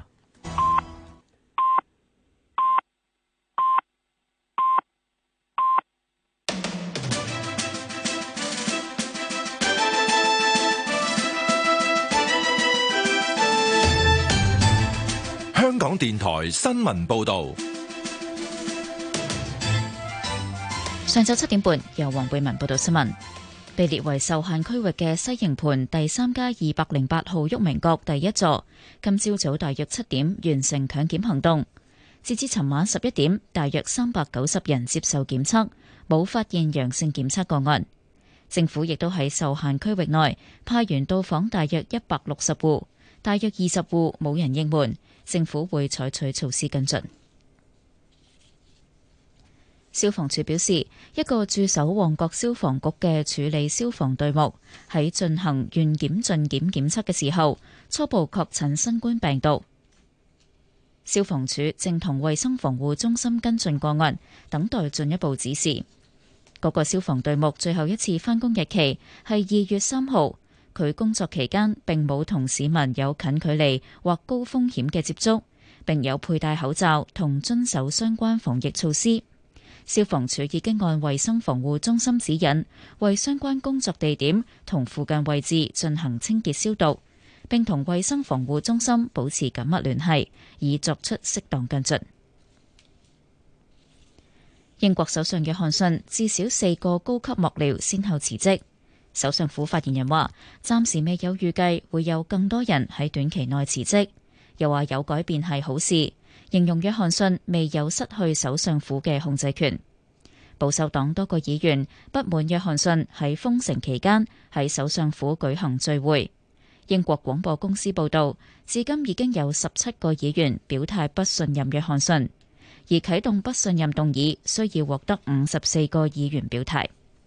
香港電台新聞報道， 上晝七點半由黃貝文報道新聞。被列為受限區域嘅西營盤第三街二百零八號旭明閣第一座，今朝早大約七點完成強檢行動。截至尋晚十一點，大約三百九十人接受檢測，冇發現陽性檢測個案。政府亦都喺受限區域內派員到訪大約一百六十戶，大約二十戶冇人應門。政府會採取措施跟進。消防處表示，一個駐守旺角消防局嘅處理消防隊目喺進行願檢盡檢檢測嘅時候，初步確診新冠病毒。消防處正同衛生防護中心跟進個案，等待進一步指示。嗰個消防隊目最後一次返工日期係二月三號。佢工作期間並冇同市民有近距離或高風險嘅接觸，並有佩戴口罩同遵守相關防疫措施。消防處已經按衛生防護中心指引，為相關工作地點同附近位置進行清潔消毒，並同衛生防護中心保持緊密聯繫，以作出適當跟進。英國首相約翰遜至少四個高級幕僚先後辭職。首相府發言人話，暫時未有預計會有更多人喺短期內辭職，又話有改變係好事，形容約翰遜未有失去首相府嘅控制權。保守黨多個議員不滿約翰遜喺封城期間喺首相府舉行聚會。英國廣播公司報道，至今已經有十七個議員表態不信任約翰遜，而啟動不信任動議需要獲得五十四個議員表態。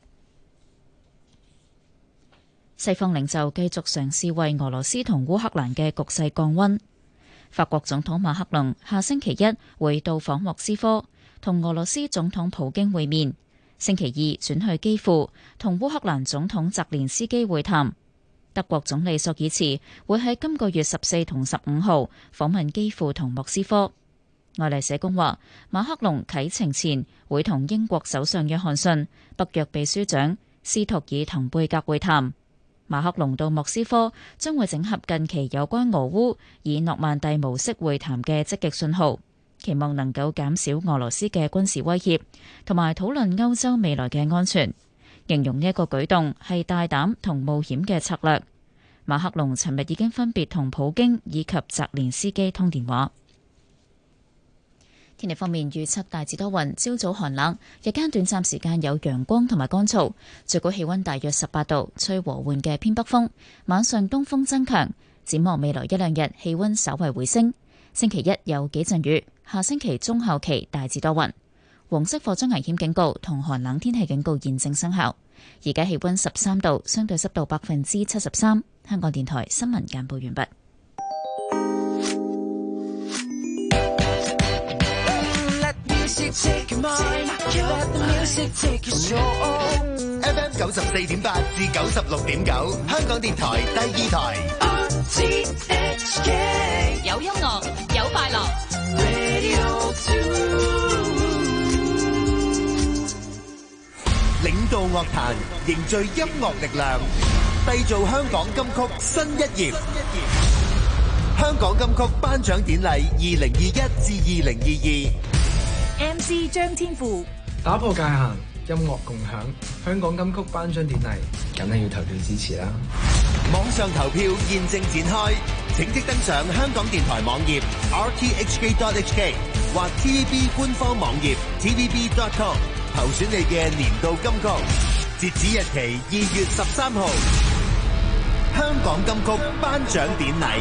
西方領袖繼續嘗試為俄羅斯同烏克蘭嘅局勢降溫。法國總統馬克龍下星期一會到訪莫斯科，同俄羅斯總統普京會面， 星期二轉去基輔同烏克蘭總統澤連斯基會談。德國總理朔爾茨會喺今個月十四同十五號訪問基輔同莫斯科。愛麗舍宮話，馬克龍啟程前會同英國首相約翰遜、北約秘書長斯托爾滕貝格會談。馬克龍到莫斯科將會整合近期有關俄烏以諾曼第模式會談嘅積極信號，期望能夠減少俄羅斯嘅軍事威脅，同埋討論歐洲未來嘅安全。形容呢一個舉動係大膽同冒險嘅策略。馬克龍尋日已經分別同普京以及澤連斯基通電話。天氣方面預測大致多雲，朝早寒冷，日間短暫時間有陽光同埋乾燥，最高氣溫大約十八度，吹和緩嘅偏北風，晚上東風增強。展望未來一兩日氣溫稍為回升，星期一有幾陣雨，下星期中後期大致多雲。黃色火災危險警告同寒冷天氣警告現正生效。而家氣溫十三度，相對濕度百分之七十三。香港電台新聞簡報完畢。 F M 九十四點八至九十六點九，香港電台第二台。 有音樂，有快樂。 領導樂壇，凝聚音樂力量，締造香港金曲新一頁。香港金曲頒獎典禮二零二一至二零二二。 M C 張天賦打破界限，音樂共享，香港金曲頒獎典禮，梗係要投票支持啦！ 網上投票現正展開，請即登上香港電台網頁 r t h k dot h k 或 T V B 官方網頁 t v b dot com 投選你嘅年度金曲，截止日期二月十三號。香港金曲頒獎典禮。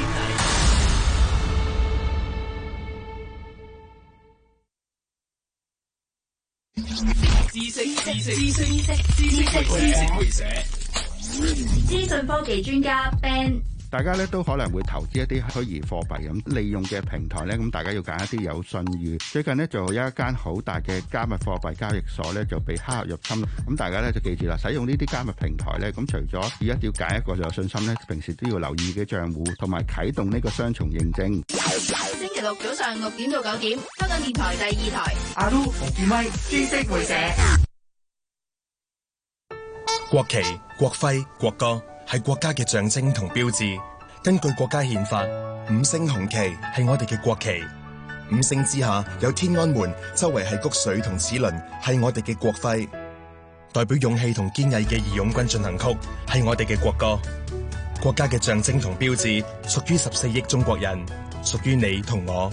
知識知識知識知識知識會社， 資訊科技專家 Ben。 大家咧都可能會投資一啲虛擬貨幣咁，利用嘅平台咧，咁大家要揀一啲有信譽。最近呢，就有一間好大嘅加密貨幣交易所咧就被黑客入侵，咁大家咧就記住啦，使用呢啲加密平台咧，咁除咗而家要揀一個有信心咧，平時都要留意嘅賬戶，同埋啟動呢個雙重認證。 星期六早上六點到九點，香港電台第二台。 阿 Lu 馮建威，知識會社。 國旗、國徽、國歌係國家嘅象徵同標誌。根據國家憲法，五星紅旗係我哋嘅國旗。五星之下有天安門，周圍係穀穗同齒輪，係我哋嘅國徽。代表勇氣同堅毅嘅義勇軍進行曲係我哋嘅國歌。國家嘅象徵同標誌屬於十四億中國人，屬於你同我。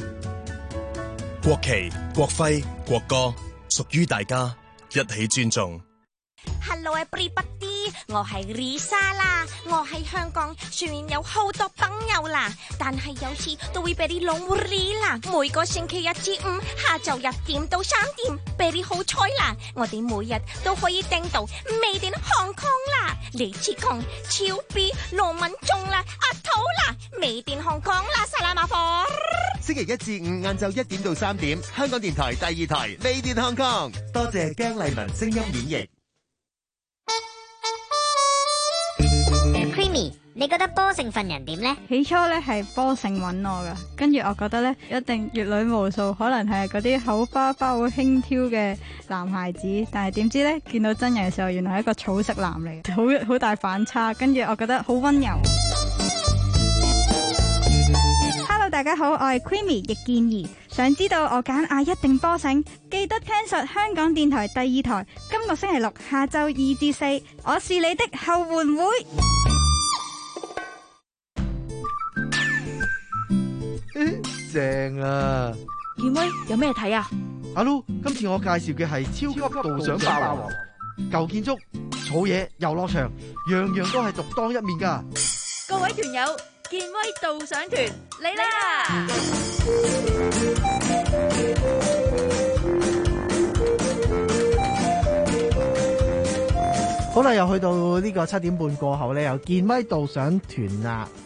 國旗、國徽、國歌屬於大家，一起尊重。 Hello everybody， 我係 Lisa 啦，我喺香港雖然有好多朋友啦，但係有時都會俾啲 lonely 啦。每個星期一至五下晝一點到三點，俾啲好彩啦，我哋每日都可以訂到美電航空啦，李志強、超 B、羅文忠啦、阿土啦，美電航空啦，薩拉馬科。 星期一至五晏晝一點到三點，香港電台第二台美電航空。多謝姜麗文聲音演繹。 Creamy， 你覺得波成份人點呢？ 起初咧係波成揾我噶，跟住我覺得咧一定閱女無數，可能係嗰啲口巴巴好輕佻嘅男孩子，但係點知咧見到真人嘅時候，原來係一個草食男嚟，好好大反差。跟住我覺得好溫柔。Hello， 大家好，我係 Creamy 易建怡。想知道我揀阿一定波醒，記得聽實香港電台第二台，今個星期六下晝二至四，我是你的後援會。 正啊！ 建威有咩睇啊？ 阿 Lu， 今次我介紹嘅係超級導賞霸王，舊建築、草野、遊樂場，樣樣都係獨當一面噶。 各位團友，建威導賞團嚟啦！ 好啦，又去到呢個七點半過後咧，有建威導賞團啦。 今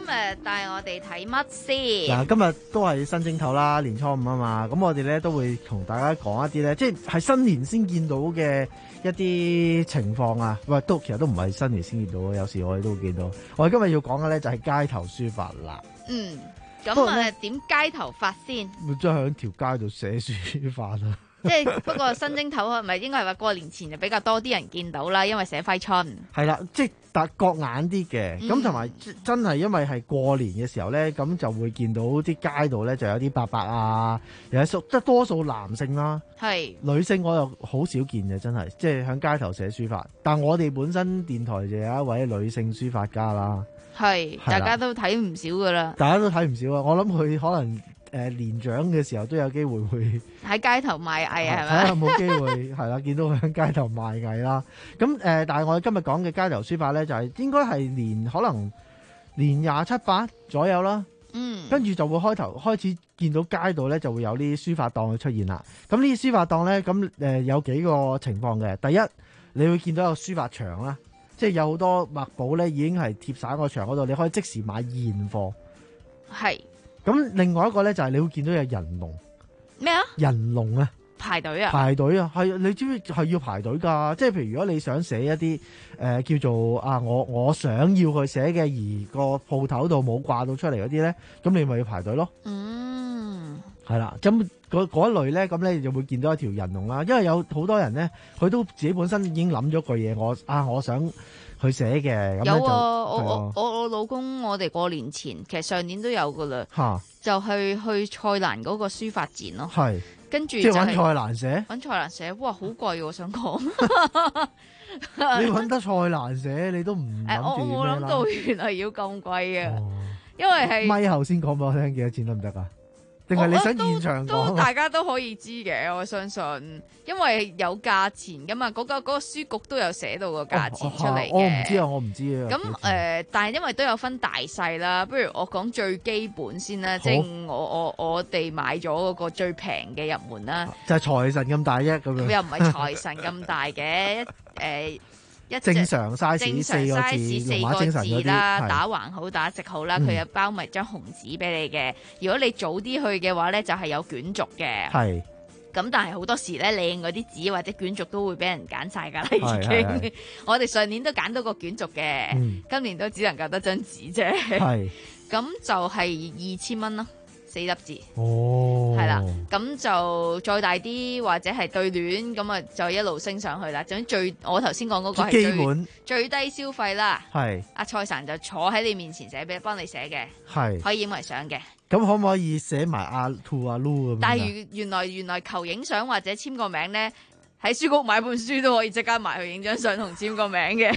日帶我哋睇乜先？ 嗱，今日都係新正頭啦，年初五啊嘛，咁我哋咧都會同大家講一啲咧，即係係新年先見到嘅一啲情況啊。喂，都其實都唔係新年先見到，有時我哋都會見到。我哋今日要講嘅咧就係街頭書法啦。 嗯，咁啊點街頭法先？ 咪即係喺條街度寫書法啊！ 即係不過新正頭係咪應該係話過年前就比較多啲人見到啦，因為寫揮春。 係啦，即係但各眼啲嘅，咁同埋真係因為係過年嘅時候咧，咁就會見到啲街道咧就有啲伯伯啊，有啲叔，即係多數男性啦， 係女性我又好少見嘅，真係即係喺街頭寫書法。但我哋本身電台就有一位女性書法家啦， 係大家都睇唔少噶啦， 大家都睇唔少啊！我諗佢可能。誒、呃、年長嘅時候都有機會會喺街頭賣藝啊，係咪？ 睇下有冇機會係啦，見到佢喺街頭賣藝啦。咁誒、呃，但係我哋今日講嘅街頭書法咧，就係、是、應該係年可能年廿七八左右啦。 嗯， 跟住就會開頭開始見到街道咧，就會有啲書法檔嘅出現啦。咁呢啲書法檔咧，咁誒、呃、有幾個情況嘅。第一，你會見到有書法牆啦，即係有好多墨寶咧，已經係貼晒喺個牆嗰度，你可以即時買現貨。 係。 咁另外一個咧就係你會見到有人龍咩啊？ 人龍啊， 排隊啊， 排隊啊，係你知唔知係要排隊㗎？即係譬如如果你想寫一啲誒、呃、叫做啊，我我想要佢寫嘅，而個鋪頭度冇掛到出嚟嗰啲咧，咁你咪要排隊咯。 嗯， 係啦，咁嗰嗰一類咧，咁咧就會見到一條人龍啦。因為有好多人咧，佢都自己本身已經諗咗句嘢，我啊我想。佢寫嘅有啊，我我我我老公，我哋過年前其實上年都有噶啦，就去去蔡瀾嗰個書法展咯， 係跟住即係揾蔡瀾寫， 揾蔡瀾寫，哇好貴我想講， 你揾得蔡瀾寫，你都唔諗住咩啦？ 我冇諗到原來要咁貴啊，哦、因為係咪後先講俾我聽幾多錢得唔得啊？定係你想現場講？ 都大家都可以知嘅，我相信，因為有價錢噶嘛，嗰、嗰個嗰、嗰個書局都有寫到個價錢出嚟嘅、哦。我唔知啊，我唔知啊。 咁誒、呃，但係因為都有分大細啦，不如我講最基本先啦，即係我我我哋買咗嗰個最平嘅入門啦， 就係財神咁大啫，咁樣又唔係財神咁大嘅，誒、呃。一正常 size 四個字， 四個字啦，打橫好打直好啦，佢、嗯、有包埋張紅紙俾你嘅。如果你早啲去嘅話咧，就係、是、有卷軸嘅。係。咁但係好多時咧，靚嗰啲紙或者卷軸都會俾人揀晒㗎啦，已經。我哋上年都揀到個卷軸嘅、嗯，今年都只能夠得張紙啫。係。咁就係二千蚊咯。四粒字，哦，係啦，咁就再大啲或者係對聯，咁啊就一路升上去啦。總之最我頭先講嗰個係最基本最低消費啦。係阿蔡神就坐喺你面前寫俾幫你寫嘅，係可以影埋相嘅。咁可唔可以寫埋阿兔阿 Lu 咁？ 但係原原來原來求影相或者簽個名咧，喺書局買本書都可以即刻埋去影張相同簽個名嘅。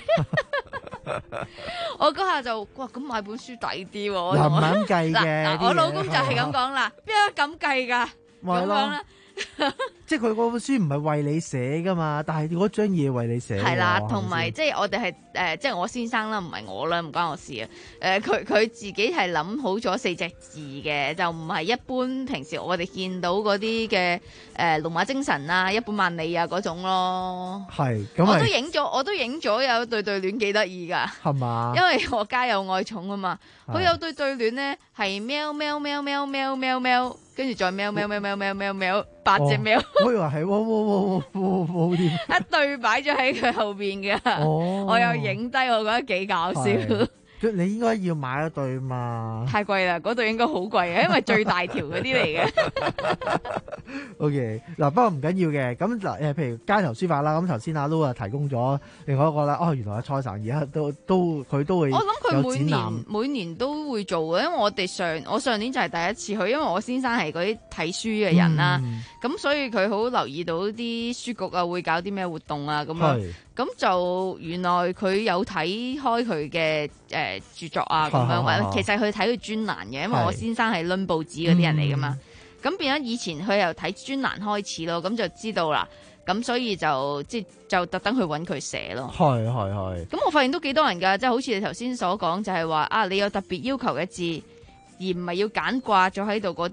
我嗰下就哇咁買本書抵啲喎， 嗱唔係咁計嘅。 我老公就係咁講啦，邊有咁計噶？咁樣啦。 即係佢嗰本書唔係為你寫噶嘛，但係嗰張嘢為你寫。 係啦，同埋即係我哋係誒，即係我先生啦，唔係我啦，唔關我事啊。誒、呃，佢佢自己係諗好咗四隻字嘅，就唔係一般平時我哋見到嗰啲嘅誒龍馬精神啊、一本萬利啊嗰種咯。係，咁我都影咗，我都影咗有對對聯幾得意噶。係嘛？因為我家有愛寵啊嘛，佢有對對聯咧係喵喵喵喵喵喵喵。跟住再喵喵喵喵喵喵喵八隻喵， 我以為係喎喎喎喎喎添， 一對擺咗喺佢後邊嘅，我有影低，我覺得幾搞笑。 你應該要買一對嘛？ 太貴啦，嗰對應該好貴嘅，因為最大條嗰啲嚟嘅。 O K， 嗱，不過唔緊要嘅，咁嗱誒，譬如街頭書法啦，咁頭先阿 Lu 啊提供咗另外一個啦，哦，原來阿蔡神而家都都佢都會有展覽， 我諗佢每年每年都會做嘅，因為我哋上我上年就係第一次去，因為我先生係嗰啲睇書嘅人啦，咁、嗯、所以佢好留意到啲書局啊會搞啲咩活動啊咁樣。咁就原來佢有睇開佢嘅誒著作啊咁樣，或者其實佢睇佢專欄嘅，因為我先生係論報紙嗰啲人嚟噶嘛。咁、嗯、變咗以前佢又睇專欄開始咯，咁就知道啦。咁所以就即係就特登去揾佢寫咯。係係係。咁我發現都幾多人㗎，即係好似你頭先所講，就係話啊，你有特別要求嘅字，而唔係要揀掛咗喺度嗰啲，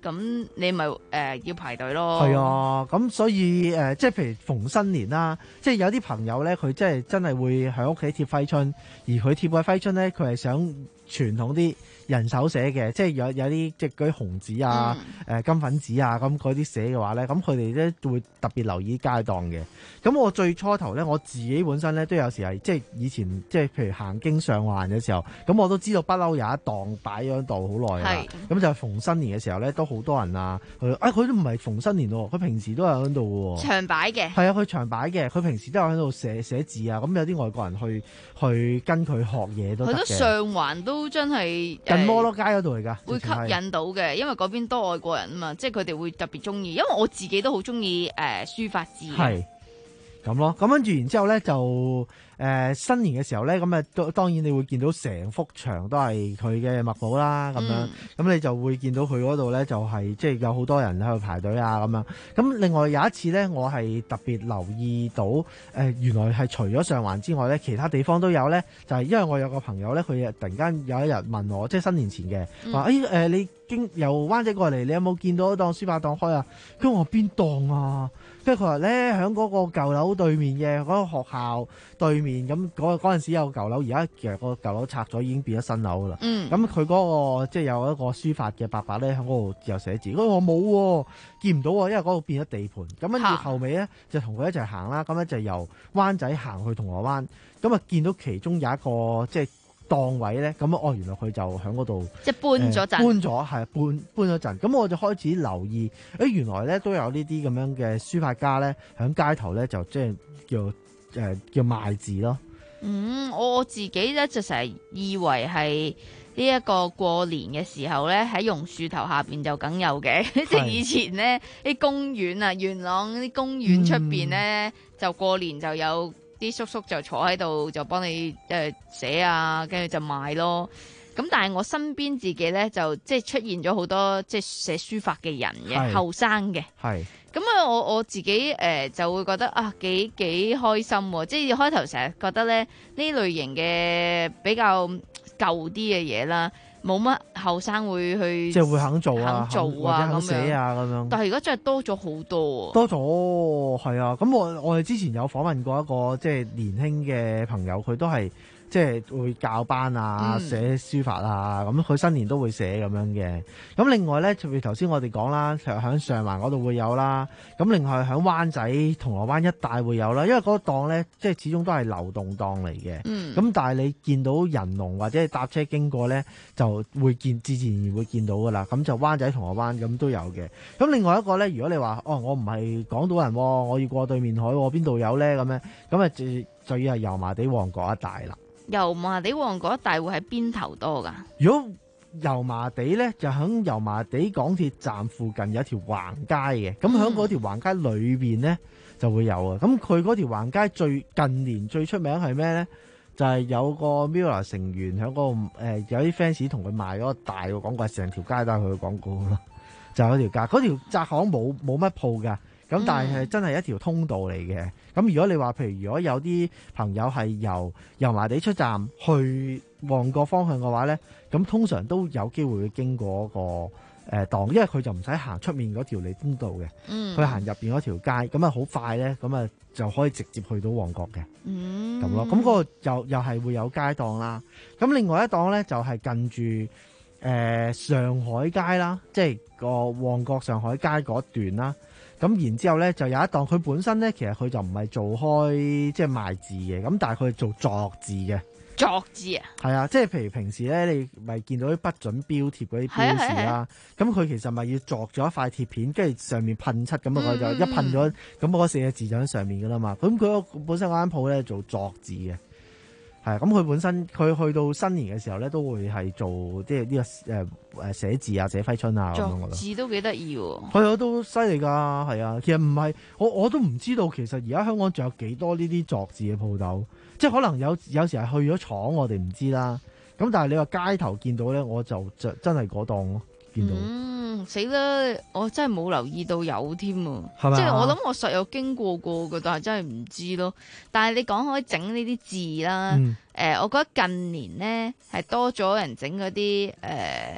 咁你咪誒、呃、要排隊咯。 係啊，咁所以誒、呃，即係譬如逢新年啦，即係有啲朋友咧，佢真係真係會喺屋企貼揮春，而佢貼嘅揮春咧，佢係想傳統啲人手寫嘅，即係有有啲即係嗰啲紅紙啊、誒、 嗯呃、金粉紙啊，咁嗰啲寫嘅話咧，咁佢哋咧會特別留意街檔嘅。咁我最初頭咧，我自己本身咧都有時係即係以前即係譬如行經上環嘅時候，咁我都知道不嬲有一檔擺咗喺度好耐啦。咁就逢新年嘅時候咧，都好多人啊，佢啊佢都唔係逢新年喎，佢平時都有喺度喎。 長擺嘅係啊，佢長擺嘅，佢平時都有喺度寫寫字啊。咁有啲外國人去去跟佢學嘢都得嘅。 佢都上環都真係近摩羅街嗰度嚟㗎， 會吸引到嘅，因為嗰邊多外國人啊嘛，即係佢哋會特別中意。因為我自己都好中意誒書法字嘅。係咁咯，咁跟住然之後咧就誒、呃、新年嘅時候咧，咁啊當然你會見到成幅牆都係佢嘅墨寶啦，咁樣，咁、嗯、你就會見到佢嗰度咧就係即係有好多人喺度排隊啊咁樣。咁另外有一次咧，我係特別留意到誒、呃、原來係除咗上環之外咧，其他地方都有咧，就係、是、因為我有個朋友咧，佢突然間有一日問我，即係新年前嘅，話誒誒你經由灣仔過嚟，你有冇見到一檔書法檔開啊？跟住我話邊檔啊？跟住佢話咧，喺嗰個舊樓對面嘅嗰、那個學校對面，咁嗰嗰陣時有舊樓，而家其實個舊樓拆咗，已經變咗新樓啦。嗯，咁佢嗰個即係有一個書法嘅伯伯咧，喺嗰度又寫字。我話冇喎，見唔到喎，因為嗰度變咗地盤。咁跟住後尾咧，就同佢一齊行啦。咁咧就由灣仔行去銅鑼灣，咁啊見到其中有一個即係檔位咧，咁哦原來佢就喺嗰度， 即係搬咗陣、呃， 搬咗係搬搬咗陣。咁我就開始留意，誒原來咧都有呢啲咁樣嘅書法家咧，喺街頭咧就即係叫誒、呃、叫賣字咯。 嗯，我自己咧就成日以為係呢一個過年嘅時候咧，喺榕樹頭下邊就梗有嘅，即係以前咧啲公園啊，元朗啲公園出邊咧，就過年就有。啲叔叔就坐喺度就幫你誒寫啊，跟住就賣咯。咁但係我身邊自己咧就即係出現咗好多即係寫書法嘅人嘅後生嘅。係。咁啊，我我自己誒、呃、就會覺得啊幾幾開心喎！即係開頭成日覺得咧呢類型嘅比較舊啲嘅嘢啦。冇乜後生會去，即係會肯做啊，肯做啊，肯寫啊咁樣。但係而家真係多咗好多，多咗係啊！咁我我哋之前有訪問過一個即係年輕嘅朋友，佢都係即係會教班啊，寫書法啊，咁、嗯、佢新年都會寫咁樣嘅。咁另外咧，譬如頭先我哋講啦，其實喺上環嗰度會有啦。咁另外喺灣仔、銅鑼灣一帶會有啦，因為嗰個檔咧，即係始終都係流動檔嚟嘅。嗯。咁但係你見到人龍或者係搭車經過咧，就會見自自然然會見到噶啦。咁就灣仔、銅鑼灣咁都有嘅。咁另外一個咧，如果你話哦，我唔係港島人，我要過對面海，邊度有咧？咁樣咁啊，就就要係油麻地旺角一帶啦。油麻地旺角一帶會喺邊頭多噶？如果油麻地咧，就喺油麻地港鐵站附近有一條橫街嘅，咁喺嗰條橫街裏邊咧就會有啊。咁佢嗰條橫街最近年最出名係咩咧？就係、是、有個 Mirror 成員喺嗰、那個誒、呃，有啲 fans 同佢賣嗰個大個廣告，成條街都係佢嘅廣告咯。就係嗰條街，嗰條窄巷冇冇乜鋪噶。咁但係真係一條通道嚟嘅。咁如果你話譬如如果有啲朋友係由油麻地出站去旺角方向嘅話咧，咁通常都有機會會經過、個誒、呃、檔，因為佢就唔使行出面嗰條理通道嘅，佢行入邊嗰條街，咁啊好快咧，咁啊就可以直接去到旺角嘅，咁、嗯、咯。咁、嗰個又又係會有街檔啦。咁另外一檔咧就係、是、近住誒、呃、上海街啦，即係個旺角上海街嗰段啦。咁然之後咧，就有一檔，佢本身咧，其實佢就唔係做開即係賣字嘅，咁但係佢係做作字嘅。作字啊？係啊，即係譬如平時咧，你咪見到啲不准標貼嗰啲標示啦，咁佢、啊啊、其實咪要作咗一塊貼片，跟住上面噴漆，咁啊佢就一噴咗，咁嗰四個字就喺上面噶啦嘛。咁佢本身嗰間鋪咧做作字嘅。係咁，佢本身佢去到新年嘅時候咧，都會係做即係呢個誒誒寫字啊、寫揮春啊咁樣。作字都幾得意喎。係啊，都犀利㗎，係啊。其實唔係，我我都唔知道，其實而家香港仲有幾多呢啲作字嘅鋪頭，即係可能有有時係去咗廠，我哋唔知啦。咁但係你話街頭見到咧，我就就真係嗰檔咯，見到。嗯，死啦！我真係冇留意到有添啊，即係我諗我實有經過過嘅，但係真係唔知咯。但係你講開整呢啲字啦，誒、嗯呃，我覺得近年咧係多咗人整嗰啲誒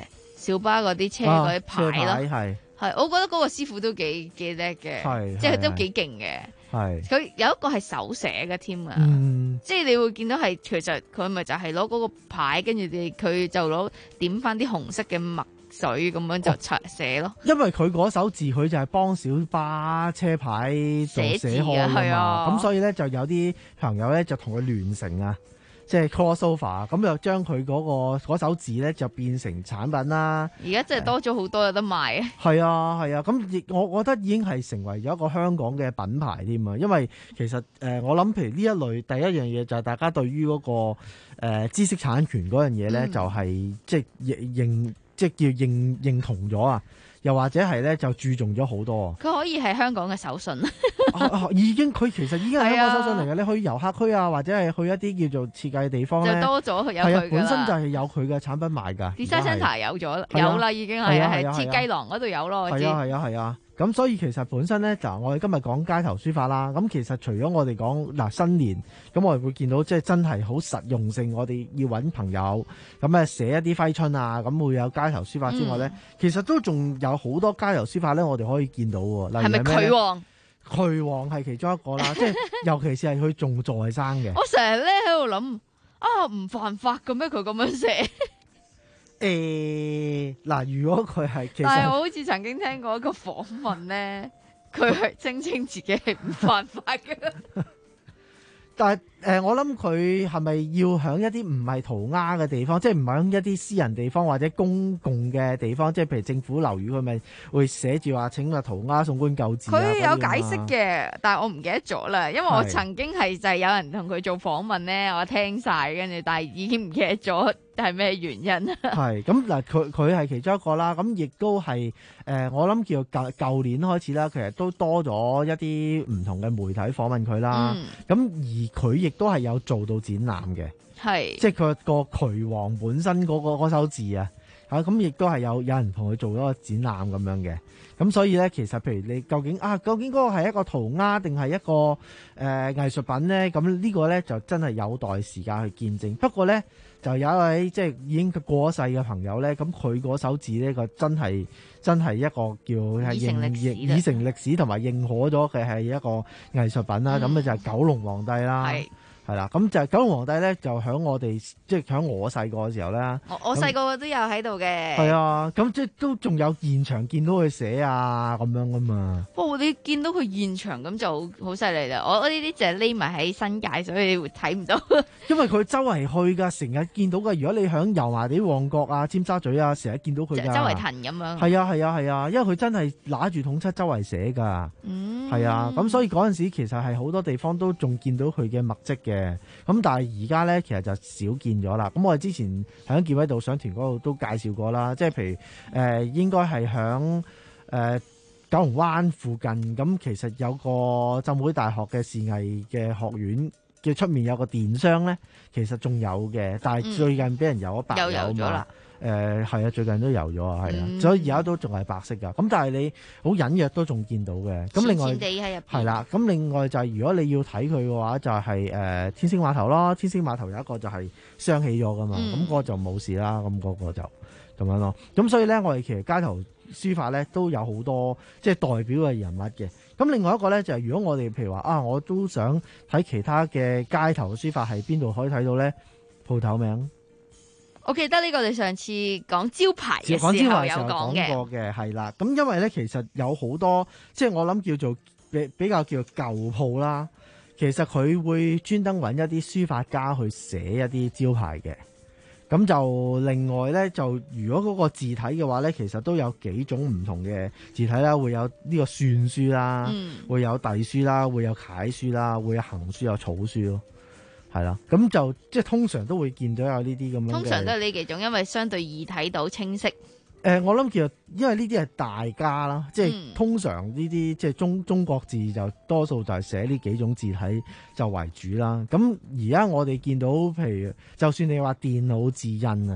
小巴嗰啲車嗰啲牌咯， 係係、啊，我覺得嗰個師傅都幾幾叻嘅， 係即係都幾勁嘅。 係佢有一個係手寫嘅添啊， 嗯、 即係你會見到係其實佢咪就係攞嗰個牌，跟住你佢就攞點翻啲紅色嘅墨水咁樣就擦寫咯。 因為佢嗰手字佢就係幫小巴車牌做寫開㗎嘛，咁、啊、所以咧就有啲朋友咧就同佢聯成啊。即係 crossover，咁就將佢嗰個嗰手字咧就變成產品啦。 而家真係多咗好多有得賣啊！ 係啊係啊，咁亦我覺得已經係成為咗一個香港嘅品牌添啊。因為其實誒、呃，我諗譬如呢一類第一樣嘢就係大家對於嗰、那個、呃、知識產權嗰樣嘢咧，就係即係認即係叫認認同咗啊。又或者係咧就注重咗好多， 佢可以係香港嘅手信、 啊，已經佢其實已經係香港手信嚟嘅。你去遊客區啊，或者係去一啲叫做設計嘅地方咧， 就多咗佢有佢㗎啦。 本身就係有佢嘅產品賣㗎。 Design Centre 有咗，有啦已經係係設計廊嗰度有咯。 係啊係啊係啊。咁所以其實本身咧就我哋今日講街頭書法啦。咁其實除咗我哋講嗱新年，咁我哋會見到即係真係好實用性。我哋要揾朋友咁啊寫一啲揮春啊，咁會有街頭書法之外咧、嗯，其實都仲有好多街頭書法咧，我哋可以見到喎。例如係咩咧？係咪渠王？渠王係其中一個啦，即係尤其是係佢仲在生嘅。 我成日咧喺度諗啊，唔犯法嘅咩？佢咁樣寫。 誒、欸、嗱，如果佢係，其實但係我好似曾經聽過一個訪問咧，佢係聲稱自己係唔犯法嘅。 但係誒、呃，我諗佢係咪要響一啲唔係塗鴉嘅地方，即係唔係響一啲私人地方或者公共嘅地方，即係譬如政府樓宇，佢咪會寫住話請啊塗鴉送官救治。 佢有解釋嘅，但係我唔記得咗啦，因為我曾經係就係有人同佢做訪問咧，我聽晒跟住，但係已經唔記得咗係咩原因。 係咁嗱，佢佢係其中一個啦，咁亦都係誒，我諗叫舊舊年開始啦，其實都多咗一啲唔同嘅媒體訪問佢啦。咁、嗯、而佢亦都係有做到展覽嘅，係即係佢個渠王本身嗰、嗰個嗰首字啊，嚇咁亦都係有有人同佢做咗個展覽咁樣嘅。咁所以咧，其實譬如你究竟啊，究竟嗰個係一個塗鴉定係一個誒、呃、藝術品咧？咁呢個咧就真係有待時間去見證。不過咧，就有一位即係已經過咗世嘅朋友咧，咁佢嗰手字呢個真係真係一個叫係認認已成歷史同埋認可咗嘅係一個藝術品啦。咁、嗯、啊就係九龍皇帝啦。係啦，咁就九龍皇帝咧，就喺我哋即係喺我細個嘅時候咧。 我我細個都有喺度嘅。係啊，咁即係都仲有現場見到佢寫啊，咁樣噶嘛。 不過你見到佢現場咁就好犀利啦！我呢啲就係匿埋喺新界，所以睇唔到。因為佢周圍去噶，成日見到噶。如果你響油麻地、旺角啊、尖沙咀啊，成日見到佢噶。周圍騰咁樣。係啊係啊係啊，因為佢真係拿住統七周圍寫噶。嗯。係啊，咁所以嗰陣時其實係好多地方都仲見到佢嘅墨跡嘅。咁但係而家咧，其實就少見咗啦。咁我哋之前喺健威導賞團嗰度都介紹過啦，即係譬如誒、呃，應該係響誒九龍灣附近。咁其實有個浸會大學嘅視藝嘅學院嘅出面有個電商咧，其實仲有嘅，但係最近俾人油咗白油咗啦。誒、嗯、係啊，最近都油咗啊，係啊、嗯，所以而家都仲係白色噶。咁但係你好隱約都仲見到嘅。咁另外係啦，咁另外就係如果你要睇佢嘅話，就係、是、誒、呃、天星碼頭咯。天星碼頭有一個就係鑲起咗噶嘛，咁、嗯、嗰個就冇事啦。咁、那、嗰個就咁樣咯。咁所以咧，我哋其實街頭書法咧都有好多即係代表嘅人物嘅。咁另外一個咧就係、是、如果我哋譬如話啊，我都想睇其他嘅街頭書法係邊度可以睇到咧？鋪頭名。 我記得呢個你上次講招牌嘅時候有講嘅，係啦。咁因為咧，其實有好多即係我諗叫做比比較叫做舊鋪啦。其實佢會專登揾一啲書法家去寫一啲招牌嘅。咁就另外咧，就如果嗰個字體嘅話咧，其實都有幾種唔同嘅字體啦。會有呢個篆書啦、嗯，會有隸書啦，會有楷書啦，會有行書有草書咯。係啦，咁就即係通常都會見到有呢啲咁樣嘅。通常都係呢幾種，因為相對易睇到清晰。誒、 呃，我諗其實因為呢啲係大家啦，即係、嗯、通常呢啲即係中中國字就多數就係寫呢幾種字體就為主啦。咁而家我哋見到，譬如就算你話電腦字印啊，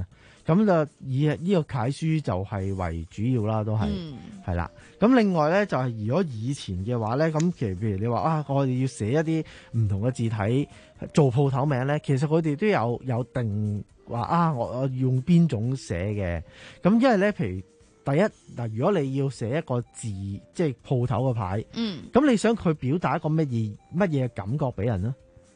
咁就以呢個楷書就係為主要啦，都係係啦。咁、 嗯、 另外咧就係、是、如果以前嘅話咧，咁其實譬如你話啊，我哋要寫一啲唔同嘅字體做鋪頭名咧，其實佢哋都有有定話啊，我我用邊種寫嘅。咁因為咧，譬如第一嗱，如果你要寫一個字，即係鋪頭嘅牌， 嗯， 咁你想佢表達一個乜嘢乜嘢感覺俾人呢？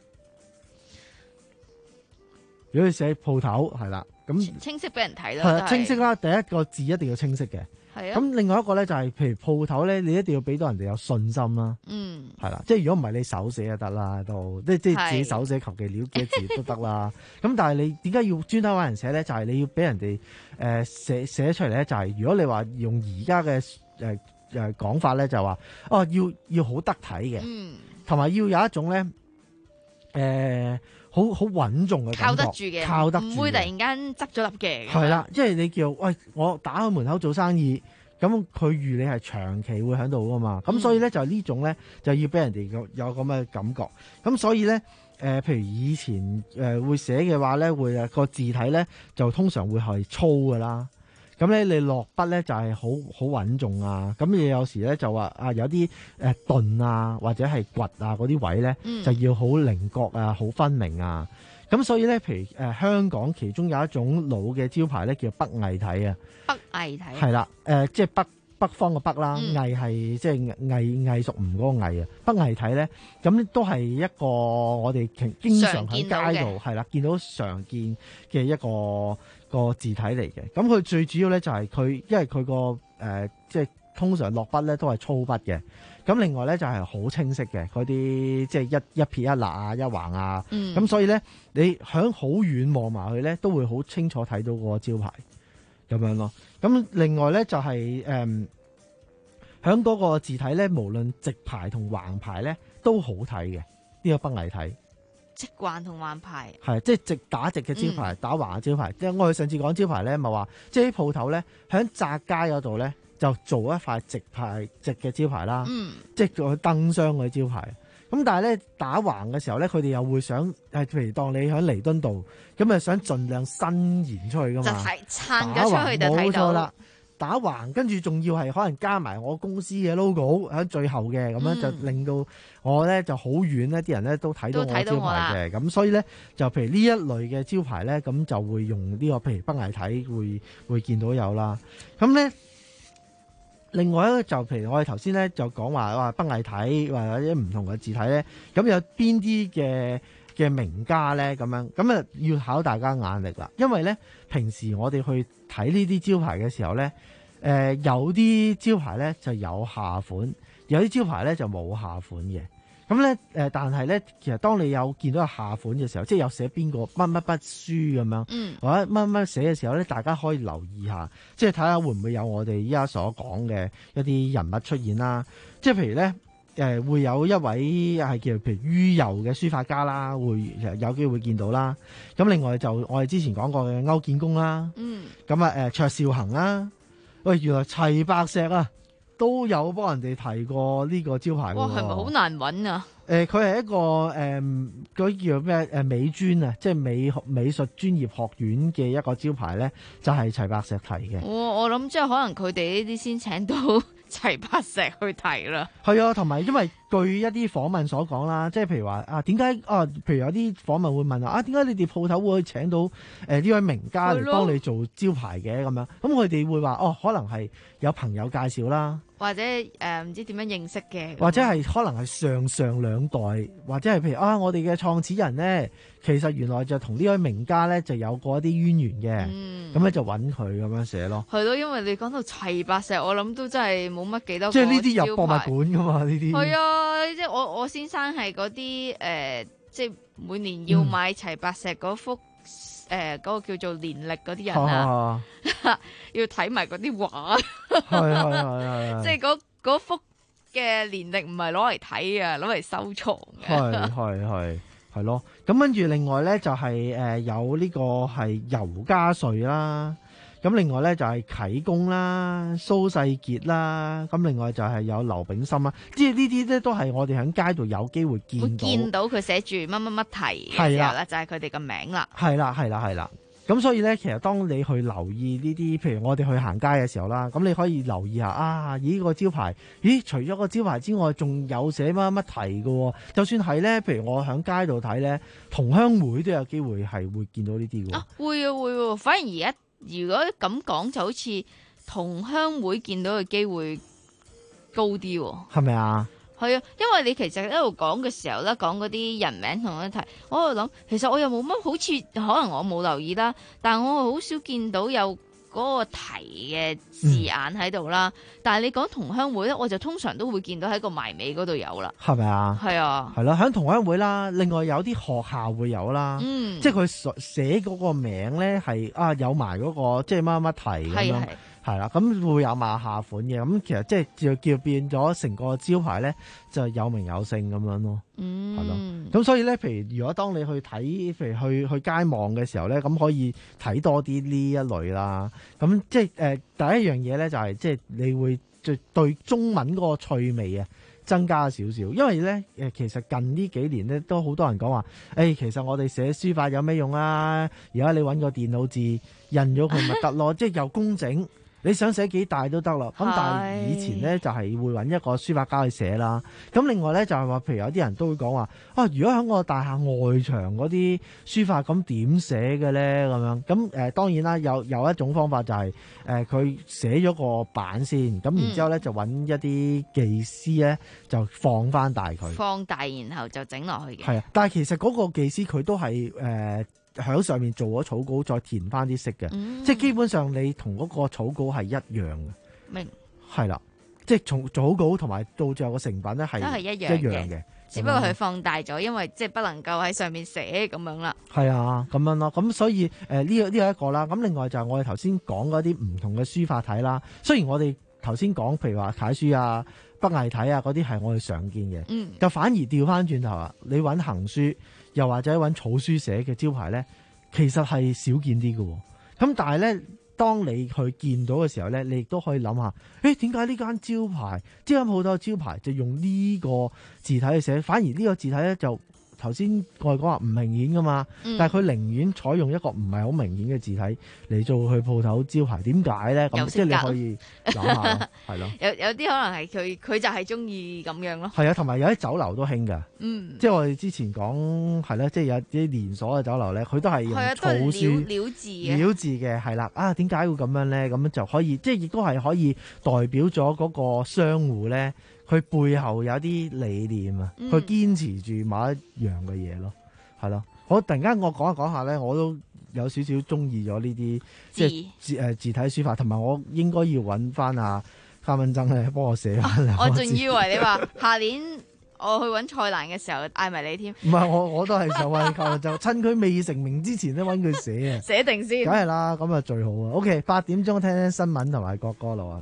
如果你寫鋪頭係啦，咁清晰俾人睇啦， 係啦，清晰啦。第一個字一定要清晰嘅， 係啊。 咁另外一個咧就係、是，譬如鋪頭咧，你一定要俾到人哋有信心啦。 嗯，係啦，即係如果唔係你手寫就得啦，都即係即係自己手寫求其潦幾字都得啦。咁但係你點解要專登揾人寫咧？就係、是、你要俾人哋誒寫寫出嚟咧，就係、是、如果你話用而家嘅誒誒講法咧，就話哦要要好得體嘅，同、嗯、埋要有一種咧誒。呃好好穩重嘅感覺， 靠得住嘅， 靠得住， 唔會突然間執咗粒嘅。 係啦，即係你叫喂，我打開門口做生意，咁佢預你係長期會喺度噶嘛，咁、嗯、所以咧就呢種咧就要俾人哋有有咁嘅感覺。咁所以咧誒、呃，譬如以前誒、呃、會寫嘅話咧，會誒個字體咧就通常會係粗噶啦。咁咧，你落筆咧就係好好穩重啊！咁你有時咧就話啊，有啲誒頓啊，或者係掘啊嗰啲位咧，嗯、就要好稜角啊，好分明啊！咁所以咧，譬如誒、呃、香港其中有一種老嘅招牌咧，叫北魏體啊。 北魏體係啦，誒、呃、即係北北方嘅北啦， 嗯、 魏係即係魏魏蜀吳嗰個魏啊。北魏體咧，咁都係一個我哋經常喺街度係啦，見到常見嘅一個。個字體嚟嘅，咁佢最主要咧就係佢，因為佢個誒即係通常落筆咧都係粗筆嘅，咁另外咧就係好清晰嘅，嗰啲即係一一撇一捺啊一橫啊，咁、嗯、所以咧你響好遠望埋去咧都會好清楚睇到個招牌咁樣咯。咁另外咧就係誒響嗰個字體咧，無論直排同橫排咧都好睇嘅，呢、這個北魏體。 直橫同橫排係即係直打直嘅招牌，嗯、打橫嘅招牌。即係我哋上次講招牌咧，咪話即係啲鋪頭咧喺窄街嗰度咧就做一塊直排直嘅招牌啦。嗯，即係做燈箱嗰啲招牌。咁但係咧打橫嘅時候咧，佢哋又會想誒，譬如當你喺彌敦道咁啊，想盡量伸延出去噶嘛， 就睇撐咗出去就睇到啦。打橫跟住仲要係可能加埋我公司嘅 logo 喺最後嘅，咁樣、嗯、就令到我咧就好遠咧，啲人咧都睇到我招牌嘅。咁所以咧就譬如呢一類嘅招牌咧，咁就會用呢、這個譬如北魏體會會見到有啦。咁咧另外咧就譬如我哋頭先咧就講話話北魏體或者唔同嘅字體咧，咁有邊啲嘅嘅名家咧咁樣，咁啊要考大家眼力啦。因為咧平時我哋去睇呢啲招牌嘅時候咧，誒、呃、有啲招牌咧就有下款，有啲招牌咧就冇下款嘅。咁咧誒，但係咧其實當你有見到有下款嘅時候，即係有寫邊個乜乜乜書咁樣，嗯、或者乜乜寫嘅時候咧，大家可以留意下，即係睇下會唔會有我哋依家所講嘅一啲人物出現啦。即係譬如咧。誒、呃、會有一位係叫譬如于右嘅書法家啦，會有機會見到啦。咁另外就我哋之前講過嘅歐建功啦，嗯，咁啊誒卓少行啦，喂原來齊白石啊都有幫人哋提過呢個招牌喎。 哇，係咪好難揾啊？ 誒佢係一個誒嗰、呃、叫咩誒美專啊，即係美美術專業學院嘅一個招牌咧，就係、是、齊白石提嘅。 我我諗即係可能佢哋呢啲先請到齊白石去提啦。係啊，同埋因為據一啲訪問所講啦，即係譬如話啊，點解啊？譬如有啲訪問會問啊，啊點解你哋鋪頭會請到誒呢、呃、位名家嚟幫你做招牌嘅咁樣？咁佢哋會話哦，可能係有朋友介紹啦。 或者誒唔、呃、知點樣認識嘅， 或者係可能係上上兩代，或者係譬如啊，我哋嘅創始人咧，其實原來就同呢位名家咧就有過一啲淵源嘅，咁咧、嗯、就揾佢咁樣寫咯。 係咯，因為你講到齊白石，我諗都真係冇乜幾多個。 即係呢啲有博物館噶嘛？呢啲係啊，即係我我先生係嗰啲誒，即係每年要買齊白石嗰幅。嗯誒，嗰、呃那個叫做年曆嗰啲人啊，啊要睇埋嗰啲畫， 係係係即係嗰嗰幅嘅年曆唔係攞嚟睇啊，攞嚟收藏嘅， 係係係係咯。咁跟住另外咧就係、是、誒、呃、有呢個係尤嘉瑞啦。咁另外咧就係啟功啦、蘇世傑啦，咁另外就係有劉炳森啦，即係呢啲咧都係我哋喺街度有機會見到， 會見到佢寫住乜乜乜題嘅時候咧，就係佢哋嘅名啦。 係啦係啦係啦， 咁所以咧，其實當你去留意呢啲，譬如我哋去行街嘅時候啦，咁你可以留意下啊，咦、這個招牌，咦除咗個招牌之外，仲有寫乜乜題嘅。就算係咧，譬如我喺街度睇咧，同鄉會都有機會係會見到呢啲嘅。 啊，會啊會喎，反而而家如果咁講，就好似同鄉會見到嘅機會高啲喎。 係咪啊？ 係啊，因為你其實喺度講嘅時候咧，講嗰啲人名同一題，我喺度諗，其實我又冇乜好似，可能我冇留意啦，但係我好少見到有嗰個題嘅字眼喺度啦。嗯、但係你講同鄉會咧，我就通常都會見到喺個埋尾嗰度有啦。係咪啊？係啊。係咯，喺同鄉會啦，另外有啲學校會有啦，嗯、即係佢寫嗰個名咧係啊有埋嗰、嗰個即係乜乜題咁樣。係啦，咁會有碼下款嘅，咁其實即係就叫變咗成個招牌咧，就有名有姓咁樣咯。嗯，係咯。咁所以咧，譬如如果當你去睇，譬如去去街望嘅時候咧，咁可以睇多啲呢一類啦。咁即係誒、呃、第一樣嘢咧，就係即係你會對對中文嗰個趣味啊增加少少，因為咧誒其實近呢幾年咧都好多人講話，誒、欸、其實我哋寫書法有咩用啊？而家你揾個電腦字印咗佢咪得咯，即係又工整。你想寫幾大都得啦，咁但係以前咧就係會揾一個書法家去寫啦。咁另外咧就係話，譬如有啲人都會講話，啊，如果喺個大廈外牆嗰啲書法咁點寫嘅咧？咁樣咁誒，當然啦，有有一種方法就係誒佢寫咗個版先，咁然之後咧就揾一啲技師咧就放翻大佢， 放大然後就整落去嘅。 係啊，但係其實嗰個技師佢都係誒。呃喺上面做咗草稿，再填翻啲色嘅，嗯、即係基本上你同嗰個草稿係一樣嘅。明係啦，即係從草稿同埋到最後個成品咧係都係一樣嘅， 嘅只不過佢放大咗，因為即係不能夠喺上面寫咁樣啦。係啊，咁樣咯，咁所以誒呢個呢個一個啦。咁另外就係我哋頭先講嗰啲唔同嘅書法體啦。雖然我哋頭先講譬如話楷書啊、北魏體啊嗰啲係我哋常見嘅，嗯、就反而調翻轉頭啊，你揾行書。又或者揾草書寫嘅招牌咧，其實係少見啲嘅。咁但係咧，當你去見到嘅時候咧，你亦都可以諗下，誒點解呢間招牌，呢間鋪頭招牌就用呢個字體去寫，反而呢個字體咧就頭先我哋講話唔明顯噶嘛，嗯、但係佢寧願採用一個唔係好明顯嘅字體嚟做佢鋪頭招牌，點解咧？咁即係你可以諗下咯，係咯。有有啲可能係佢佢就係中意咁樣咯。 係啊，同埋有啲酒樓都興㗎， 嗯， 即係我哋之前講係咧，即係有啲連鎖嘅酒樓咧，佢都係用草書料字嘅料字嘅，係啦。啊，點解會咁樣咧？咁就可以，即係亦都係可以代表咗嗰個商戶咧。佢背後有啲理念啊，佢堅持住某一樣嘅嘢咯，係咯。我突然間我講下講下咧，我都有少少中意咗呢啲即係字誒字體書法，同埋我應該要揾翻阿卡文曾咧幫我寫翻、啊。 我仲以為你話下年我去揾蔡瀾嘅時候嗌埋你添。 唔係，我我都係想揾卡文曾，趁佢未成名之前咧揾佢寫啊， 寫定先。 梗係啦，咁啊最好啊。OK， 八點鐘聽聽新聞同埋國歌咯。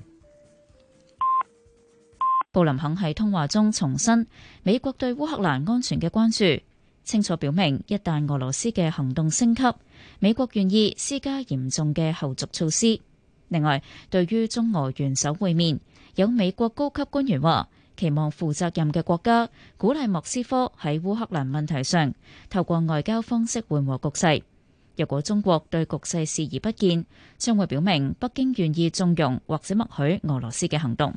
布林肯喺通話中重申美國對烏克蘭安全嘅關注，清楚表明一旦俄羅斯嘅行動升級，美國願意施加嚴重嘅後續措施。另外，對於中俄元首會面，有美國高級官員話期望負責任嘅國家鼓勵莫斯科喺烏克蘭問題上透過外交方式緩和局勢。若果中國對局勢視而不見，將會表明北京願意縱容或者默許俄羅斯嘅行動。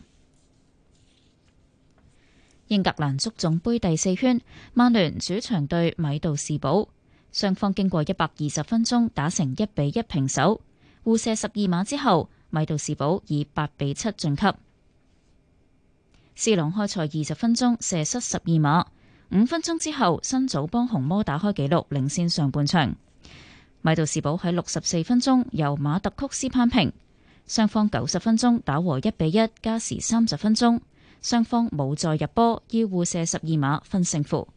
英格蘭足總盃第四圈，曼聯主場對米杜士堡，雙方經過一百二十分鐘打成一比一平手，互射十二碼之後，米杜士堡以八比七晉級。C朗開賽二十分鐘射失十二碼，五分鐘之後辛祖幫紅魔打開紀錄，領先上半場。米杜士堡喺六十四分鐘由馬特曲斯扳平，雙方九十分鐘打和一比一，加時三十分鐘。雙方冇再入波，要互射十二碼分勝負。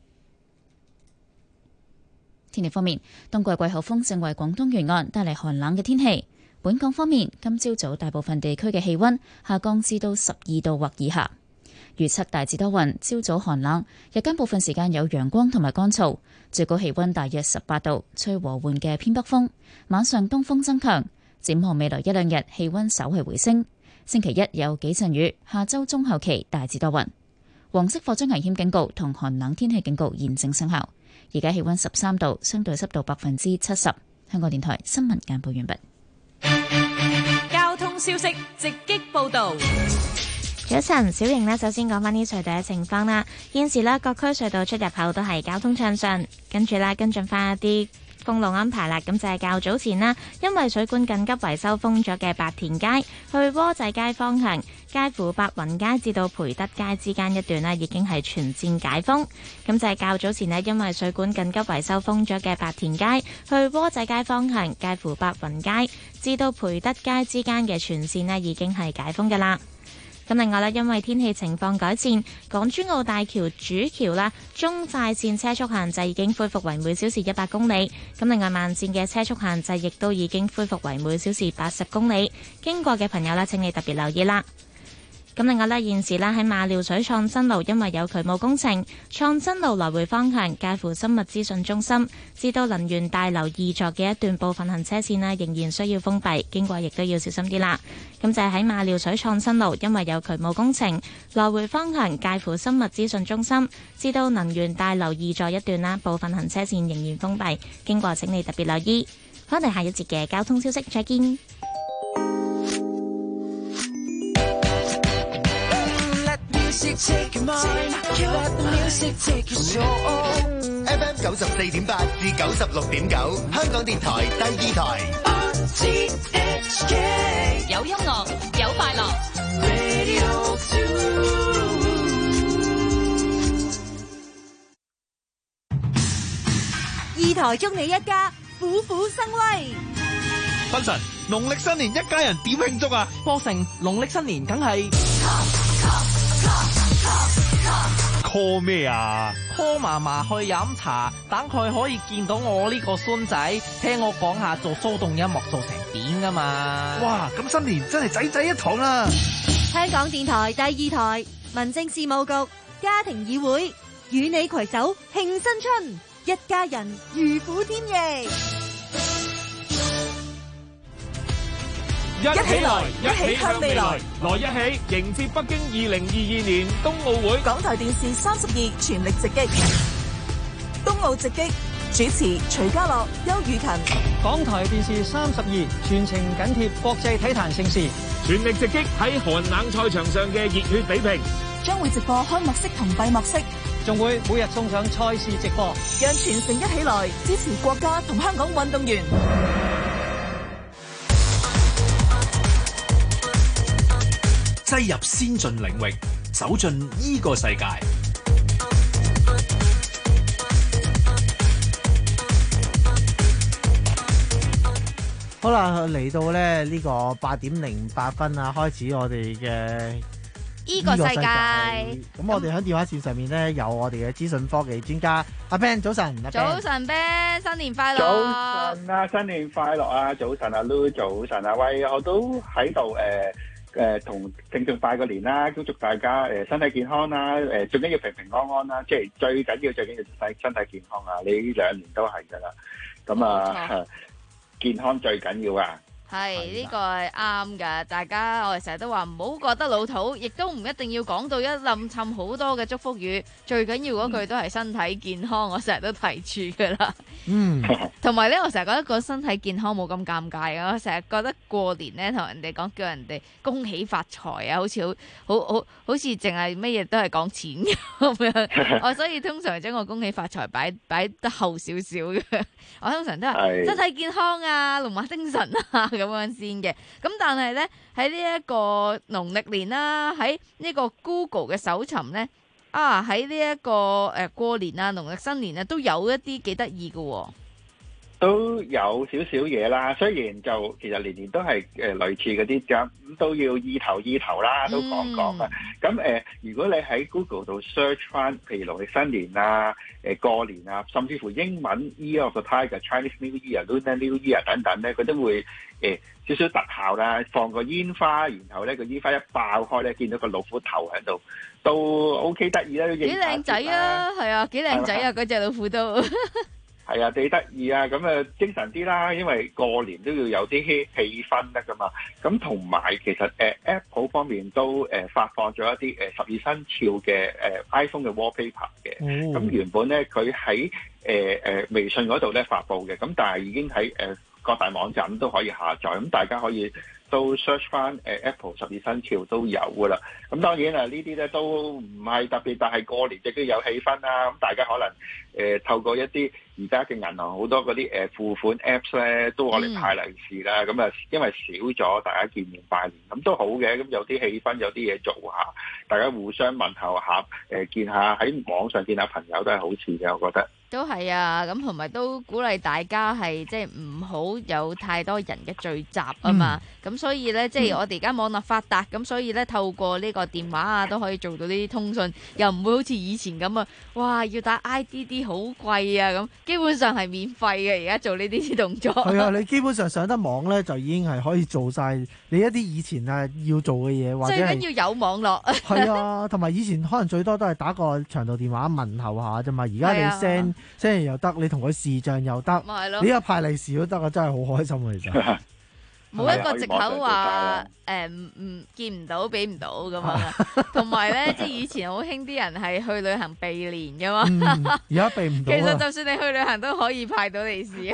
天氣方面，冬季季候風正為廣東沿岸帶嚟寒冷嘅天氣。本港方面，今朝早大部分地區嘅氣溫下降至到十二度或以下。預測大致多雲，朝早寒冷，日間部分時間有陽光同埋乾燥，最高氣溫大約十八度，吹和緩嘅偏北風。晚上東風增強，展望未來一兩日氣溫稍為回升。星期一有幾陣雨，下周中後期大致多雲。黃色火災危險警告同寒冷天氣警告現正生效。而家氣溫十三度，相對濕度百分之七十。香香港電台新聞簡報完畢。 交通消息直擊報道。 早晨，小瑩呢，首先講翻啲隧道嘅情況啦。現時呢，各區隧道出入口都係交通暢順，跟住啦，跟進翻一啲封路安排啦。咁就係較早前啦，因為水管緊急維修封咗嘅白田街去窩仔街方向，介乎白雲街至到培德街之間一段呢，已經係全線解封。咁就係較早前呢，因為水管緊急維修封咗嘅白田街去窩仔街方向，介乎白雲街至到培德街之間嘅全線呢，已經係解封㗎啦。咁另外咧，因為天氣情況改善，港珠澳大橋主橋啦，中快線車速限制已經恢復為每小時一百公里。咁另外慢線嘅車速限制亦都已經恢復為每小時八十公里。經過嘅朋友咧，請你特別留意啦。咁另外咧，現時咧喺馬料水創新路，因為有渠務工程，創新路來回方向介乎生物資訊中心至到能源大樓二座嘅一段部分行車線咧，仍然需要封閉，經過亦都要小心啲啦。咁就係喺馬料水創新路，因為有渠務工程，來回方向介乎生物資訊中心至到能源大樓二座一段啦，部分行車線仍然封閉，經過請你特別留意。我哋下一節嘅交通消息再見。 F M 九十四點八至九十六點九，香港電台第二台。 有音樂，有快樂。 二台祝你一家虎虎生威。 芬神，農曆新年一家人點慶祝啊？ 波成，農曆新年梗係 call 咩啊 call 嫲嫲去飲茶，等佢可以見到我呢個孫仔，聽我講下做騷動音樂做成點噶嘛。 哇，咁新年真係仔仔一堂啦！ 香港電台第二台民政事務局家庭議會與你攜手慶新春，一家人如虎添翼。 一起來，一起向未來，來一起迎接北京二零二二年冬奧會。 港台電視三十二全力直擊冬奧直擊，主持徐家樂、邱雨勤。 港台電視三十二全程緊貼國際體壇盛事， 全力直擊喺寒冷賽場上嘅熱血比拼， 將會直播開幕式同閉幕式， 仲會每日送上賽事直播， 讓全城一起來支持國家同香港運動員。 擠入先進領域，走進呢個世界。 好啦，嚟到咧呢個八點零八分啊，開始我哋嘅呢個世界。 咁我哋喺電話線上面咧有我哋嘅資訊科技專家阿 Ben，早晨。 早晨 Ben，新年快樂。 早晨啊，新年快樂啊！早晨啊 Lu， 早晨啊，喂，我都喺度誒。誒同聽眾拜個年啦，恭祝大家誒身體健康啦，誒最緊要平平安安啦，即係最緊要最緊要身身體健康啊！你呢兩年都係㗎啦，咁啊健康最緊要啊！ 係呢個係啱㗎，大家我哋成日都話唔好覺得老土，亦都唔一定要講到一冧沉好多嘅祝福語，最緊要嗰句都係身體健康，我成日都提住㗎啦。 嗯， 同埋咧，我成日覺得個身體健康冇咁尷尬啊！我成日覺得過年咧同人哋講叫人哋恭喜發財啊，好似好好好好似淨係乜嘢都係講錢咁樣。我所以通常將個恭喜發財擺擺得後少少嘅。我通常都係身體健康啊，龍馬精神啊咁樣先嘅。咁但係咧喺呢一個農曆年啦，喺呢個 Google 嘅搜尋咧。啊！喺呢一個誒、呃、過年啊，農曆新年啊，都有一啲幾得意嘅， 都有少少嘢啦。雖然就其實年年都係誒、呃、類似嗰啲咁，都要意頭意頭啦，都講講啊。咁誒、呃，如果你喺 Google 度 search 翻，譬如農曆新年啊、誒、呃、過年啊，甚至乎英文 Year of the Tiger、Chinese New Year、Lunar New Year 等等咧，佢都會誒、呃、少少特效啦，放個煙花，然後咧個煙花一爆開咧，見到個老虎頭喺度。都 OK 得意啦，幾靚仔啊，係啊，幾靚仔啊，嗰隻老虎都係啊，幾得意啊，咁啊精神啲啦，因為過年都要有啲氣氛得噶嘛。咁同埋其實誒、呃、Apple 方面都誒、呃、發放咗一啲誒十二生肖嘅誒、呃、iPhone 嘅 wallpaper 嘅。咁、哦、原本咧佢喺誒誒微信嗰度咧發布嘅，咁但係已經喺誒、呃、各大網站都可以下載，咁大家可以都 search 翻誒 Apple 十二生肖都有噶啦。咁當然啊，呢啲咧都唔係特別，但係過年亦都有氣氛啦。咁大家可能誒、呃、透過一啲而家嘅銀行好多嗰啲誒付款 Apps 咧，都攞嚟派利是啦。咁啊、嗯，因為少咗大家見面拜年，咁都好嘅。咁有啲氣氛，有啲嘢做下，大家互相問候下，誒、呃、見下喺網上見下朋友都係好事嘅，我覺得。 都係啊，咁同埋都鼓勵大家係即係唔好有太多人嘅聚集啊嘛，咁、嗯、所以咧即係我哋而家網絡發達，咁、嗯、所以咧透過呢個電話啊都可以做到呢啲通訊，又唔會好似以前咁啊，哇要打 I D D 好貴啊咁，基本上係免費嘅而家做呢啲動作。 係啊，你基本上上得網咧就已經係可以做晒你一啲以前啊要做嘅嘢，或者係最緊要有網絡。 係啊，同埋以前可能最多都係打個長途電話問候下啫嘛，而家你 send send 又得，你同佢視像又得，你又派利是都得啊！真係好開心啊！其實冇一個藉口話誒唔見唔到俾唔到咁樣，同埋咧即係以前好興啲人係去旅行避年噶嘛， 而家、嗯、避唔到。 其實就算你去旅行都可以派到利是啊！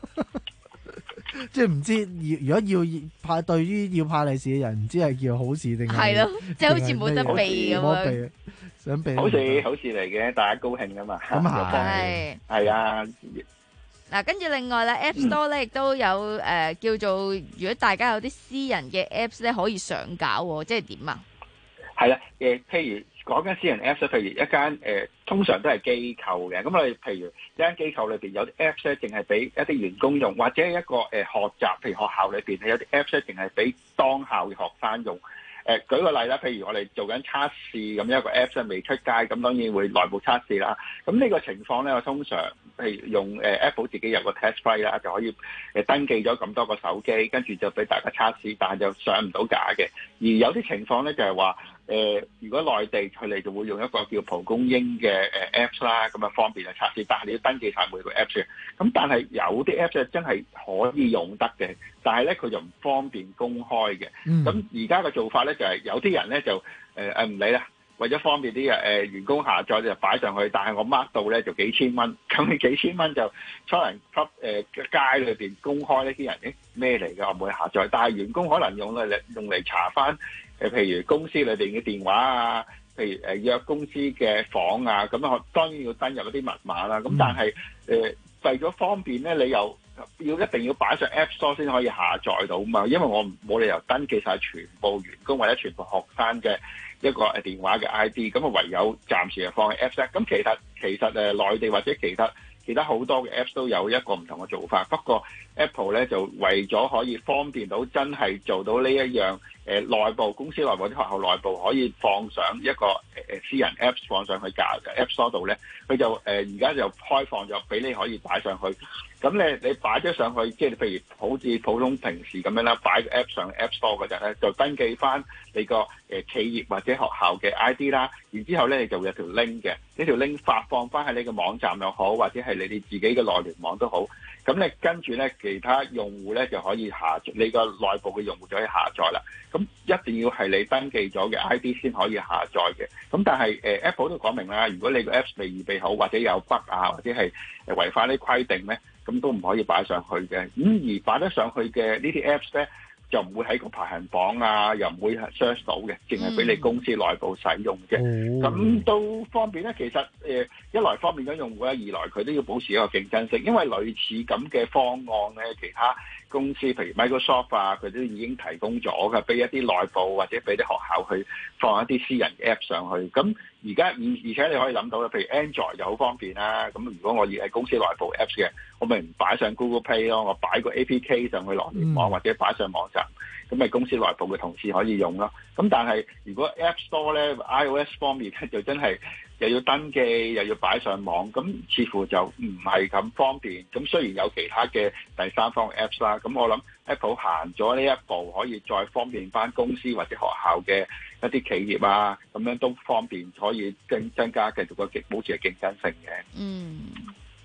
即係唔知如果要派，對於要派利是嘅人，唔知係叫好事定係係咯，即係好似冇得避咁樣。 想避好事好事嚟嘅，大家高興啊嘛。 咁係係啊。 嗱，跟住另外咧 ，App Store 咧亦都有誒、呃、叫做，如果大家有啲私人嘅 Apps 咧，可以上架喎，即係點啊？ 係啦，誒，譬如講緊私人 Apps 譬如一間誒、呃，通常都係機構嘅，咁我哋譬如一間機構裏邊有啲 Apps 咧，淨係俾一啲員工用，或者一個誒、呃、學習，譬如學校裏邊有啲 Apps 咧，淨係俾當校嘅學生用。誒、呃、舉個例啦，譬如我哋做緊測試咁一個 Apps 未出街，咁當然會內部測試啦。咁呢個情況咧，我通常譬如用誒 Apple 自己有個 test file 啦，就可以誒登記咗咁多個手機，跟住就俾大家測試，但係就上唔到架嘅。而有啲情況咧就係話誒，如果內地佢哋就會用一個叫蒲公英嘅誒 Apps 啦，咁啊方便去測試，但係你要登記晒每個 Apps 嘅。咁但係有啲 Apps 真係可以用得嘅，但係咧佢就唔方便公開嘅。咁而家嘅做法咧就係、是、有啲人咧就誒誒唔理啦，為咗方便啲誒誒員工下載就擺上去，但係我 mark 到咧就幾千蚊，咁你幾千蚊就出嚟給誒街裏邊公開呢啲人誒咩嚟㗎？我唔會下載，但係員工可能用嚟用嚟查翻。誒，譬如公司裏邊嘅電話啊，譬如誒約公司嘅房啊，咁啊當然要登入一啲密碼啦。咁但係誒為咗方便咧，你又要一定要擺上 App Store 先可以下載到嘛。因為我冇理由登記晒全部員工或者全部學生嘅一個誒電話嘅 I D，咁啊唯有暫時係放喺 App Store。咁其實其實誒內地或者其他其他好多嘅 Apps 都有一個唔同嘅做法，不過 Apple 咧就為咗可以方便到真係做到呢一樣。誒內部公司內部啲學校內部可以放上一個誒誒私人 Apps 放上去架 App Store 度咧，佢就誒而家就開放咗俾你可以擺上去。咁你你擺咗上去，即係譬如好似普通平時咁樣啦，擺個 App 上 App Store 嗰陣咧，就登記翻你個誒企業或者學校嘅 I D 啦。然之後咧，你就會有條 link 嘅，呢條 link 發放翻喺你嘅網站又好，或者係你哋自己嘅內聯網都好。咁你跟住咧，其他用戶咧就可以下載，你個內部嘅用戶就可以下載啦。咁一定要係你登記咗嘅 I D 先可以下載嘅。咁但係誒、呃、Apple 都講明啦，如果你個 Apps 未預備好，或者有 bug 啊，或者係誒違反啲規定咧，咁都唔可以擺上去嘅。咁而擺得上去嘅呢啲 Apps 咧，就唔會喺個排行榜啊，又唔會 search 到嘅，淨係俾你公司內部使用嘅。咁、嗯、都方便咧。其實誒、呃、一來方便咗用戶咧，二來佢都要保持一個競爭性，因為類似咁嘅方案咧，其他公司譬如 Microsoft 啊，佢都已經提供咗嘅，俾一啲內部或者俾啲學校去放一啲私人嘅 app 上去。咁而家而而且你可以諗到啦，譬如 Android 就好方便啦。咁如果我要喺公司內部 apps 嘅，我咪唔擺上 Google Play 咯，我擺個 A P K 上去落聯網、嗯、或者擺上網站，咁咪公司內部嘅同事可以用咯。咁但係如果 App Store 咧 iOS 方面咧，就真係又要登記又要擺上網，咁似乎就唔係咁方便。咁雖然有其他嘅第三方 apps 啦，咁我諗 Apple 行咗呢一步，可以再方便翻公司或者學校嘅一啲企業啊，咁樣都方便可以增增加繼續個競保持嘅競爭性嘅。 嗯。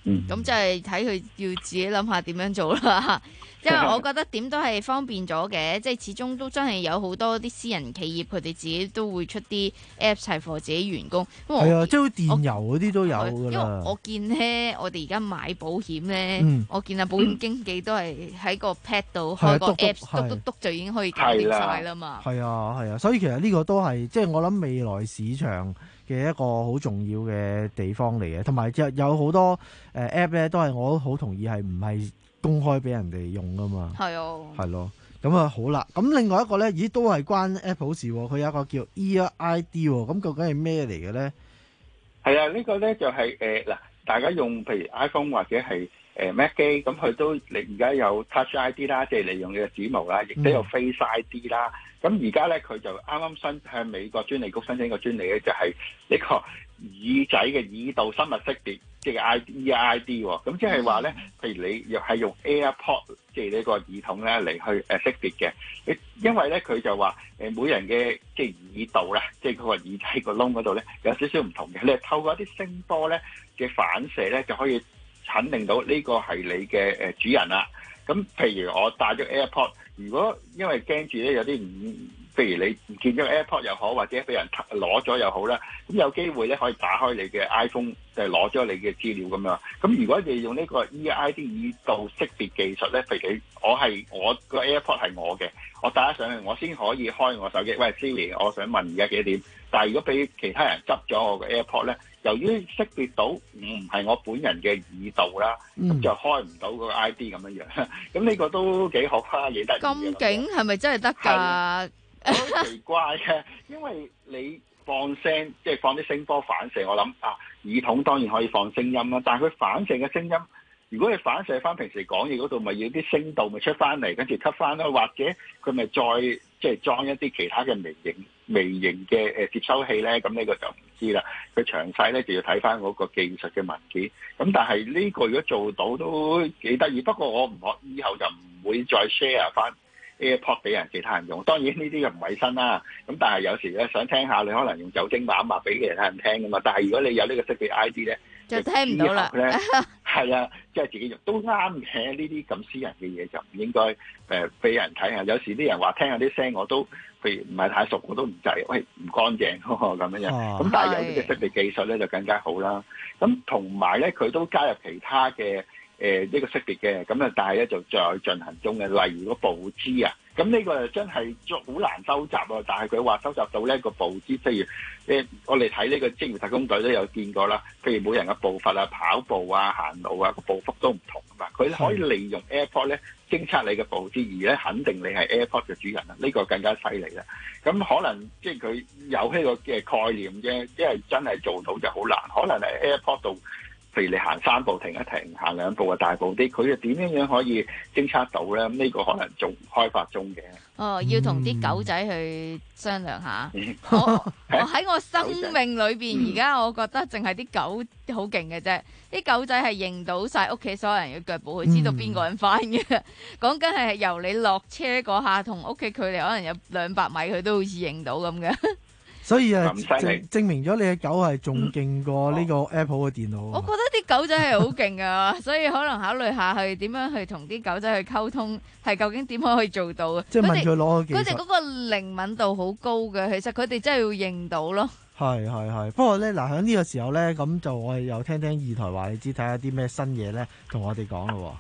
嗯， 咁即係睇佢要自己諗下點樣做啦。因為我覺得點都係方便咗嘅，即係始終都真係有好多啲私人企業佢哋自己都會出啲 Apps 係 for 自己員工。 係啊，即係好似電郵嗰啲都有㗎啦。 因為我見咧，我哋而家買保險咧， 嗯、 我見啊保險經紀都係喺個 pad 度開個 Apps，篤篤篤就已經可以搞掂晒啦嘛。 係啊係啊，所以其實呢個都係即係我諗未來市場嘅一個好重要嘅地方嚟嘅，同埋有有好多誒 App 咧，都係我都好同意係唔係公開俾人哋用噶嘛。 係啊， 係咯，咁啊好啦，咁另外一個咧，咦都係關 Apple 事，佢有一個叫 Ear I D， 咁究竟係咩嚟嘅咧？ 係啊，呢個咧就係誒嗱，大家用譬如 iPhone 或者係誒 Mac 機，咁佢都你而家有 Touch I D 啦，即係利用你嘅指模啦，亦都有 Face I D 啦。咁而家咧佢就啱啱申向美國專利局申請個專利咧，就係呢個耳仔嘅耳道生物識別，即係 Ear I D 喎。咁即係話咧，譬如你又係用 AirPod 即係呢個耳筒咧嚟去誒識別嘅。因為咧佢就話誒每人嘅即係耳道咧，即係嗰個耳仔個窿嗰度咧有少少唔同嘅。你係透過一啲聲波咧嘅反射咧，就可以肯定到呢個係你嘅誒主人啦。咁譬如我戴咗 AirPod， 如果因為驚住咧有啲唔，譬如你唔見咗 AirPod 又好，或者俾人攞咗又好啦，咁有機會咧可以打開你嘅 iPhone，就係攞咗你嘅資料咁樣。咁如果你用呢個 Ear I D 耳道識別技術咧，譬如你我係我個 AirPod 係我嘅，我戴咗上去，我先可以開我手機。喂 Siri，我想問而家幾點？但係如果俾其他人執咗我個 AirPod 咧，由於識別到唔係我本人嘅耳道啦，咁、嗯、就開唔到嗰個 I D 咁樣樣。咁呢個都幾好啊，幾得意。 咁勁係咪真係得㗎？ 好奇怪嘅，因為你放聲，即係放啲聲波反射，我諗啊，耳筒當然可以放聲音啦，但係佢反射嘅聲音，如果你反射翻平時講嘢嗰度，咪要啲聲道咪出翻嚟，跟住吸翻啦，或者佢咪再即係裝一啲其他嘅微型微型嘅誒接收器咧，咁呢個就唔知啦。佢詳細咧就要睇翻嗰個技術嘅文件。咁但係呢個如果做到都幾得意，不過我唔可以後就唔會再 share 翻 AirPod 俾人其他人用。當然呢啲又唔衞生啦。咁但係有時咧想聽下，你可能用酒精抹一抹俾其他人聽噶嘛。但係如果你有呢個識別 I D 咧， 就聽唔到啦。 係啊，即係自己用都啱嘅。呢啲咁私人嘅嘢就唔應該誒俾人睇下。有時啲人話聽下啲聲，我都譬如唔係太熟，我都唔制。喂，唔乾淨咁樣樣。咁但係有呢個識別技術咧，就更加好啦。咁同埋咧，佢都加入其他嘅誒呢個識別嘅。咁啊，但係咧就再進行中嘅。例如個報紙啊，咁呢個真係好難收集喎。但係佢話收集到呢個報紙，譬如誒我哋睇呢個職業特工隊都有見過啦。譬如每人嘅步伐啊、跑步啊、行路啊個步幅都唔同啊嘛。佢可以利用 AirPod 咧偵測你嘅步姿，而咧肯定你係 AirPod 嘅主人啊。呢個更加犀利啦。咁可能即係佢有呢個嘅概念啫，因為真係做到就好難。可能係 AirPod 度，譬如你行三步停一停，行兩步啊大步啲，佢又點樣樣可以偵測到咧？咁呢個可能仲開發中嘅。 哦，要同啲狗仔去商量下。嗯、我我喺我生命裏邊，而家我覺得淨係啲狗好勁嘅啫。啲狗仔係認到晒屋企所有人嘅腳步，佢知道邊個人翻嘅。講緊係由你落車嗰下同屋企距離可能有兩百米，佢都好似認到咁嘅。 所以啊，證證明咗你嘅狗係仲勁過呢個 Apple 嘅電腦。 我覺得啲狗仔係好勁噶，所以可能考慮下去點樣去同啲狗仔去溝通，係究竟點樣可以做到啊？ 即係問佢攞個技術。 佢哋嗰個靈敏度好高嘅，其實佢哋真係要認到咯。 係係係，不過咧嗱，喺呢個時候咧，咁就我哋又聽聽二台話你知，睇下啲咩新嘢咧，同我哋講咯。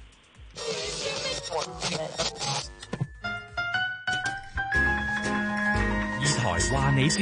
二台話你知。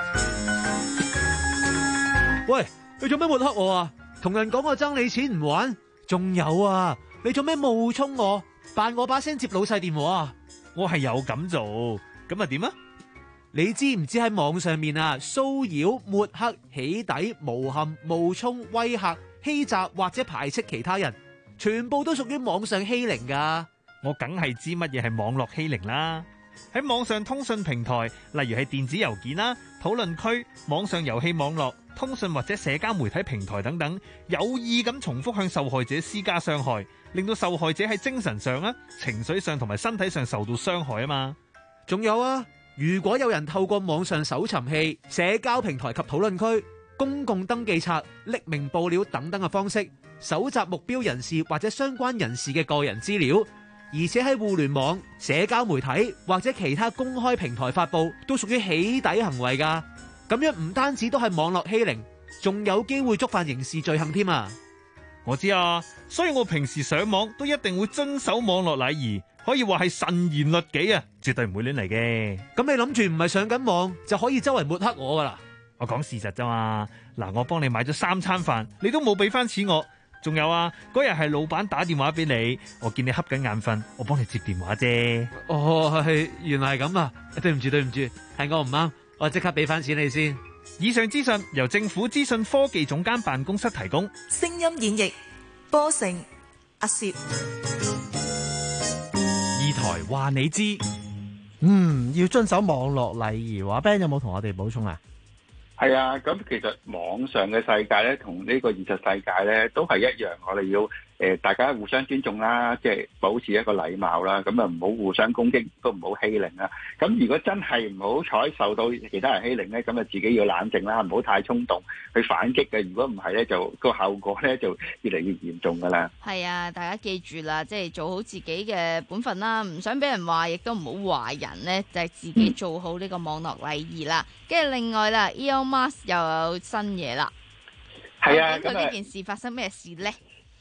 喂，你做咩抹黑我啊？同人講我爭你錢唔還？仲有啊，你做咩冒充我，扮我把聲接老細電話啊？我係有咁做，咁啊點啊？你知唔知喺網上面啊，騷擾、抹黑、起底、誣陷、冒充、威嚇、欺詐或者排斥其他人，全部都屬於網上欺凌噶。 我梗係知乜嘢係網絡欺凌啦。喺網上通訊平台，例如係電子郵件啦、討論區、網上遊戲網絡、通訊或者社交媒體平台等等，有意咁重複向受害者施加傷害，令到受害者喺精神上啊、情緒上同埋身體上受到傷害啊嘛。 仲有啊，如果有人透過網上搜尋器、社交平台及討論區公共登記冊、匿名報料等等嘅方式，搜集目標人士或者相關人士嘅個人資料，而且喺互聯網、社交媒體或者其他公開平台發布，都屬於起底行為㗎。咁樣唔單止都係網絡欺凌，仲有機會觸犯刑事罪行添啊！ 我知啊，所以我平時上網都一定會遵守網絡禮儀，可以話係慎言律己啊，絕對唔會亂嚟嘅。 咁你諗住唔係上緊網就可以周圍抹黑我噶啦？ 我講事實啫嘛。嗱，我幫你買咗三餐飯，你都冇俾翻錢我。仲有啊，嗰日係老闆打電話俾你，我見你瞌緊眼瞓，我幫你接電話啫。 哦，係原來係咁啊！對唔住對唔住，係我唔啱，我即刻俾翻錢你先。 以上資訊由政府資訊科技總監辦公室提供。 聲音演繹波成阿攝， 二台話你知。 嗯，要遵守網絡禮儀。話 Ben 有冇同我哋補充啊？ 係啊，咁其實網上嘅世界咧，同呢個現實世界咧都係一樣，我哋要誒、呃、大家互相尊重啦，即係保持一個禮貌啦，咁啊唔好互相攻擊，都唔好欺凌啦。咁如果真係唔好彩受到其他人欺凌咧，咁啊自己要冷靜啦，唔好太衝動去反擊嘅。如果唔係咧，就個後果咧就越嚟越嚴重噶啦。 係啊，大家記住啦，即係做好自己嘅本分啦，唔想俾人話，亦都唔好話人咧，就係自己做好呢個網絡禮儀啦。跟住另外啦 Elon Musk 又有新嘢啦。 係啊， 咁佢呢件事發生咩事咧？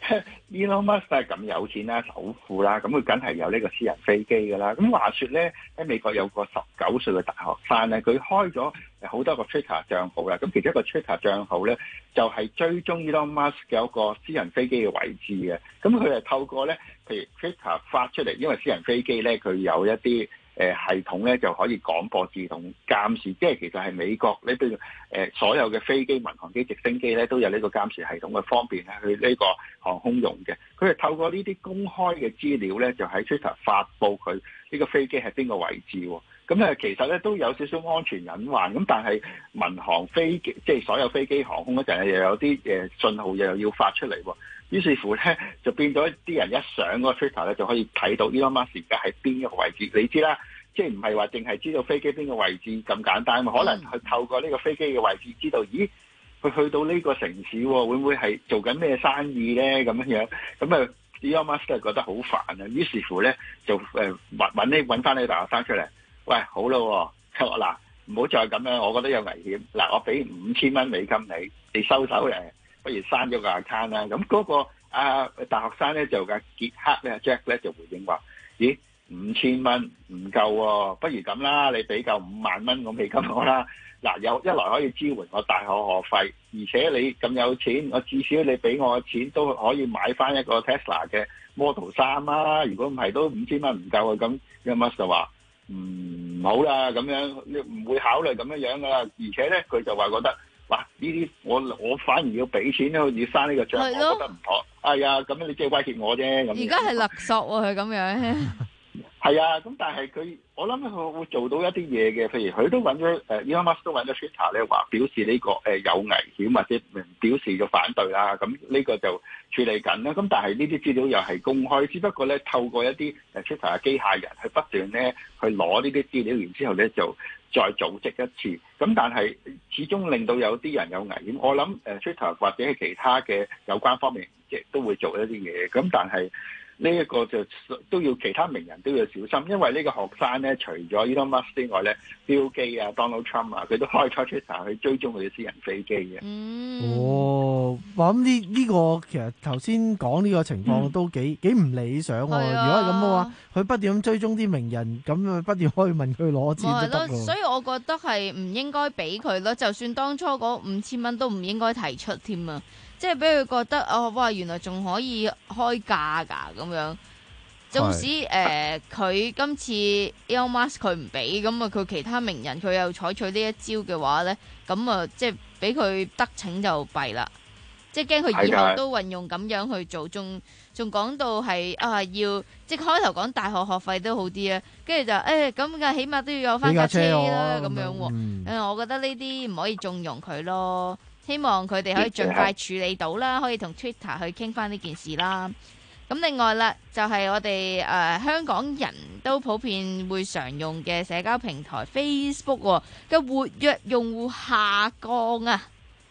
Elon Musk 係咁有錢啦，首富啦，咁佢梗係有呢個私人飛機噶啦。咁話說咧，喺美國有個十九歲嘅大學生咧，佢開咗好多個 Twitter 帳號啦。咁其中一個 Twitter 帳號咧，就係、是、追蹤 Elon Musk 嘅一個私人飛機嘅位置嘅。咁佢係透過咧，譬如 Twitter 發出嚟，因為私人飛機咧，佢有一啲誒系統咧就可以廣播自動監視，即係其實係美國呢邊誒所有嘅飛機、民航機、直升機咧都有呢個監視系統嘅方便咧去呢個航空用嘅。佢係透過呢啲公開嘅資料咧，就喺 Twitter 發佈佢呢個飛機係邊個位置喎。咁咧其實咧都有少少安全隱患。咁但係民航飛機即係所有飛機航空嗰陣又有啲誒信號又要發出嚟喎。於是乎咧，就變咗啲人一上嗰個 Twitter 咧，就可以睇到 Elon Musk 而家喺邊一個位置。你知啦，即係唔係話淨係知道飛機邊個位置咁簡單嘛？可能去透過呢個飛機嘅位置，知道咦，佢去到呢個城市喎，會唔會係做緊咩生意咧？咁樣樣咁啊 Elon Musk 就覺得好煩啊。於是乎咧，就誒揾揾呢揾翻呢個大學生出嚟，喂，好咯，嗱，唔好再咁樣，我覺得有危險。嗱，我俾五千蚊美金你，你收手嚟。不如刪咗個 account 啦。咁嗰個啊大學生咧就嘅傑克咧 Jack 咧就回應話：咦，五千蚊唔夠喎，不如咁啦，你俾夠五萬蚊我美金我啦。嗱，有一來可以支援我大學學費，而且你咁有錢，我至少你俾我錢都可以買翻一個 Tesla 嘅 Model 三啦。如果唔係都五千蚊唔夠啊。咁 Elon Musk 就話唔好啦，咁樣你唔會考慮咁樣樣噶啦。而且咧佢就話覺得。哇！呢啲我我反而要俾錢咯，要刪呢個賬，我覺得唔妥。係啊，咁你即係威脅我啫。咁而家係勒索喎，佢咁樣。 係啊，咁但係佢，我諗佢會做到一啲嘢嘅，譬如佢都揾咗誒 Elon Musk 都揾咗 Twitter 咧，話表示呢個誒有危險或者表示咗反對啦。咁呢個就處理緊啦。咁但係呢啲資料又係公開，只不過咧透過一啲誒 Twitter 嘅機械人去不斷咧去攞呢啲資料，然之後咧就再組織一次。咁但係始終令到有啲人有危險。我諗誒 Twitter 或者係其他嘅有關方面亦都會做一啲嘢。咁但係呢一個就都要其他名人都要小心，因為呢個學生咧，除咗 Elon Musk 之外咧，Bill Gates啊、Donald Trump 啊，佢都開咗 Twitter 去追蹤佢嘅私人飛機嘅。 嗯、 哦，我諗呢呢個其實頭先講呢個情況都幾、嗯、幾唔理想喎、啊。如果係咁嘅話，佢不斷咁追蹤啲名人，咁啊不斷可以問佢攞錢都得喎。 所以我覺得係唔應該俾佢咯。就算當初嗰五千蚊都唔應該提出添啊。即係俾佢覺得哦，哇！原來仲可以開價㗎咁樣。縱使誒佢今次 Elon Musk 佢唔俾，咁啊佢其他名人佢又採取呢一招嘅話咧，咁啊即係俾佢得逞就弊啦。即係驚佢以後都運用咁樣去做，仲仲講到係啊要即係開頭講大學學費都好啲啊，跟住就誒咁嘅起碼都要有翻架車啦咁樣喎。誒、嗯，我覺得呢啲唔可以縱容佢咯。希望佢哋可以盡快處理到啦，可以同 Twitter 去傾翻呢件事啦。咁另外啦，就係、是、我哋誒、呃、香港人都普遍會常用嘅社交平台 Facebook 嘅、哦、活躍用戶下降啊！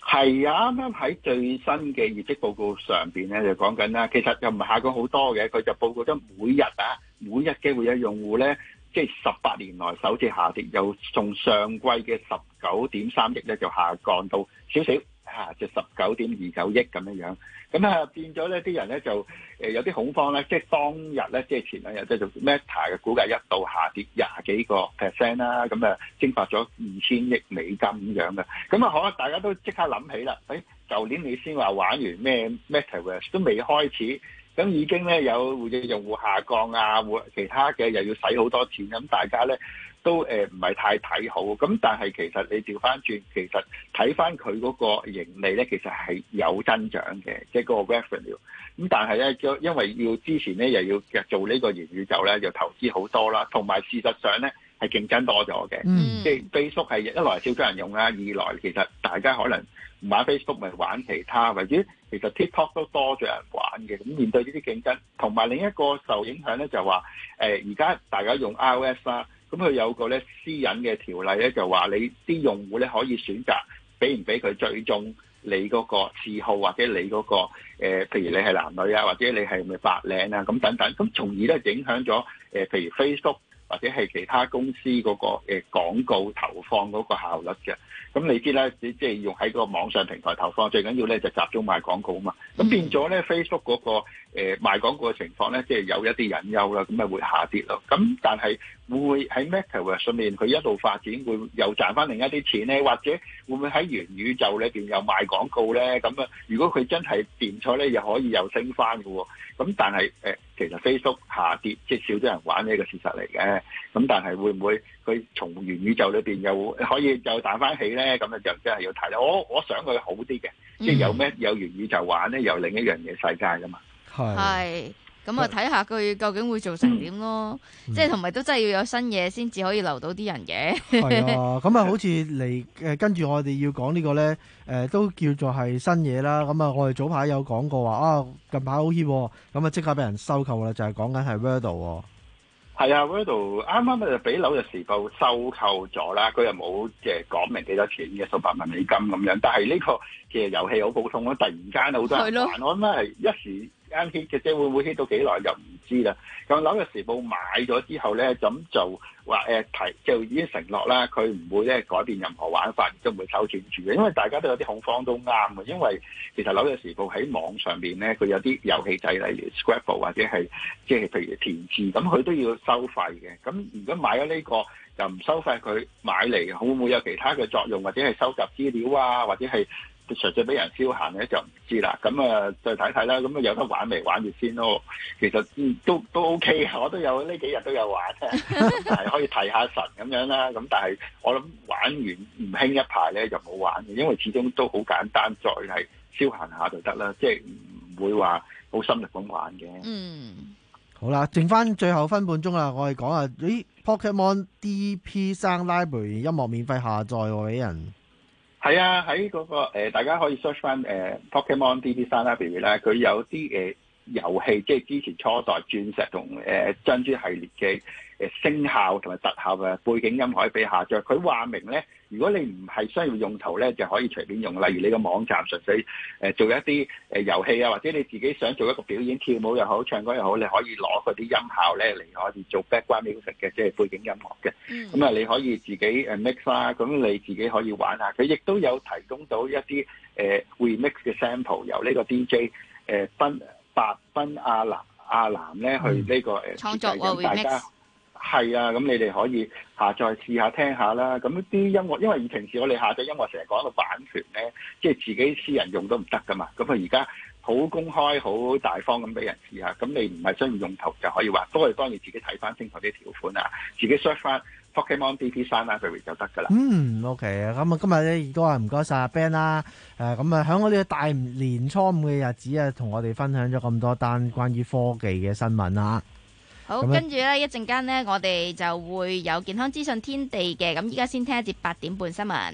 係啊，啱啱喺最新嘅業績報告上邊咧就講緊啦，其實又唔係下降好多嘅，佢就報告咗每日啊，每日嘅活躍用戶咧，即係十八年來首次下跌，又從上季嘅十九點三億咧就下降到少少嚇，就十九點二九億咁樣樣。咁啊變咗咧，啲人咧就誒有啲恐慌咧，即係當日咧，即係前兩日即係做 Meta 嘅股價一度下跌廿幾個 percent 啦，咁啊蒸發咗二千億美金咁樣嘅。咁啊可能大家都即刻諗起啦，誒舊年你先話玩完咩 Metaverse 都未開始，咁已經咧有活躍用戶下降啊，或其他嘅又要使好多錢，咁大家咧都誒唔係太睇好。咁但係其實你調翻轉，其實睇翻佢嗰個盈利咧，其實係有增長嘅，即係嗰個 revenue。咁但係咧，因為要之前咧又要做呢個元宇宙咧，就投資好多啦，同埋事實上咧係競爭多咗嘅。嗯，即係 Facebook 係一來少咗人用啦，二來其實大家可能唔玩 Facebook 咪玩其他，或者其實 TikTok 都多咗人玩嘅。咁面對呢啲競爭，同埋另一個受影響咧就話誒而家大家用 iOS 啦。咁佢有個咧私隱嘅條例咧，就話你啲用戶咧可以選擇俾唔俾佢追蹤你嗰個嗜好，或者你嗰個誒，譬如你係男女啊，或者你係咪白領啊，咁等等，咁從而咧影響咗誒，譬如 Facebook 或者係其他公司嗰個誒廣告投放嗰個效率嘅。咁你知啦，即係用喺個網上平台投放，最緊要咧就集中賣廣告啊嘛。咁變咗咧 Facebook 嗰個誒賣廣告嘅情況咧，即係有一啲隱憂啦，咁咪會下跌咯。咁但係會唔會喺 Metaverse 上面佢一路發展，會又賺翻另一啲錢咧？或者會唔會喺元宇宙裏邊又賣廣告咧？咁啊，如果佢真係掂錯咧，又可以又升翻嘅喎。咁但係誒，其實 Facebook 下跌，即係少咗人玩呢個事實嚟嘅。咁但係會唔會佢從元宇宙裏邊又可以又彈翻起咧？咁啊就真係要睇啦。我我想佢好啲嘅，即係有咩有元宇宙玩咧，有另一樣嘢世界噶嘛。 係。咁啊，睇下佢究竟會做成點咯，嗯、即係同埋都真係要有新嘢先至可以留到啲人嘅。 係啊，咁啊，好似嚟誒跟住我哋要講呢個咧，誒、呃、都叫做係新嘢啦。咁啊，我哋早排有講過話啊，近排好 hit，咁啊即刻俾人收購啦，就係講緊係 Wordle。 係啊 Wordle 啱啱就俾紐約時報收購咗啦，佢又冇即係講明幾多錢嘅，數百萬美金咁樣。但係呢個其實遊戲好普通咯，突然間好多人玩，我諗係一時啱 hit 嘅啫，會唔會 hit 到幾耐就唔知啦。咁紐約時報買咗之後咧，咁就話誒提就已經承諾啦，佢唔會咧改變任何玩法，亦都唔會收錢住嘅。因為大家都有啲恐慌都啱嘅，因為其實紐約時報喺網上邊咧，佢有啲遊戲制，例如 Scrabble 或者係即係譬如填字，咁佢都要收費嘅。咁如果買咗呢個又唔收費，佢買嚟會唔會有其他嘅作用，或者係收集資料啊，或者係純粹俾人消閒咧，就唔知啦。咁啊，再睇睇啦。咁啊，有得玩未玩住先咯。其實、嗯、都都 OK，我都有呢幾日都有玩，係可以提下神咁樣啦。咁但係我諗玩完唔興一排咧就冇玩嘅，因為始終都好簡單，再係消閒下就得啦，即係唔會話好深入咁玩嘅。嗯， 好啦，剩翻最後分半鐘啦，我哋講下咦 Pokemon D P Sound Library 音樂免費下載喎，俾人。 係啊，喺嗰、那個、呃、大家可以 search 翻誒、呃、Pokemon D B Sound Library 咧，佢有啲誒、呃、遊戲，即係之前初代鑽石同誒、呃、珍珠系列嘅誒、呃、聲效同埋特效嘅背景音可以俾下載。佢話明咧，如果你唔係需要用途咧，就可以隨便用。例如你個網站純粹誒、呃、做一啲誒遊戲啊，或者你自己想做一個表演，跳舞又好，唱歌又好，你可以攞嗰啲音效咧嚟可以做 background music 嘅，即係背景音樂嘅。咁啊、嗯，你可以自己誒 mix 啦，咁你自己可以玩下。佢亦都有提供到一啲誒、呃、remix 嘅 sample， 由呢個 D J 誒賓白賓阿南阿南咧去呢、這個誒創作咁大家。係啊，咁你哋可以下載試下聽下啦。咁啲音樂，因為平時我哋下載音樂成日講到版權咧，即係自己私人用都唔得噶嘛。咁佢而家好公開、好大方咁俾人試下。咁你唔係需要用途就可以話，都係當然自己睇翻清楚啲條款啊，自己 search 翻 Pokemon D P Sound Library 就得噶啦。 嗯 OK 啊，咁啊今日咧亦都係唔該晒阿 Ben 啦。誒咁啊，喺我哋嘅大年初五嘅日子啊，同我哋分享咗咁多單關於科技嘅新聞啊。 好，跟住咧一陣間呢，我哋就會有健康資訊天地嘅。咁依家先聽一節八點半新聞。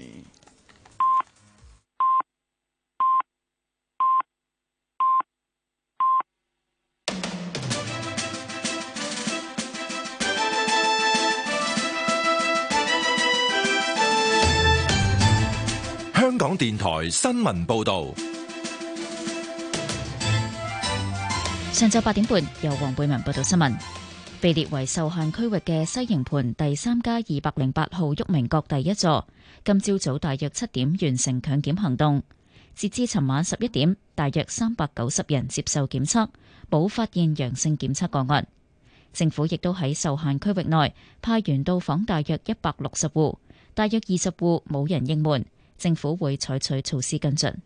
香港電台新聞報道。 上晝八點半，由黃貝文報道新聞。被列為受限區域嘅西營盤第三街二百零八號旭明閣第一座，今朝早大約七點完成強檢行動。截至尋晚十一點，大約三百九十人接受檢測，冇發現陽性檢測個案。政府亦都喺受限區域內派員到訪大約一百六十戶，大約二十戶冇人應門，政府會採取措施跟進。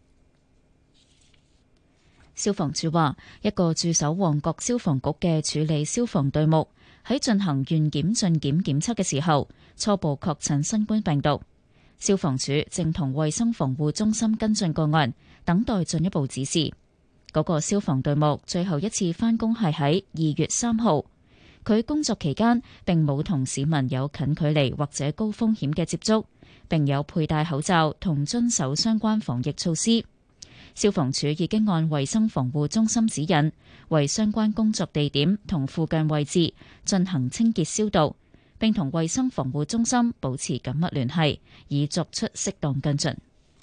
消防處話，一個駐守旺角消防局嘅處理消防隊目喺進行願檢盡檢檢測嘅時候，初步確診新冠病毒。消防處正同衛生防護中心跟進個案，等待進一步指示。嗰、那個消防隊目最後一次返工係喺二月三號，佢工作期間並冇同市民有近距離或者高風險嘅接觸，並有佩戴口罩同遵守相關防疫措施。消防處已經按衛生防護中心指引，為相關工作地點同附近位置進行清潔消毒，並同衛生防護中心保持緊密聯繫，以作出適當跟進。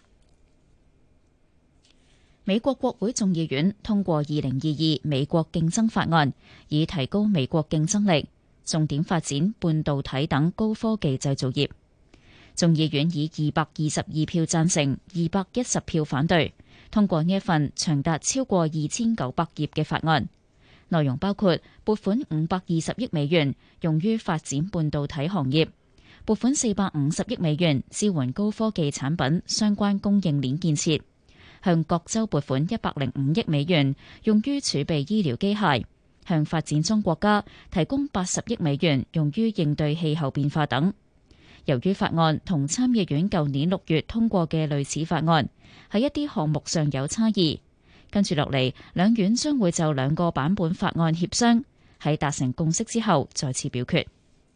美國國會眾議院通過二零二二美國競爭法案，以提高美國競爭力，重點發展半導體等高科技製造業。眾議院以二百二十二票贊成、二百一十票反對，通過呢一份長達超過二千九百頁嘅法案，內容包括撥款五百二十億美元用於發展半導體行業，撥款四百五十億美元支援高科技產品相關供應鏈建設，向各州撥款一百零五億美元用於儲備醫療機械，向發展中國家提供八十億美元用於應對氣候變化等。由於法案同參議院舊年六月通過嘅類似法案喺一啲項目上有差異，跟住落嚟，兩院將會就兩個版本法案協商，喺達成共識之後再次表決。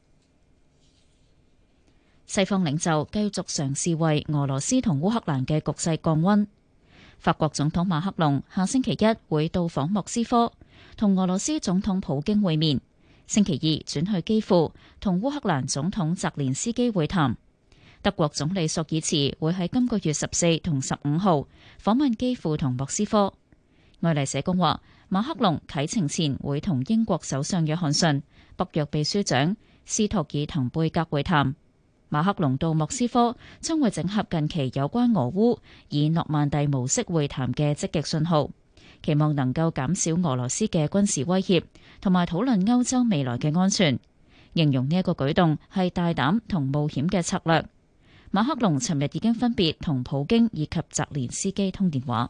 西方領袖繼續嘗試為俄羅斯同烏克蘭嘅局勢降溫。法國總統馬克龍下星期一會到訪莫斯科，同俄羅斯總統普京會面。星期二轉去基輔，同烏克蘭總統澤連斯基會談。德國總理朔爾茨會喺今個月十四同十五號訪問基輔同莫斯科。愛麗舍宮話，馬克龍啟程前會同英國首相約翰遜、北約秘書長斯托爾滕貝格會談。馬克龍到莫斯科將會整合近期有關俄烏以諾曼第模式會談嘅積極信號，期望能夠減少俄羅斯嘅軍事威脅，同埋討論歐洲未來嘅安全。形容呢一個舉動係大膽同冒險嘅策略。馬克龍尋日已經分別同普京以及澤連斯基通電話。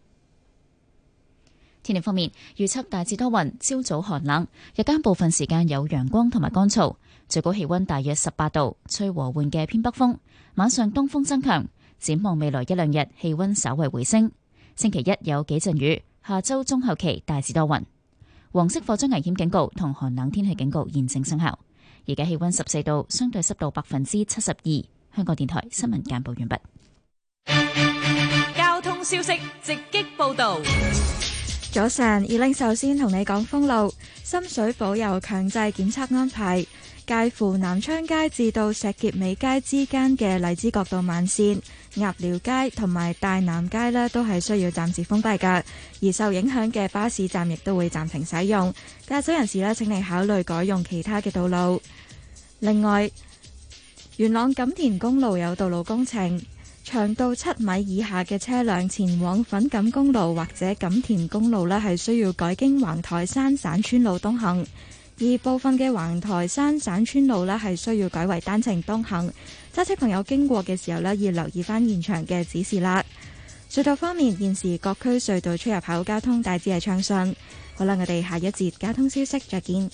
天氣方面，預測大致多雲，朝早寒冷，日間部分時間有陽光同埋乾燥，最高氣溫大約十八度，吹和緩嘅偏北風。晚上東風增強，展望未來一兩日氣溫稍為回升。星期一有幾陣雨，下周中後期大致多雲。黃色火災危險警告同寒冷天氣警告現正生效。而家氣溫十四度，相對濕度百分之七十二。香港電台新聞簡報完畢。 交通消息直擊報道。 早晨，二令首先同你講封路。深水埗有強制檢測安排，介乎南昌街至到石硤尾街之間嘅荔枝角道慢線、鴨寮街同埋大南街呢都係需要暫時封閉㗎。而受影響嘅巴士站亦都會暫停使用。駕駛人士呢，請你考慮改用其他嘅道路。另外，元朗錦田公路有道路工程，長度七米以下嘅車輛前往粉錦公路或者錦田公路呢係需要改經橫台山散村路東行，而部分嘅橫台山散村路呢係需要改為單程東行。揸車朋友經過嘅時候呢，要留意翻現場嘅指示啦。隧道方面，現時各區隧道出入口交通大致係暢順。好啦，我哋下一節交通消息再見。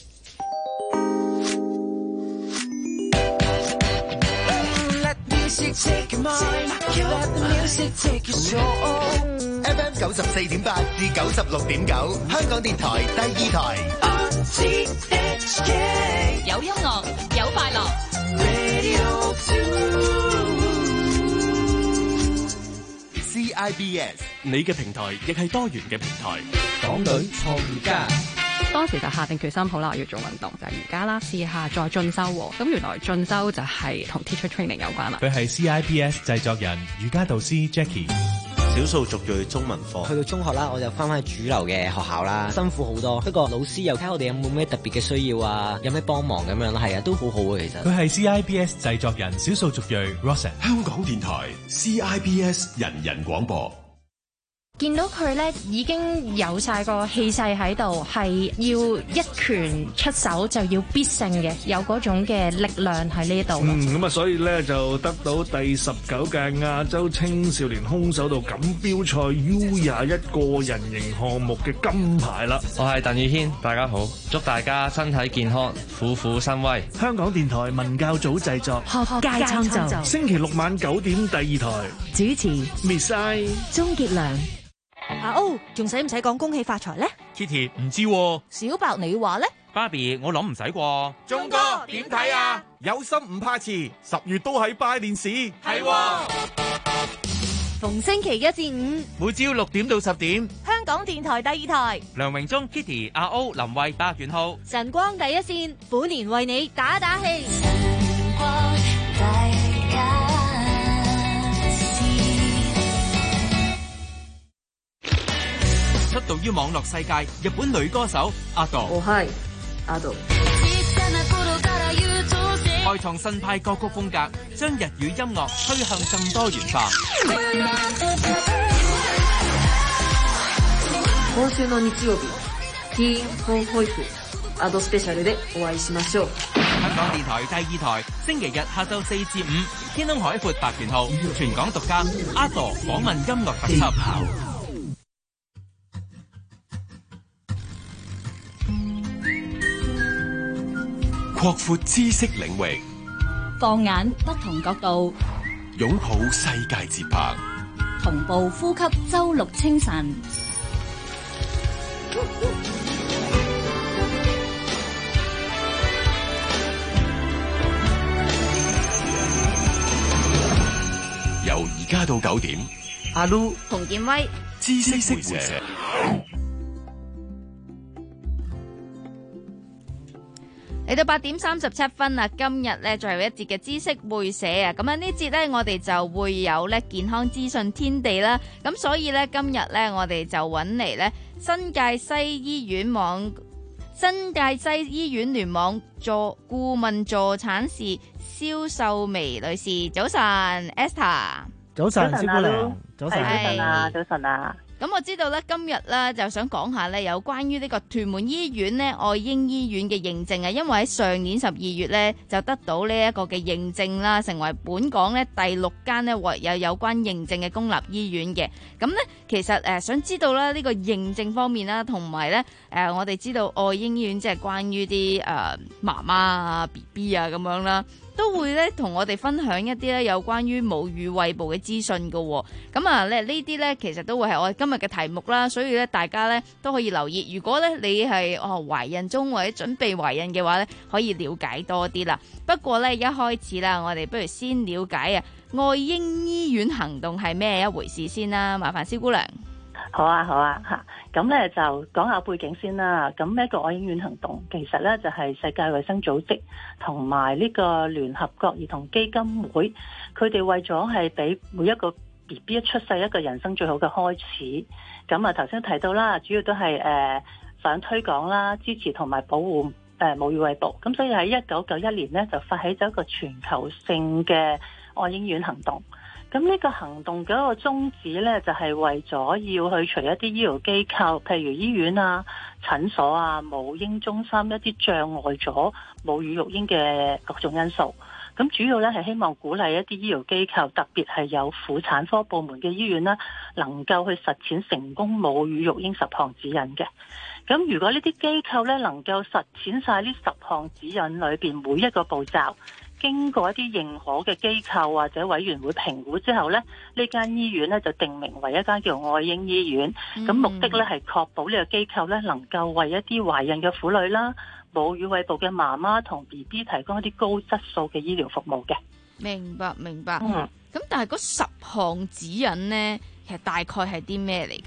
F M 九十四點八至九十六點九，香港電台第二台。 有音樂，有快樂。 C I B S， 你嘅平台亦係多元嘅平台。 港隊創業家當時就下定決心，好啦，我要做運動，就係瑜伽啦，試下再進修。咁原來進修就係同 teacher training 有關啦。 佢係 C I B S 製作人、瑜伽導師 Jackie。 少數族裔中文課，去到中學啦，我就翻返去主流嘅學校啦，辛苦好多。不過老師又睇我哋有冇咩特別嘅需要啊，有咩幫忙咁樣啦，係啊，都好好啊，其實。 佢係 C I B S 製作人、少數族裔 Rosa。 香港電台 C I B S 人人廣播。 見到佢咧已經有晒個氣勢喺度，係要一拳出手就要必勝嘅，有嗰種嘅力量喺呢度。 嗯，咁啊，所以咧就得到第十九屆亞洲青少年空手道錦標賽 U 廿一個人型項目嘅金牌啦。 我係鄧宇軒，大家好，祝大家身體健康，虎虎生威。 香港電台文教組製作， 學界創造。 星期六晚九點第二台主持 Miss I 鍾傑良。 阿歐，仲使唔使講恭喜發財咧 ？Kitty 唔知喎。 小白你話咧？ 芭比我諗唔使啩。 鐘哥點睇啊？有心唔怕遲，十月都係拜年時。係喎。 逢星期一至五， 每朝六點到十點， 香港電台第二台。 梁榮忠、Kitty、阿歐、林慧、白元浩， 晨光第一線，虎年為你打打氣。 晨光第一出道於網絡世界，日本女歌手阿朵。 我係阿朵。 開創新派歌曲風格，將日語音樂推向更多元化。 今週の日曜日、ティーン本保育アドスペシャルでお會いしましょう。 香港電台第二台，星期日下晝四至五，天空海闊白元浩，全港獨家阿朵訪問音樂特輯。 擴闊知識領域， 放眼不同角度， 擁抱世界節拍， 同步呼吸周六清晨。 由而家到九點， 阿 Lu 洪建威， 知識會社。 嚟到八點三十七分啦，今日咧最後一節嘅知識會社啊，咁啊呢節咧我哋就會有咧健康資訊天地啦，咁所以咧今日咧我哋就揾嚟咧新界西醫院網新界西醫院聯網助顧問助產士蕭秀眉女士，早晨 Esther， 早晨蕭姑娘，早晨， 早晨啊，早晨啊。 咁我知道咧，今日咧就想講下咧，有關於呢個屯門醫院咧愛嬰醫院嘅認證啊，因為喺上年十二月咧就得到呢一個嘅認證啦，成為本港咧第六間咧獲有有關認證嘅公立醫院嘅。咁咧其實誒、呃、想知道啦呢個認證方面啦，同埋咧誒我哋知道愛嬰醫院即係關於啲誒媽媽啊 B B 啊咁樣啦。都會咧同我哋分享一啲咧有關於母乳餵哺嘅資訊噶，咁啊咧呢啲咧其實都會係我哋今日嘅題目啦，所以咧大家咧都可以留意。如果咧你係哦懷孕中或者準備懷孕嘅話咧，可以了解多啲啦。不過咧一開始啦，我哋不如先了解啊愛嬰醫院行動係咩一回事先啦，麻煩蕭姑娘。 好啊，好啊，嚇！咁咧就講下背景先啦。咁呢一個愛嬰院行動其實咧就係世界衛生組織同埋呢個聯合國兒童基金會，佢哋為咗係俾每一個 B B 一出世一個人生最好嘅開始。咁啊頭先提到啦，主要都係誒、呃、想推廣啦、支持同埋保護誒母乳餵哺。咁所以喺一九九一年咧就發起咗一個全球性嘅愛嬰院行動。咁呢個行動嗰個宗旨呢，就係為咗要去除一啲醫療機構，譬如醫院啊、診所啊、母嬰中心一啲障礙咗母乳育嬰嘅各種因素。咁主要呢，係希望鼓勵一啲醫療機構，特別係有婦產科部門嘅醫院啦，能夠去實踐成功母乳育嬰十項指引嘅。咁如果呢啲機構呢，能夠實踐晒呢十項指引裏邊每一個步驟，經過一啲認可嘅機構或者委員會評估之後呢，呢間醫院呢就定名為一間叫愛嬰醫院。咁、嗯、目的呢係確保呢個機構呢能夠為一啲懷孕嘅婦女啦、母乳餵哺嘅媽媽同 B B 提供一啲高質素嘅醫療服務嘅。 明白，明白。咁、 嗯、 但係嗰十項指引呢，其實大概係啲咩嚟㗎？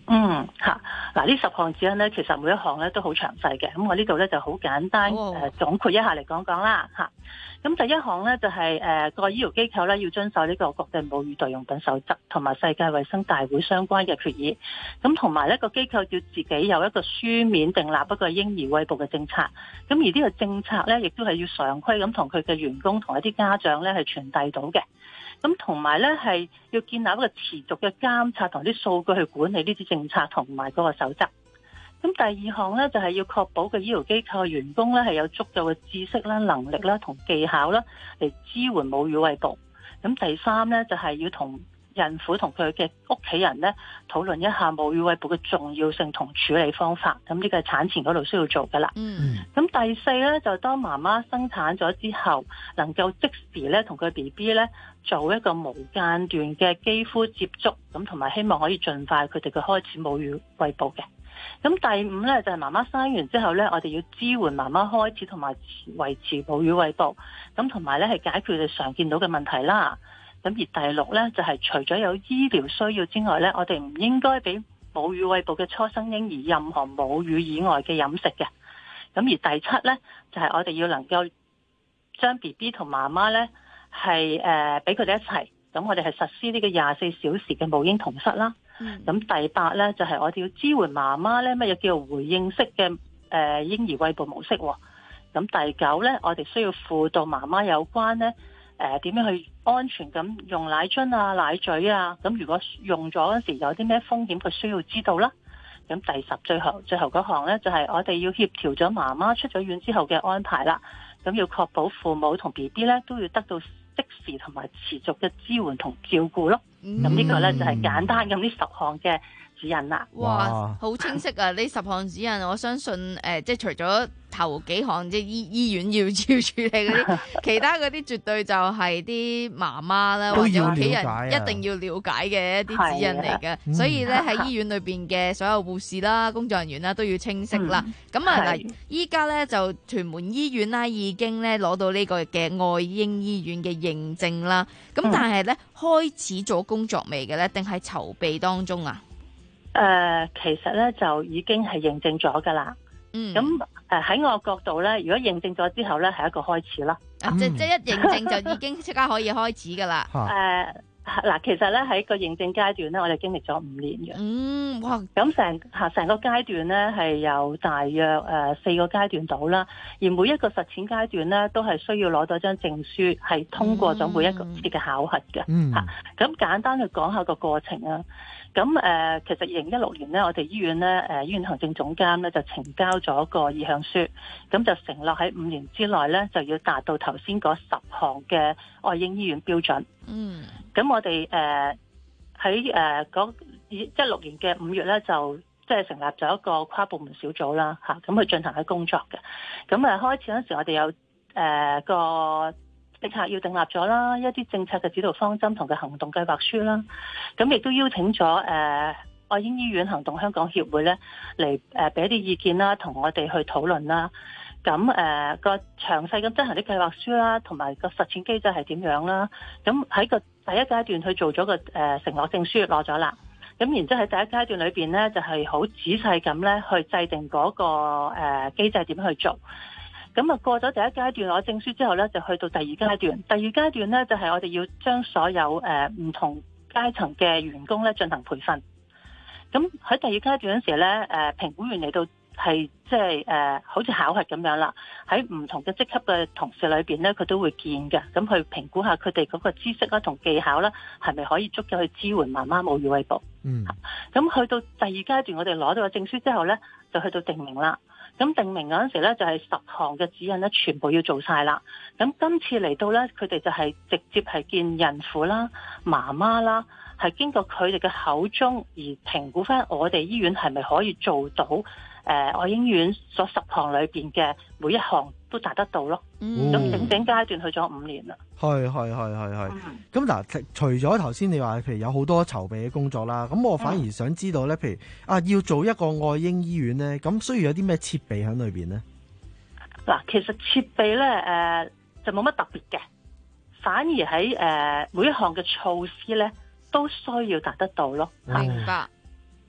嗯嚇，嗱呢十項指引咧，其實每一項咧都好詳細嘅。咁我呢度咧就好簡單誒、 哦呃、總括一下嚟講講啦嚇。咁第一項咧就係誒個醫療機構咧要遵守呢個國際母乳代用品守則同埋世界衛生大會相關嘅決議。咁同埋呢個機構要自己有一個書面訂立一個嬰兒餵哺嘅政策。咁而呢個政策咧亦都係要常規咁同佢嘅員工同一啲家長咧係傳遞到嘅。咁同埋咧係要建立一個持續嘅監察同啲數據去管理呢啲政策同埋嗰個守則。咁第二項咧就係要確保個醫療機構嘅員工咧係有足夠嘅知識啦、能力啦同技巧啦嚟支援母乳餵哺。咁第三咧就係要同孕婦同佢嘅屋企人咧討論一下母乳餵哺嘅重要性同處理方法。咁呢個係產前嗰度需要做噶啦。 嗯。 咁第四咧就當媽媽生產咗之後，能夠即時咧同佢 B B 咧做一個無間斷嘅肌膚接觸，咁同埋希望可以盡快佢哋嘅開始母乳餵哺嘅。咁第五咧就係媽媽生完之後咧，我哋要支援媽媽開始同埋維持母乳餵哺，咁同埋咧係解決佢哋常見到嘅問題啦。咁而第六咧就係除咗有醫療需要之外咧，我哋唔應該俾母乳餵哺嘅初生嬰兒任何母乳以外嘅飲食嘅。咁而第七咧就係我哋要能夠將 B B 同媽媽咧係誒俾佢哋一齊，咁我哋係實施呢個廿四小時嘅母嬰同室啦。咁、嗯、第八咧就係、是、我哋要支援媽媽咧乜嘢叫做回應式嘅誒、呃、嬰兒餵哺模式。咁第九咧我哋需要輔導媽媽有關咧誒點樣去安全咁用奶樽啊、奶嘴啊。咁如果用咗嗰時有啲咩風險，佢需要知道啦。咁第十最後最後嗰項咧就係、是、我哋要協調咗媽媽出咗院之後嘅安排啦。咁要確保父母同 B B 咧都要得到即時同埋持續嘅支援同照顧咯。咁呢、嗯、個咧就係簡單咁呢十項嘅指引啦。 哇，好清晰啊！呢十項指引，我相信誒、呃，即係除咗頭幾項即係醫醫院要要處理嗰啲，其他嗰啲絕對就係啲媽媽啦，或者屋企人一定要了解嘅一啲指引嚟嘅。嗯、所以咧喺醫院裏邊嘅所有護士啦、工作人員啦都要清晰啦。咁、嗯、啊嗱，依家咧就屯門醫院啦已經咧攞到呢個嘅愛嬰醫院嘅認證啦。咁但係咧開始咗工作未嘅咧，定係籌備當中啊？ 誒、呃，其實咧就已經係認證咗噶啦。嗯。咁誒喺我角度咧，如果認證咗之後咧，係一個開始啦。 啊，即即一認證就已經即刻可以開始噶啦。誒、 呃。嗱，其實咧喺個認證階段咧，我哋經歷咗五年嘅。 嗯，哇！ 咁成嚇成個階段咧係有大約誒、呃、四個階段到啦，而每一個實踐階段咧都係需要攞到張證書，係通過咗每一個次嘅考核嘅。嗯。嚇，咁簡單去講下個過程啊。咁誒、呃，其實二零一六年咧，我哋醫院咧誒、呃、醫院行政總監咧就呈交咗個意向書，咁就承諾喺五年之內咧就要達到頭先嗰十項嘅愛嬰醫院標準。嗯。咁我哋誒喺誒嗰一六年嘅五月咧，就即係成立咗一個跨部門小組啦，嚇咁去進行嘅工作嘅。咁誒開始嗰陣時，我哋有誒、呃、個政策要訂立咗啦，一啲政策嘅指導方針同嘅行動計劃書啦。咁亦都邀請咗誒、呃、愛嬰醫院行動香港協會咧嚟誒俾一啲意見啦，同我哋去討論啦。咁誒、呃、個詳細咁執行啲計劃書啦，同埋個實踐機制係點樣啦？咁喺個第一階段去做咗個誒、呃、承諾證書攞咗啦。咁然之後喺第一階段裏邊咧，就係、是、好仔細咁咧去制定嗰、那個誒、呃、機制點去做。咁啊過咗第一階段攞證書之後咧，就去到第二階段。第二階段咧就係、是、我哋要將所有誒唔、呃、同階層嘅員工咧進行培訓。咁喺第二階段嗰陣時咧，誒、呃、評估員嚟到。係即係誒，好似考核咁樣啦。喺唔同嘅職級嘅同事裏邊咧，佢都會見嘅。咁去評估下佢哋嗰個知識啦、同技巧啦，係咪可以足夠去支援媽媽母乳餵哺？嗯。咁去到第二階段，我哋攞到個證書之後咧，就去到定名啦。咁定名嗰陣時咧，就係十項嘅指引咧，全部要做晒啦。咁今次嚟到咧，佢哋就係直接係見孕婦啦、媽媽啦，係經過佢哋嘅口中而評估翻我哋醫院係咪可以做到。誒、呃，愛嬰院所十項裏邊嘅每一項都達得到咯。咁、嗯、整整階段去咗五年啦。係係係係係。咁嗱、嗯，除咗頭先你話，譬如有好多籌備嘅工作啦，咁我反而想知道咧，譬如啊，要做一個愛嬰醫院咧，咁需要有啲咩設備喺裏邊咧？嗱，其實設備咧，誒、呃、就冇乜特別嘅，反而喺誒、呃、每一項嘅措施咧，都需要達得到咯。明白。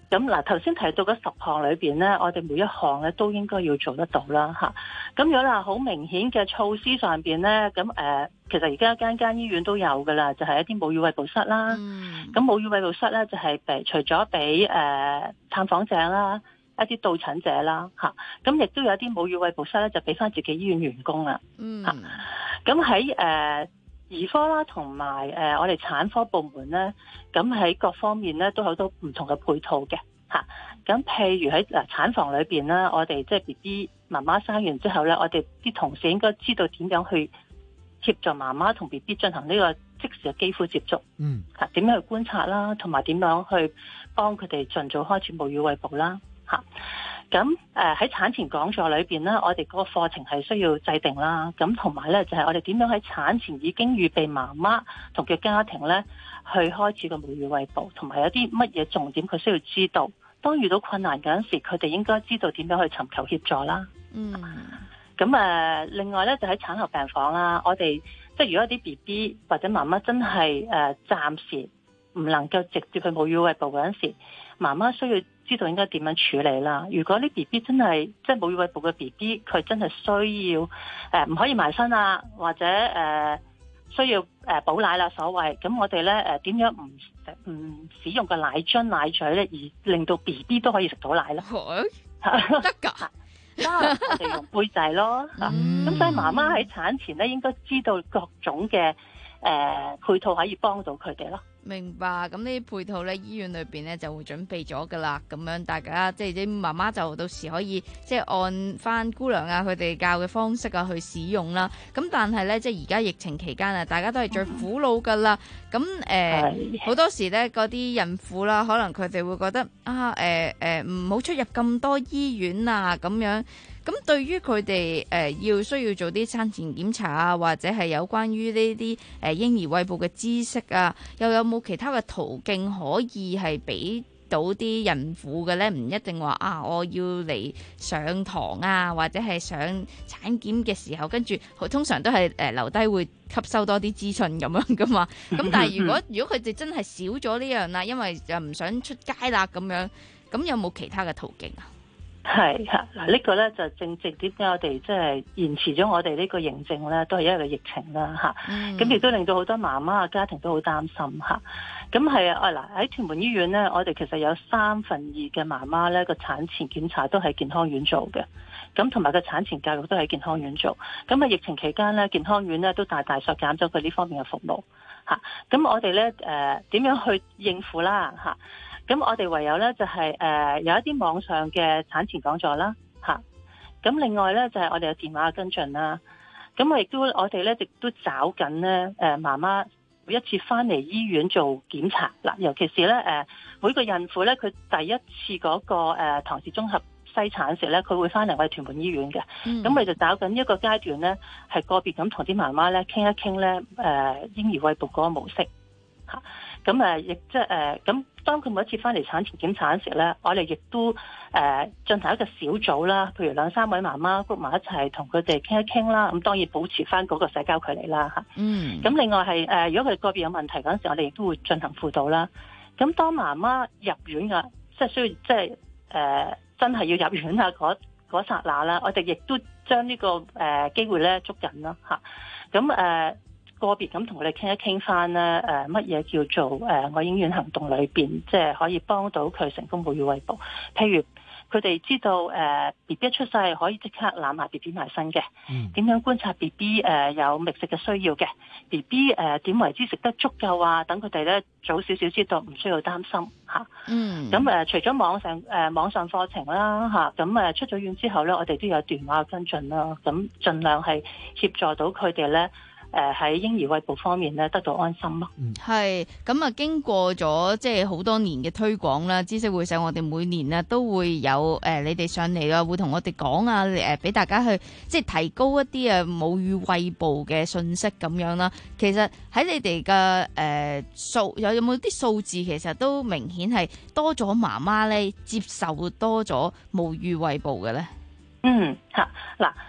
咁嗱，頭先提到嗰十項裏邊咧，我哋每一項咧都應該要做得到啦嚇。咁如果話好明顯嘅措施上邊咧，咁誒、呃，其實而家間間醫院都有噶啦，就係、是、一啲母乳餵哺室啦。咁、嗯、母乳餵哺室咧就係、是、誒除咗俾誒探訪者啦，一啲到診者啦嚇，咁亦都有一啲母乳餵哺室咧就俾翻自己醫院員工啦。嗯。嚇，咁喺誒兒科啦，同埋誒我哋產科部門咧，咁喺各方面咧都有好多唔同嘅配套嘅嚇。咁譬如喺誒產房裏邊咧，我哋即係 B B 媽媽生完之後咧，我哋啲同事應該知道點樣去協助媽媽同 B B 進行呢個即時嘅肌膚接觸。嗯。嚇，點樣去觀察啦，同埋點樣去幫佢哋盡早開始母乳餵哺啦。嚇。咁誒喺產前講座裏邊咧，我哋嗰個課程係需要制定啦。咁同埋咧，就係我哋點樣喺產前已經預備媽媽同佢家庭咧，去開始個母乳餵哺，同埋有啲乜嘢重點佢需要知道。當遇到困難嗰陣時，佢哋應該知道點樣去尋求協助啦。嗯。咁誒，另外咧就喺產後病房啦，我哋即係如果啲 B B 或者媽媽真係誒暫時唔能夠直接去母乳餵哺嗰陣時，媽媽需要知道應該點樣處理啦。如果啲 B B 真係即係母乳餵哺嘅 B B， 佢真係需要誒唔、呃、可以埋身啊，或者誒、呃、需要誒補、呃、奶啦，所謂咁我哋咧誒點樣唔唔使用個奶樽奶嘴咧，而令到 B B 都可以食到奶咧？得㗎。我哋用杯仔咯，咁、嗯、所以媽媽喺產前咧應該知道各種嘅誒、呃、配套可以幫到佢哋咯。 明白，咁呢啲配套咧，醫院裏邊咧就會準備咗噶啦，咁樣大家即係啲媽媽就到時可以即係按翻姑娘啊佢哋教嘅方式啊去使用啦。咁但係咧，即係而家疫情期間啊，大家都係最苦惱噶啦。咁誒好多時咧，嗰啲孕婦啦，可能佢哋會覺得啊誒誒唔好出入咁多醫院啊咁樣。咁對於佢哋誒要需要做啲產前檢查啊，或者係有關於呢啲誒嬰兒餵哺嘅知識啊，又有冇其他嘅途徑可以係俾到啲孕婦嘅咧？唔一定話啊，我要嚟上堂啊，或者係上產檢嘅時候，跟住通常都係誒留低會吸收多啲資訊咁樣噶嘛。咁但係如果如果佢哋真係少咗呢樣啦，因為就唔想出街啦咁樣，咁有冇其他嘅途徑啊？ 係嚇，嗱呢個咧就正正點解我哋即係延遲咗我哋呢個認證咧，都係因為個疫情啦嚇。咁亦、嗯、都令到好多媽媽啊家庭都好擔心嚇。咁係啊，嗱喺屯門醫院咧，我哋其實有三分二嘅媽媽咧個產前檢查都喺健康院做嘅，咁同埋個產前教育都喺健康院做。咁啊疫情期間咧，健康院咧都大大削減咗佢呢方面嘅服務嚇。咁我哋咧誒點樣去應付啦嚇？咁我哋唯有咧就係、是、誒、呃、有一啲網上嘅產前講座啦嚇，咁、啊、另外咧就係、是、我哋有電話跟進啦。咁我亦都我哋咧亦都找緊咧誒媽媽每一次翻嚟醫院做檢查嗱，尤其是咧誒、呃、每個孕婦咧佢第一次嗰、那個誒唐氏綜合篩產時咧，佢會翻嚟我哋屯門醫院嘅。咁我哋就找緊一個階段咧，係個別咁同啲媽媽咧傾一傾咧誒嬰兒餵哺嗰個模式嚇。咁誒亦即係誒咁。當佢每一次翻嚟產前檢查嗰時咧，我哋亦都誒、呃、進行一個小組啦，譬如兩三位媽媽 group 埋一齊，同佢哋傾一傾啦。咁當然保持翻嗰個社交距離啦嚇。嗯。咁另外係誒、呃，如果佢哋個別有問題嗰陣時，我哋亦都會進行輔導啦。咁當媽媽入院嘅，即係需要即係誒真係要入院啊嗰嗰剎那啦，我哋亦都將呢、這個誒、呃、機會咧捉緊啦嚇。咁誒。呃個別咁同佢哋傾一傾翻咧，誒乜嘢叫做誒愛嬰院行動裏邊，即係可以幫到佢成功母乳餵哺。譬如佢哋知道誒 B B 一出世可以即刻攬埋 B B 埋身嘅，點、嗯、樣觀察 B B 誒有覓食嘅需要嘅 ，B B 誒點為之食得足夠啊？等佢哋咧早少少知道，唔需要擔心嚇。嗯。咁誒、呃、除咗網上誒、呃、網上課程啦嚇，咁、啊、誒出咗院之後咧，我哋都有電話跟進啦，咁盡量係協助到佢哋咧。誒喺嬰兒餵哺方面咧得到安心咯。 係咁啊，經過咗即係好多年嘅推廣啦，知識會社我哋每年咧都會有誒、呃、你哋上嚟啊，會同我哋講啊，誒俾大家去即係提高一啲啊母乳餵哺嘅信息咁樣啦。其實喺你哋嘅誒數有有冇啲數字，其實都明顯係多咗媽媽咧接受多咗母乳餵哺嘅咧。 嗯嚇嗱。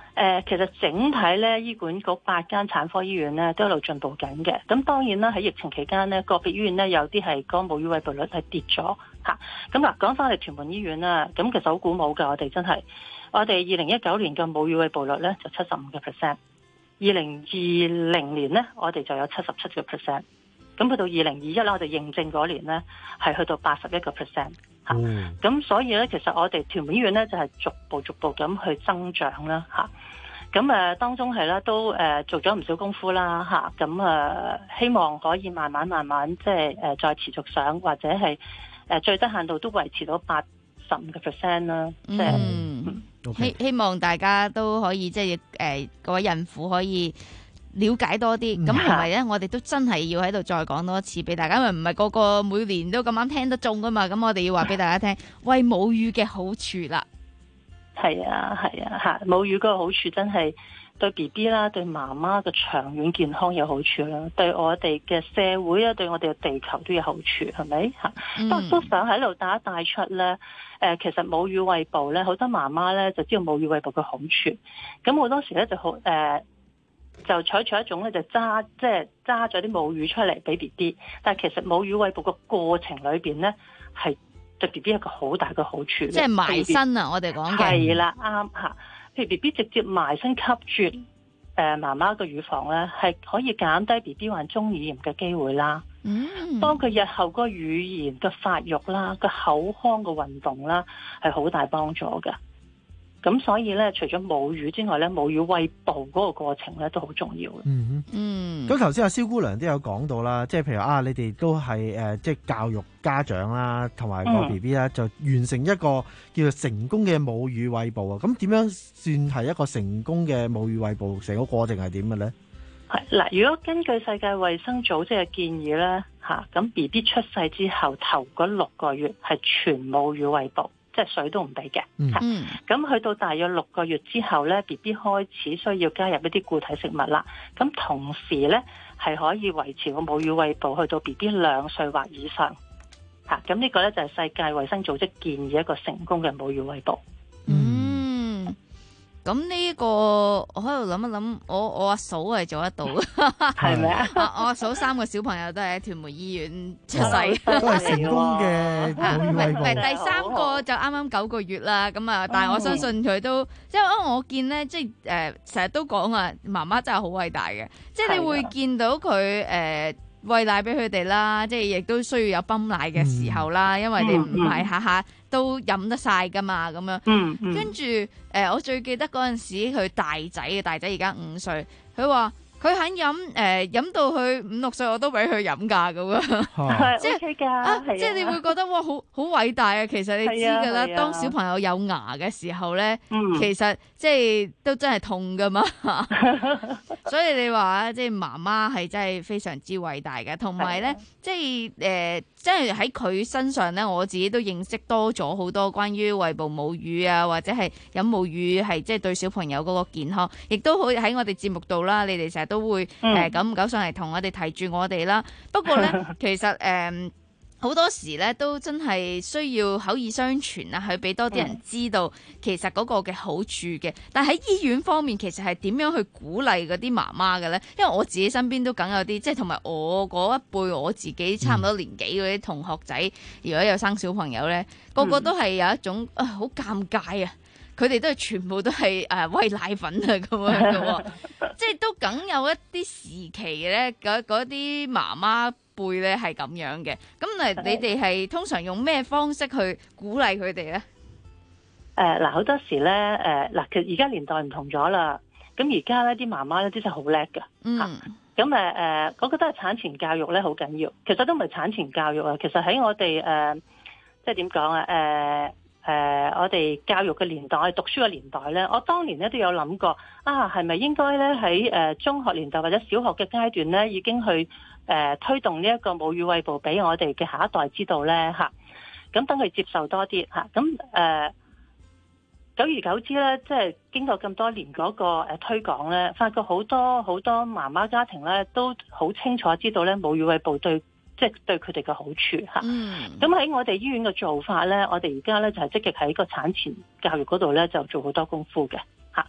誒，其實整體咧，醫管局八間產科醫院咧都一路進步緊嘅。咁當然啦，喺疫情期間咧，個別醫院咧有啲係嗰個母乳餵哺率係跌咗嚇。咁嗱，講翻我哋屯門醫院啦，咁其實好鼓舞㗎，我哋真係，我哋二零一九年嘅母乳餵哺率咧就七十五個 percent，二零二零年咧我哋就有七十七個 percent， 咁去到二零二一咧，我哋認證嗰年咧係去到八十一個 percent。嚇，咁、嗯、所以咧，其實我哋屯門醫院咧就係、是、逐步逐步咁去增長啦，嚇。咁誒當中係啦，都誒做咗唔少功夫啦，嚇。咁誒希望可以慢慢慢慢即係誒再持續上，或者係誒最低限度都維持到八十五個 percent 啦，即係希希望大家都可以即係誒各位孕婦可以了解多啲，咁同埋咧，我哋都真係要喺度再講多一次俾大家，因為唔係個個每年都咁啱聽得中噶嘛，咁我哋要話俾大家聽，喂母乳嘅好處啦。 係啊，係啊，嚇母乳嗰個好處真係對 B B 啦，對媽媽嘅長遠健康有好處啦，對我哋嘅社會啊，對我哋嘅地球都有好處，係咪嚇？不過、嗯、都想喺度帶一帶出咧，誒其實母乳餵哺咧，好多媽媽咧就知道母乳餵哺嘅好處，咁好多時咧就好誒。呃就採取一種咧，就揸即係揸咗啲母乳出嚟俾 B B， 但係其實母乳餵哺個過程裏邊咧，係對 B B 一個好大嘅好處。即係埋身啊！我哋講嘅係啦，啱嚇。譬如 B B 直接埋身吸住誒媽媽嘅乳房咧，係可以減低 B B 患中耳炎嘅機會啦。嗯，當佢日後嗰個語言嘅發育啦、個口腔嘅運動啦，係好大幫助嘅。咁所以咧，除咗母乳之外咧，母乳餵哺嗰個過程咧都好重要嘅。 嗯嗯。咁頭先阿蕭姑娘都有講到啦，即係譬如啊，你哋都係誒，即係教育家長啦，同埋個 B B 啦，就完成一個叫做成功嘅母乳餵哺啊。咁點樣算係一個成功嘅母乳餵哺？成個過程係點嘅咧？ 係嗱，如果根據世界衛生組織嘅建議咧，嚇咁 B B 出世之後頭嗰六個月係全母乳餵哺。即係水都唔俾嘅，咁、嗯、去到大約六個月之後咧 ，B B 開始需要加入一啲固體食物啦。咁同時咧係可以維持個母乳餵哺去到 B B 兩歲或以上，嚇咁呢個咧就係世界衛生組織建議一個成功嘅母乳餵哺。 嗯，咁呢個我喺度諗一諗，我我阿嫂係做得到， 係咪啊？ 我阿嫂三個小朋友都係喺屯門醫院出世， 都係成功嘅母乳餵哺。 唔係第三個就啱啱九個月啦，咁啊，但係我相信佢都，即係我見咧，即係誒成日都講啊，媽媽真係好偉大嘅，即係你會見到佢誒。餵奶俾佢哋啦，即係亦都需要有泵奶嘅時候啦，嗯、因為你唔係下下都飲得晒噶嘛，咁樣。嗯嗯、跟住誒、呃，我最記得嗰陣時佢大仔嘅大仔而家五歲，佢話佢肯飲誒飲到佢五六歲我都俾佢飲㗎咁樣，即係啊，即係你會覺得哇好好偉大啊！其實你知㗎啦，當小朋友有牙嘅時候咧，嗯、其實即係都真係痛㗎嘛。所以你話即係媽媽係真係非常之偉大嘅，同埋咧，即係誒，即係喺佢身上咧，我自己都認識多咗好多關於餵哺母乳啊，或者係飲母乳係即係對小朋友嗰個健康，亦都可以喺我哋節目度啦。你哋成日都會誒久唔久上嚟同我哋提住我哋啦。不過咧，其實誒。呃好多時咧都真係需要口耳相傳啊，去俾多啲人知道其實嗰個嘅好處嘅。但喺醫院方面，其實係點樣去鼓勵嗰啲媽媽嘅咧？因為我自己身邊都梗有啲，即係同埋我嗰一輩，我自己差唔多年紀嗰啲同學仔，如果有生小朋友咧，個個都係有一種啊好尷尬啊！佢哋都係全部都係誒餵奶粉啊咁樣嘅喎，即係都梗有一啲時期咧，嗰嗰啲媽媽輩咧係咁樣嘅。咁誒，你哋係通常用咩方式去鼓勵佢哋咧？ 誒嗱，好多時咧誒嗱，其實而家年代唔同咗啦。咁而家咧啲媽媽咧真係好叻㗎。嗯。咁誒誒，我覺得係產前教育咧好緊要。其實都唔係產前教育啊，其實喺我哋誒、呃，即係點講啊？誒、呃。誒、呃，我哋教育嘅年代，我哋讀書嘅年代咧，我當年咧都有諗過啊，係咪應該咧喺誒中學年代或者小學嘅階段咧，已經去誒、呃、推動呢一個母乳餵哺俾我哋嘅下一代知道咧嚇，咁等佢接受多啲嚇，咁、啊、誒久而久之咧，即係經過咁多年嗰個誒推廣咧，發覺好多好多媽媽家庭咧都好清楚知道咧母乳餵哺對。即係對佢哋嘅好處嚇，咁喺、嗯、我哋醫院嘅做法咧，我哋而家咧就係積極喺個產前教育嗰度咧就做好多功夫嘅嚇。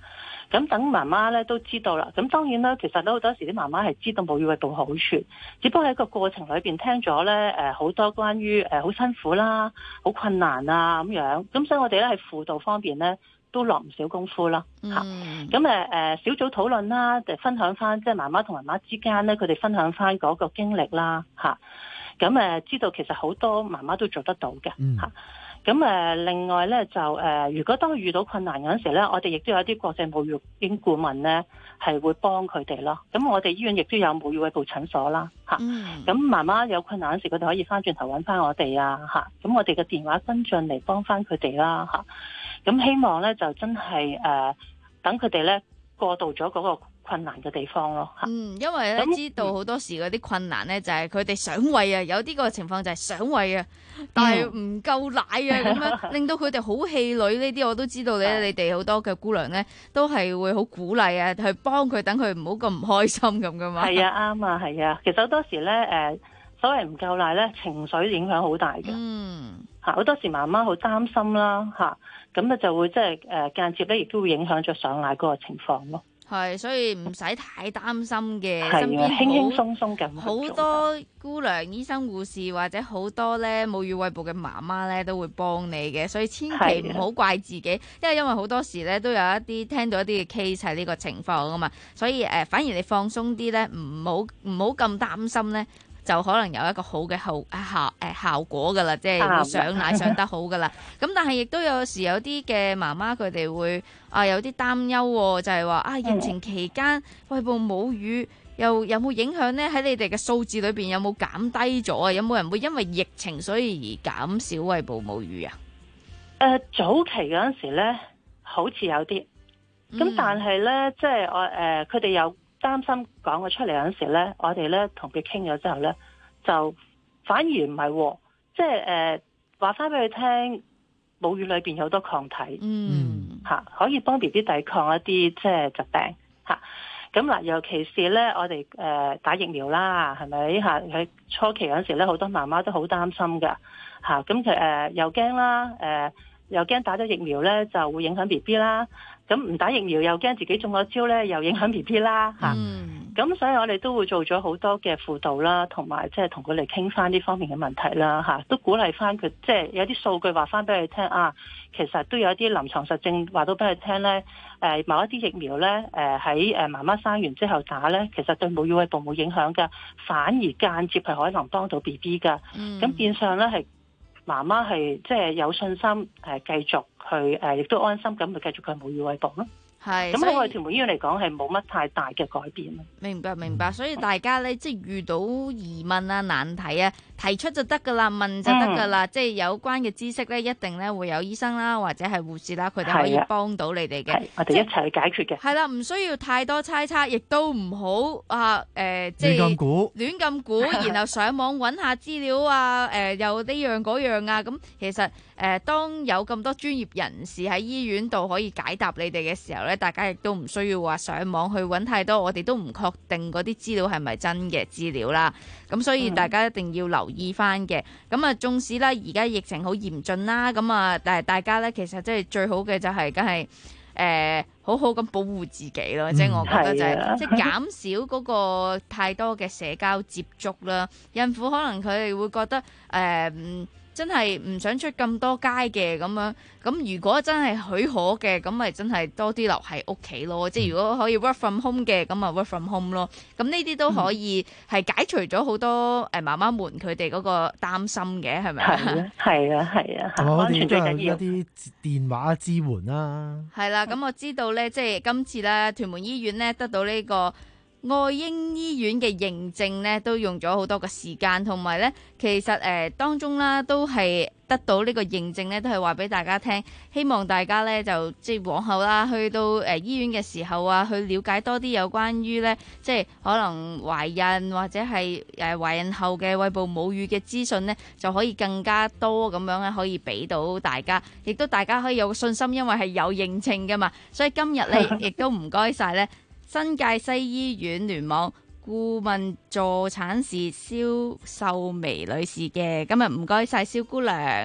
咁等媽媽咧都知道啦。咁當然啦，其實咧好多時啲媽媽係知道母乳餵哺好處，只不過喺個過程裏邊聽咗咧誒好多關於誒好辛苦啦、好困難啊咁樣。咁所以我哋咧喺輔導方面咧都落唔少功夫啦嚇。咁誒誒小組討論啦，就分享翻即係媽媽同媽媽之間咧，佢哋分享翻嗰個經歷啦嚇。咁誒知道其實好多媽媽都做得到嘅嚇。嗯咁誒，另外咧就誒，如果當佢遇到困難嗰陣時咧，我哋亦都有啲國際母乳嬰顧問咧，係會幫佢哋咯。咁我哋醫院亦都有母乳餵哺診所啦，嚇、嗯。咁媽媽有困難嗰時，佢哋可以翻轉頭揾翻我哋啊，嚇。咁我哋嘅電話跟進嚟幫翻佢哋啦，嚇。咁希望咧就真係誒、呃，等佢哋咧過渡咗嗰個困難嘅地方咯嚇。 嗯，因為咧知道好多時嗰啲困難咧就係佢哋想餵啊，有啲個情況就係想餵啊，但係唔夠奶啊咁樣，令到佢哋好氣餒。呢啲我都知道咧，你哋好多嘅姑娘咧都係會好鼓勵啊，去幫佢，等佢唔好咁唔開心咁噶嘛。係啊，啱啊，係啊。其實好多時咧誒，所謂唔夠奶咧，情緒影響好大嘅。嗯，嚇好多時媽媽好擔心啦嚇，咁咧就會即係誒間接咧，亦都會影響咗上奶嗰個情況咯。 係，所以唔使太擔心嘅， 身邊輕輕鬆鬆咁好多姑娘、醫生、護士或者好多咧母乳餵哺嘅媽媽咧都會幫你嘅，所以千祈唔好怪自己，因為因為好多時咧都有一啲聽到一啲嘅 case 係呢個情況啊嘛，所以誒、呃、反而你放鬆啲咧，唔好唔好咁擔心咧。就可能有一個好嘅效效誒效果㗎啦，即係會上奶上得好㗎啦。咁但係亦都有時有啲嘅媽媽佢哋會啊有啲擔憂喎，就係話啊疫情期間餵哺母乳又有冇影響呢？喺你哋嘅數字裏邊有冇減低咗啊？有冇人會因為疫情所以而減少餵哺母乳啊？ 誒早期嗰陣時咧，好似有啲，咁但係咧即係我誒佢哋有。擔心講咗出嚟嗰陣時咧，我哋咧同佢傾咗之後咧，就反而唔係喎，即係誒話翻俾佢聽，母乳裏邊有好多抗體，嗯嚇，可以幫 B B 抵抗一啲即係疾病嚇。咁嗱，尤其是咧，我哋誒、呃、打疫苗啦，係咪嚇？喺初期嗰陣時咧，好多媽媽都好擔心㗎嚇。咁佢誒又驚啦，誒、呃、又驚打咗疫苗咧就會影響 B B 啦。咁唔打疫苗又驚自己中咗招咧，又影響 B B 啦嚇。咁、嗯、所以我哋都會做咗好多嘅輔導啦，同埋即係同佢哋傾翻呢方面嘅問題啦嚇，都鼓勵翻佢，即係有啲數據話翻俾佢聽啊。其實都有啲臨床實證話到俾佢聽咧，誒某一啲疫苗咧，誒喺誒媽媽生完之後打咧，其實對母乳餵哺冇影響㗎，反而間接係可能幫到 B B 㗎。咁、嗯、變相咧係。媽媽係即係有信心誒，繼續去誒，亦都安心咁去繼續佢母乳餵哺咯。係，咁喺我哋屯門醫院嚟講係冇乜太大嘅改變。 明白明白，所以大家咧即係遇到疑問啊、難題啊，提出就得噶啦，問就得噶啦。嗯、即係有關嘅知識咧，一定咧會有醫生啦，或者係護士啦，佢哋可以幫到你哋嘅。 我哋一齊去解決嘅。係啦， 唔需要太多猜測，亦都唔好啊誒、呃，即係亂咁估， 亂咁估，然後上網揾下資料啊，誒、呃，又呢樣嗰樣啊，咁其實。誒、呃，當有咁多專業人士喺醫院度可以解答你哋嘅時候咧，大家亦都唔需要話上網去揾太多，我哋都唔確定嗰啲資料係咪真嘅資料啦。咁所以大家一定要留意翻嘅。咁啊，縱使咧而家疫情好嚴峻啦，咁啊，但係大家咧其實即係最好嘅就係梗係誒好好咁保護自己咯。即、嗯、係我覺得就係、是、即係減少嗰個太多嘅社交接觸啦。孕婦可能佢哋會覺得誒。呃真係唔想出咁多街嘅咁樣，咁如果真係許可嘅，咁咪真係多啲留喺屋企咯。即係如果可以 work from home 嘅，咁啊 work from home 咯。咁呢啲都可以係解除咗好多誒媽媽們佢哋嗰個擔心嘅，係咪啊？ 係啊，係啊，係啊，安全最緊要。 一啲電話支援啦。 係啦，咁我知道咧，即係今次咧屯門醫院咧得到呢個愛嬰醫院嘅認證咧，都用咗好多嘅時間，同埋咧，其實誒、呃、當中啦，都係得到呢個認證咧，都係話俾大家聽，希望大家咧就即係往後啦，去到誒、呃、醫院嘅時候啊，去了解多啲有關於咧，即係可能懷孕或者係誒懷孕後嘅餵哺母乳嘅資訊咧，就可以更加多咁樣咧，可以俾到大家，亦都大家可以有信心，因為係有認證噶嘛，所以今日咧亦都唔該晒咧。新界西醫院聯網顧問助產士蕭秀眉女士嘅，今日唔該晒蕭姑娘。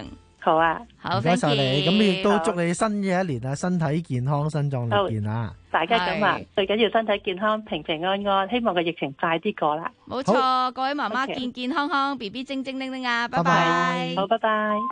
好啊， 好， 唔該晒你。咁亦都好祝你新嘅一年啊，身體健康，身壯力健啊！ 大家咁話係， 最緊要身體健康，平平安安。希望個疫情快啲過啦。 冇錯，各位媽媽 OK 健健康康，B B 精精靈靈啊，拜拜拜拜。 好，拜拜。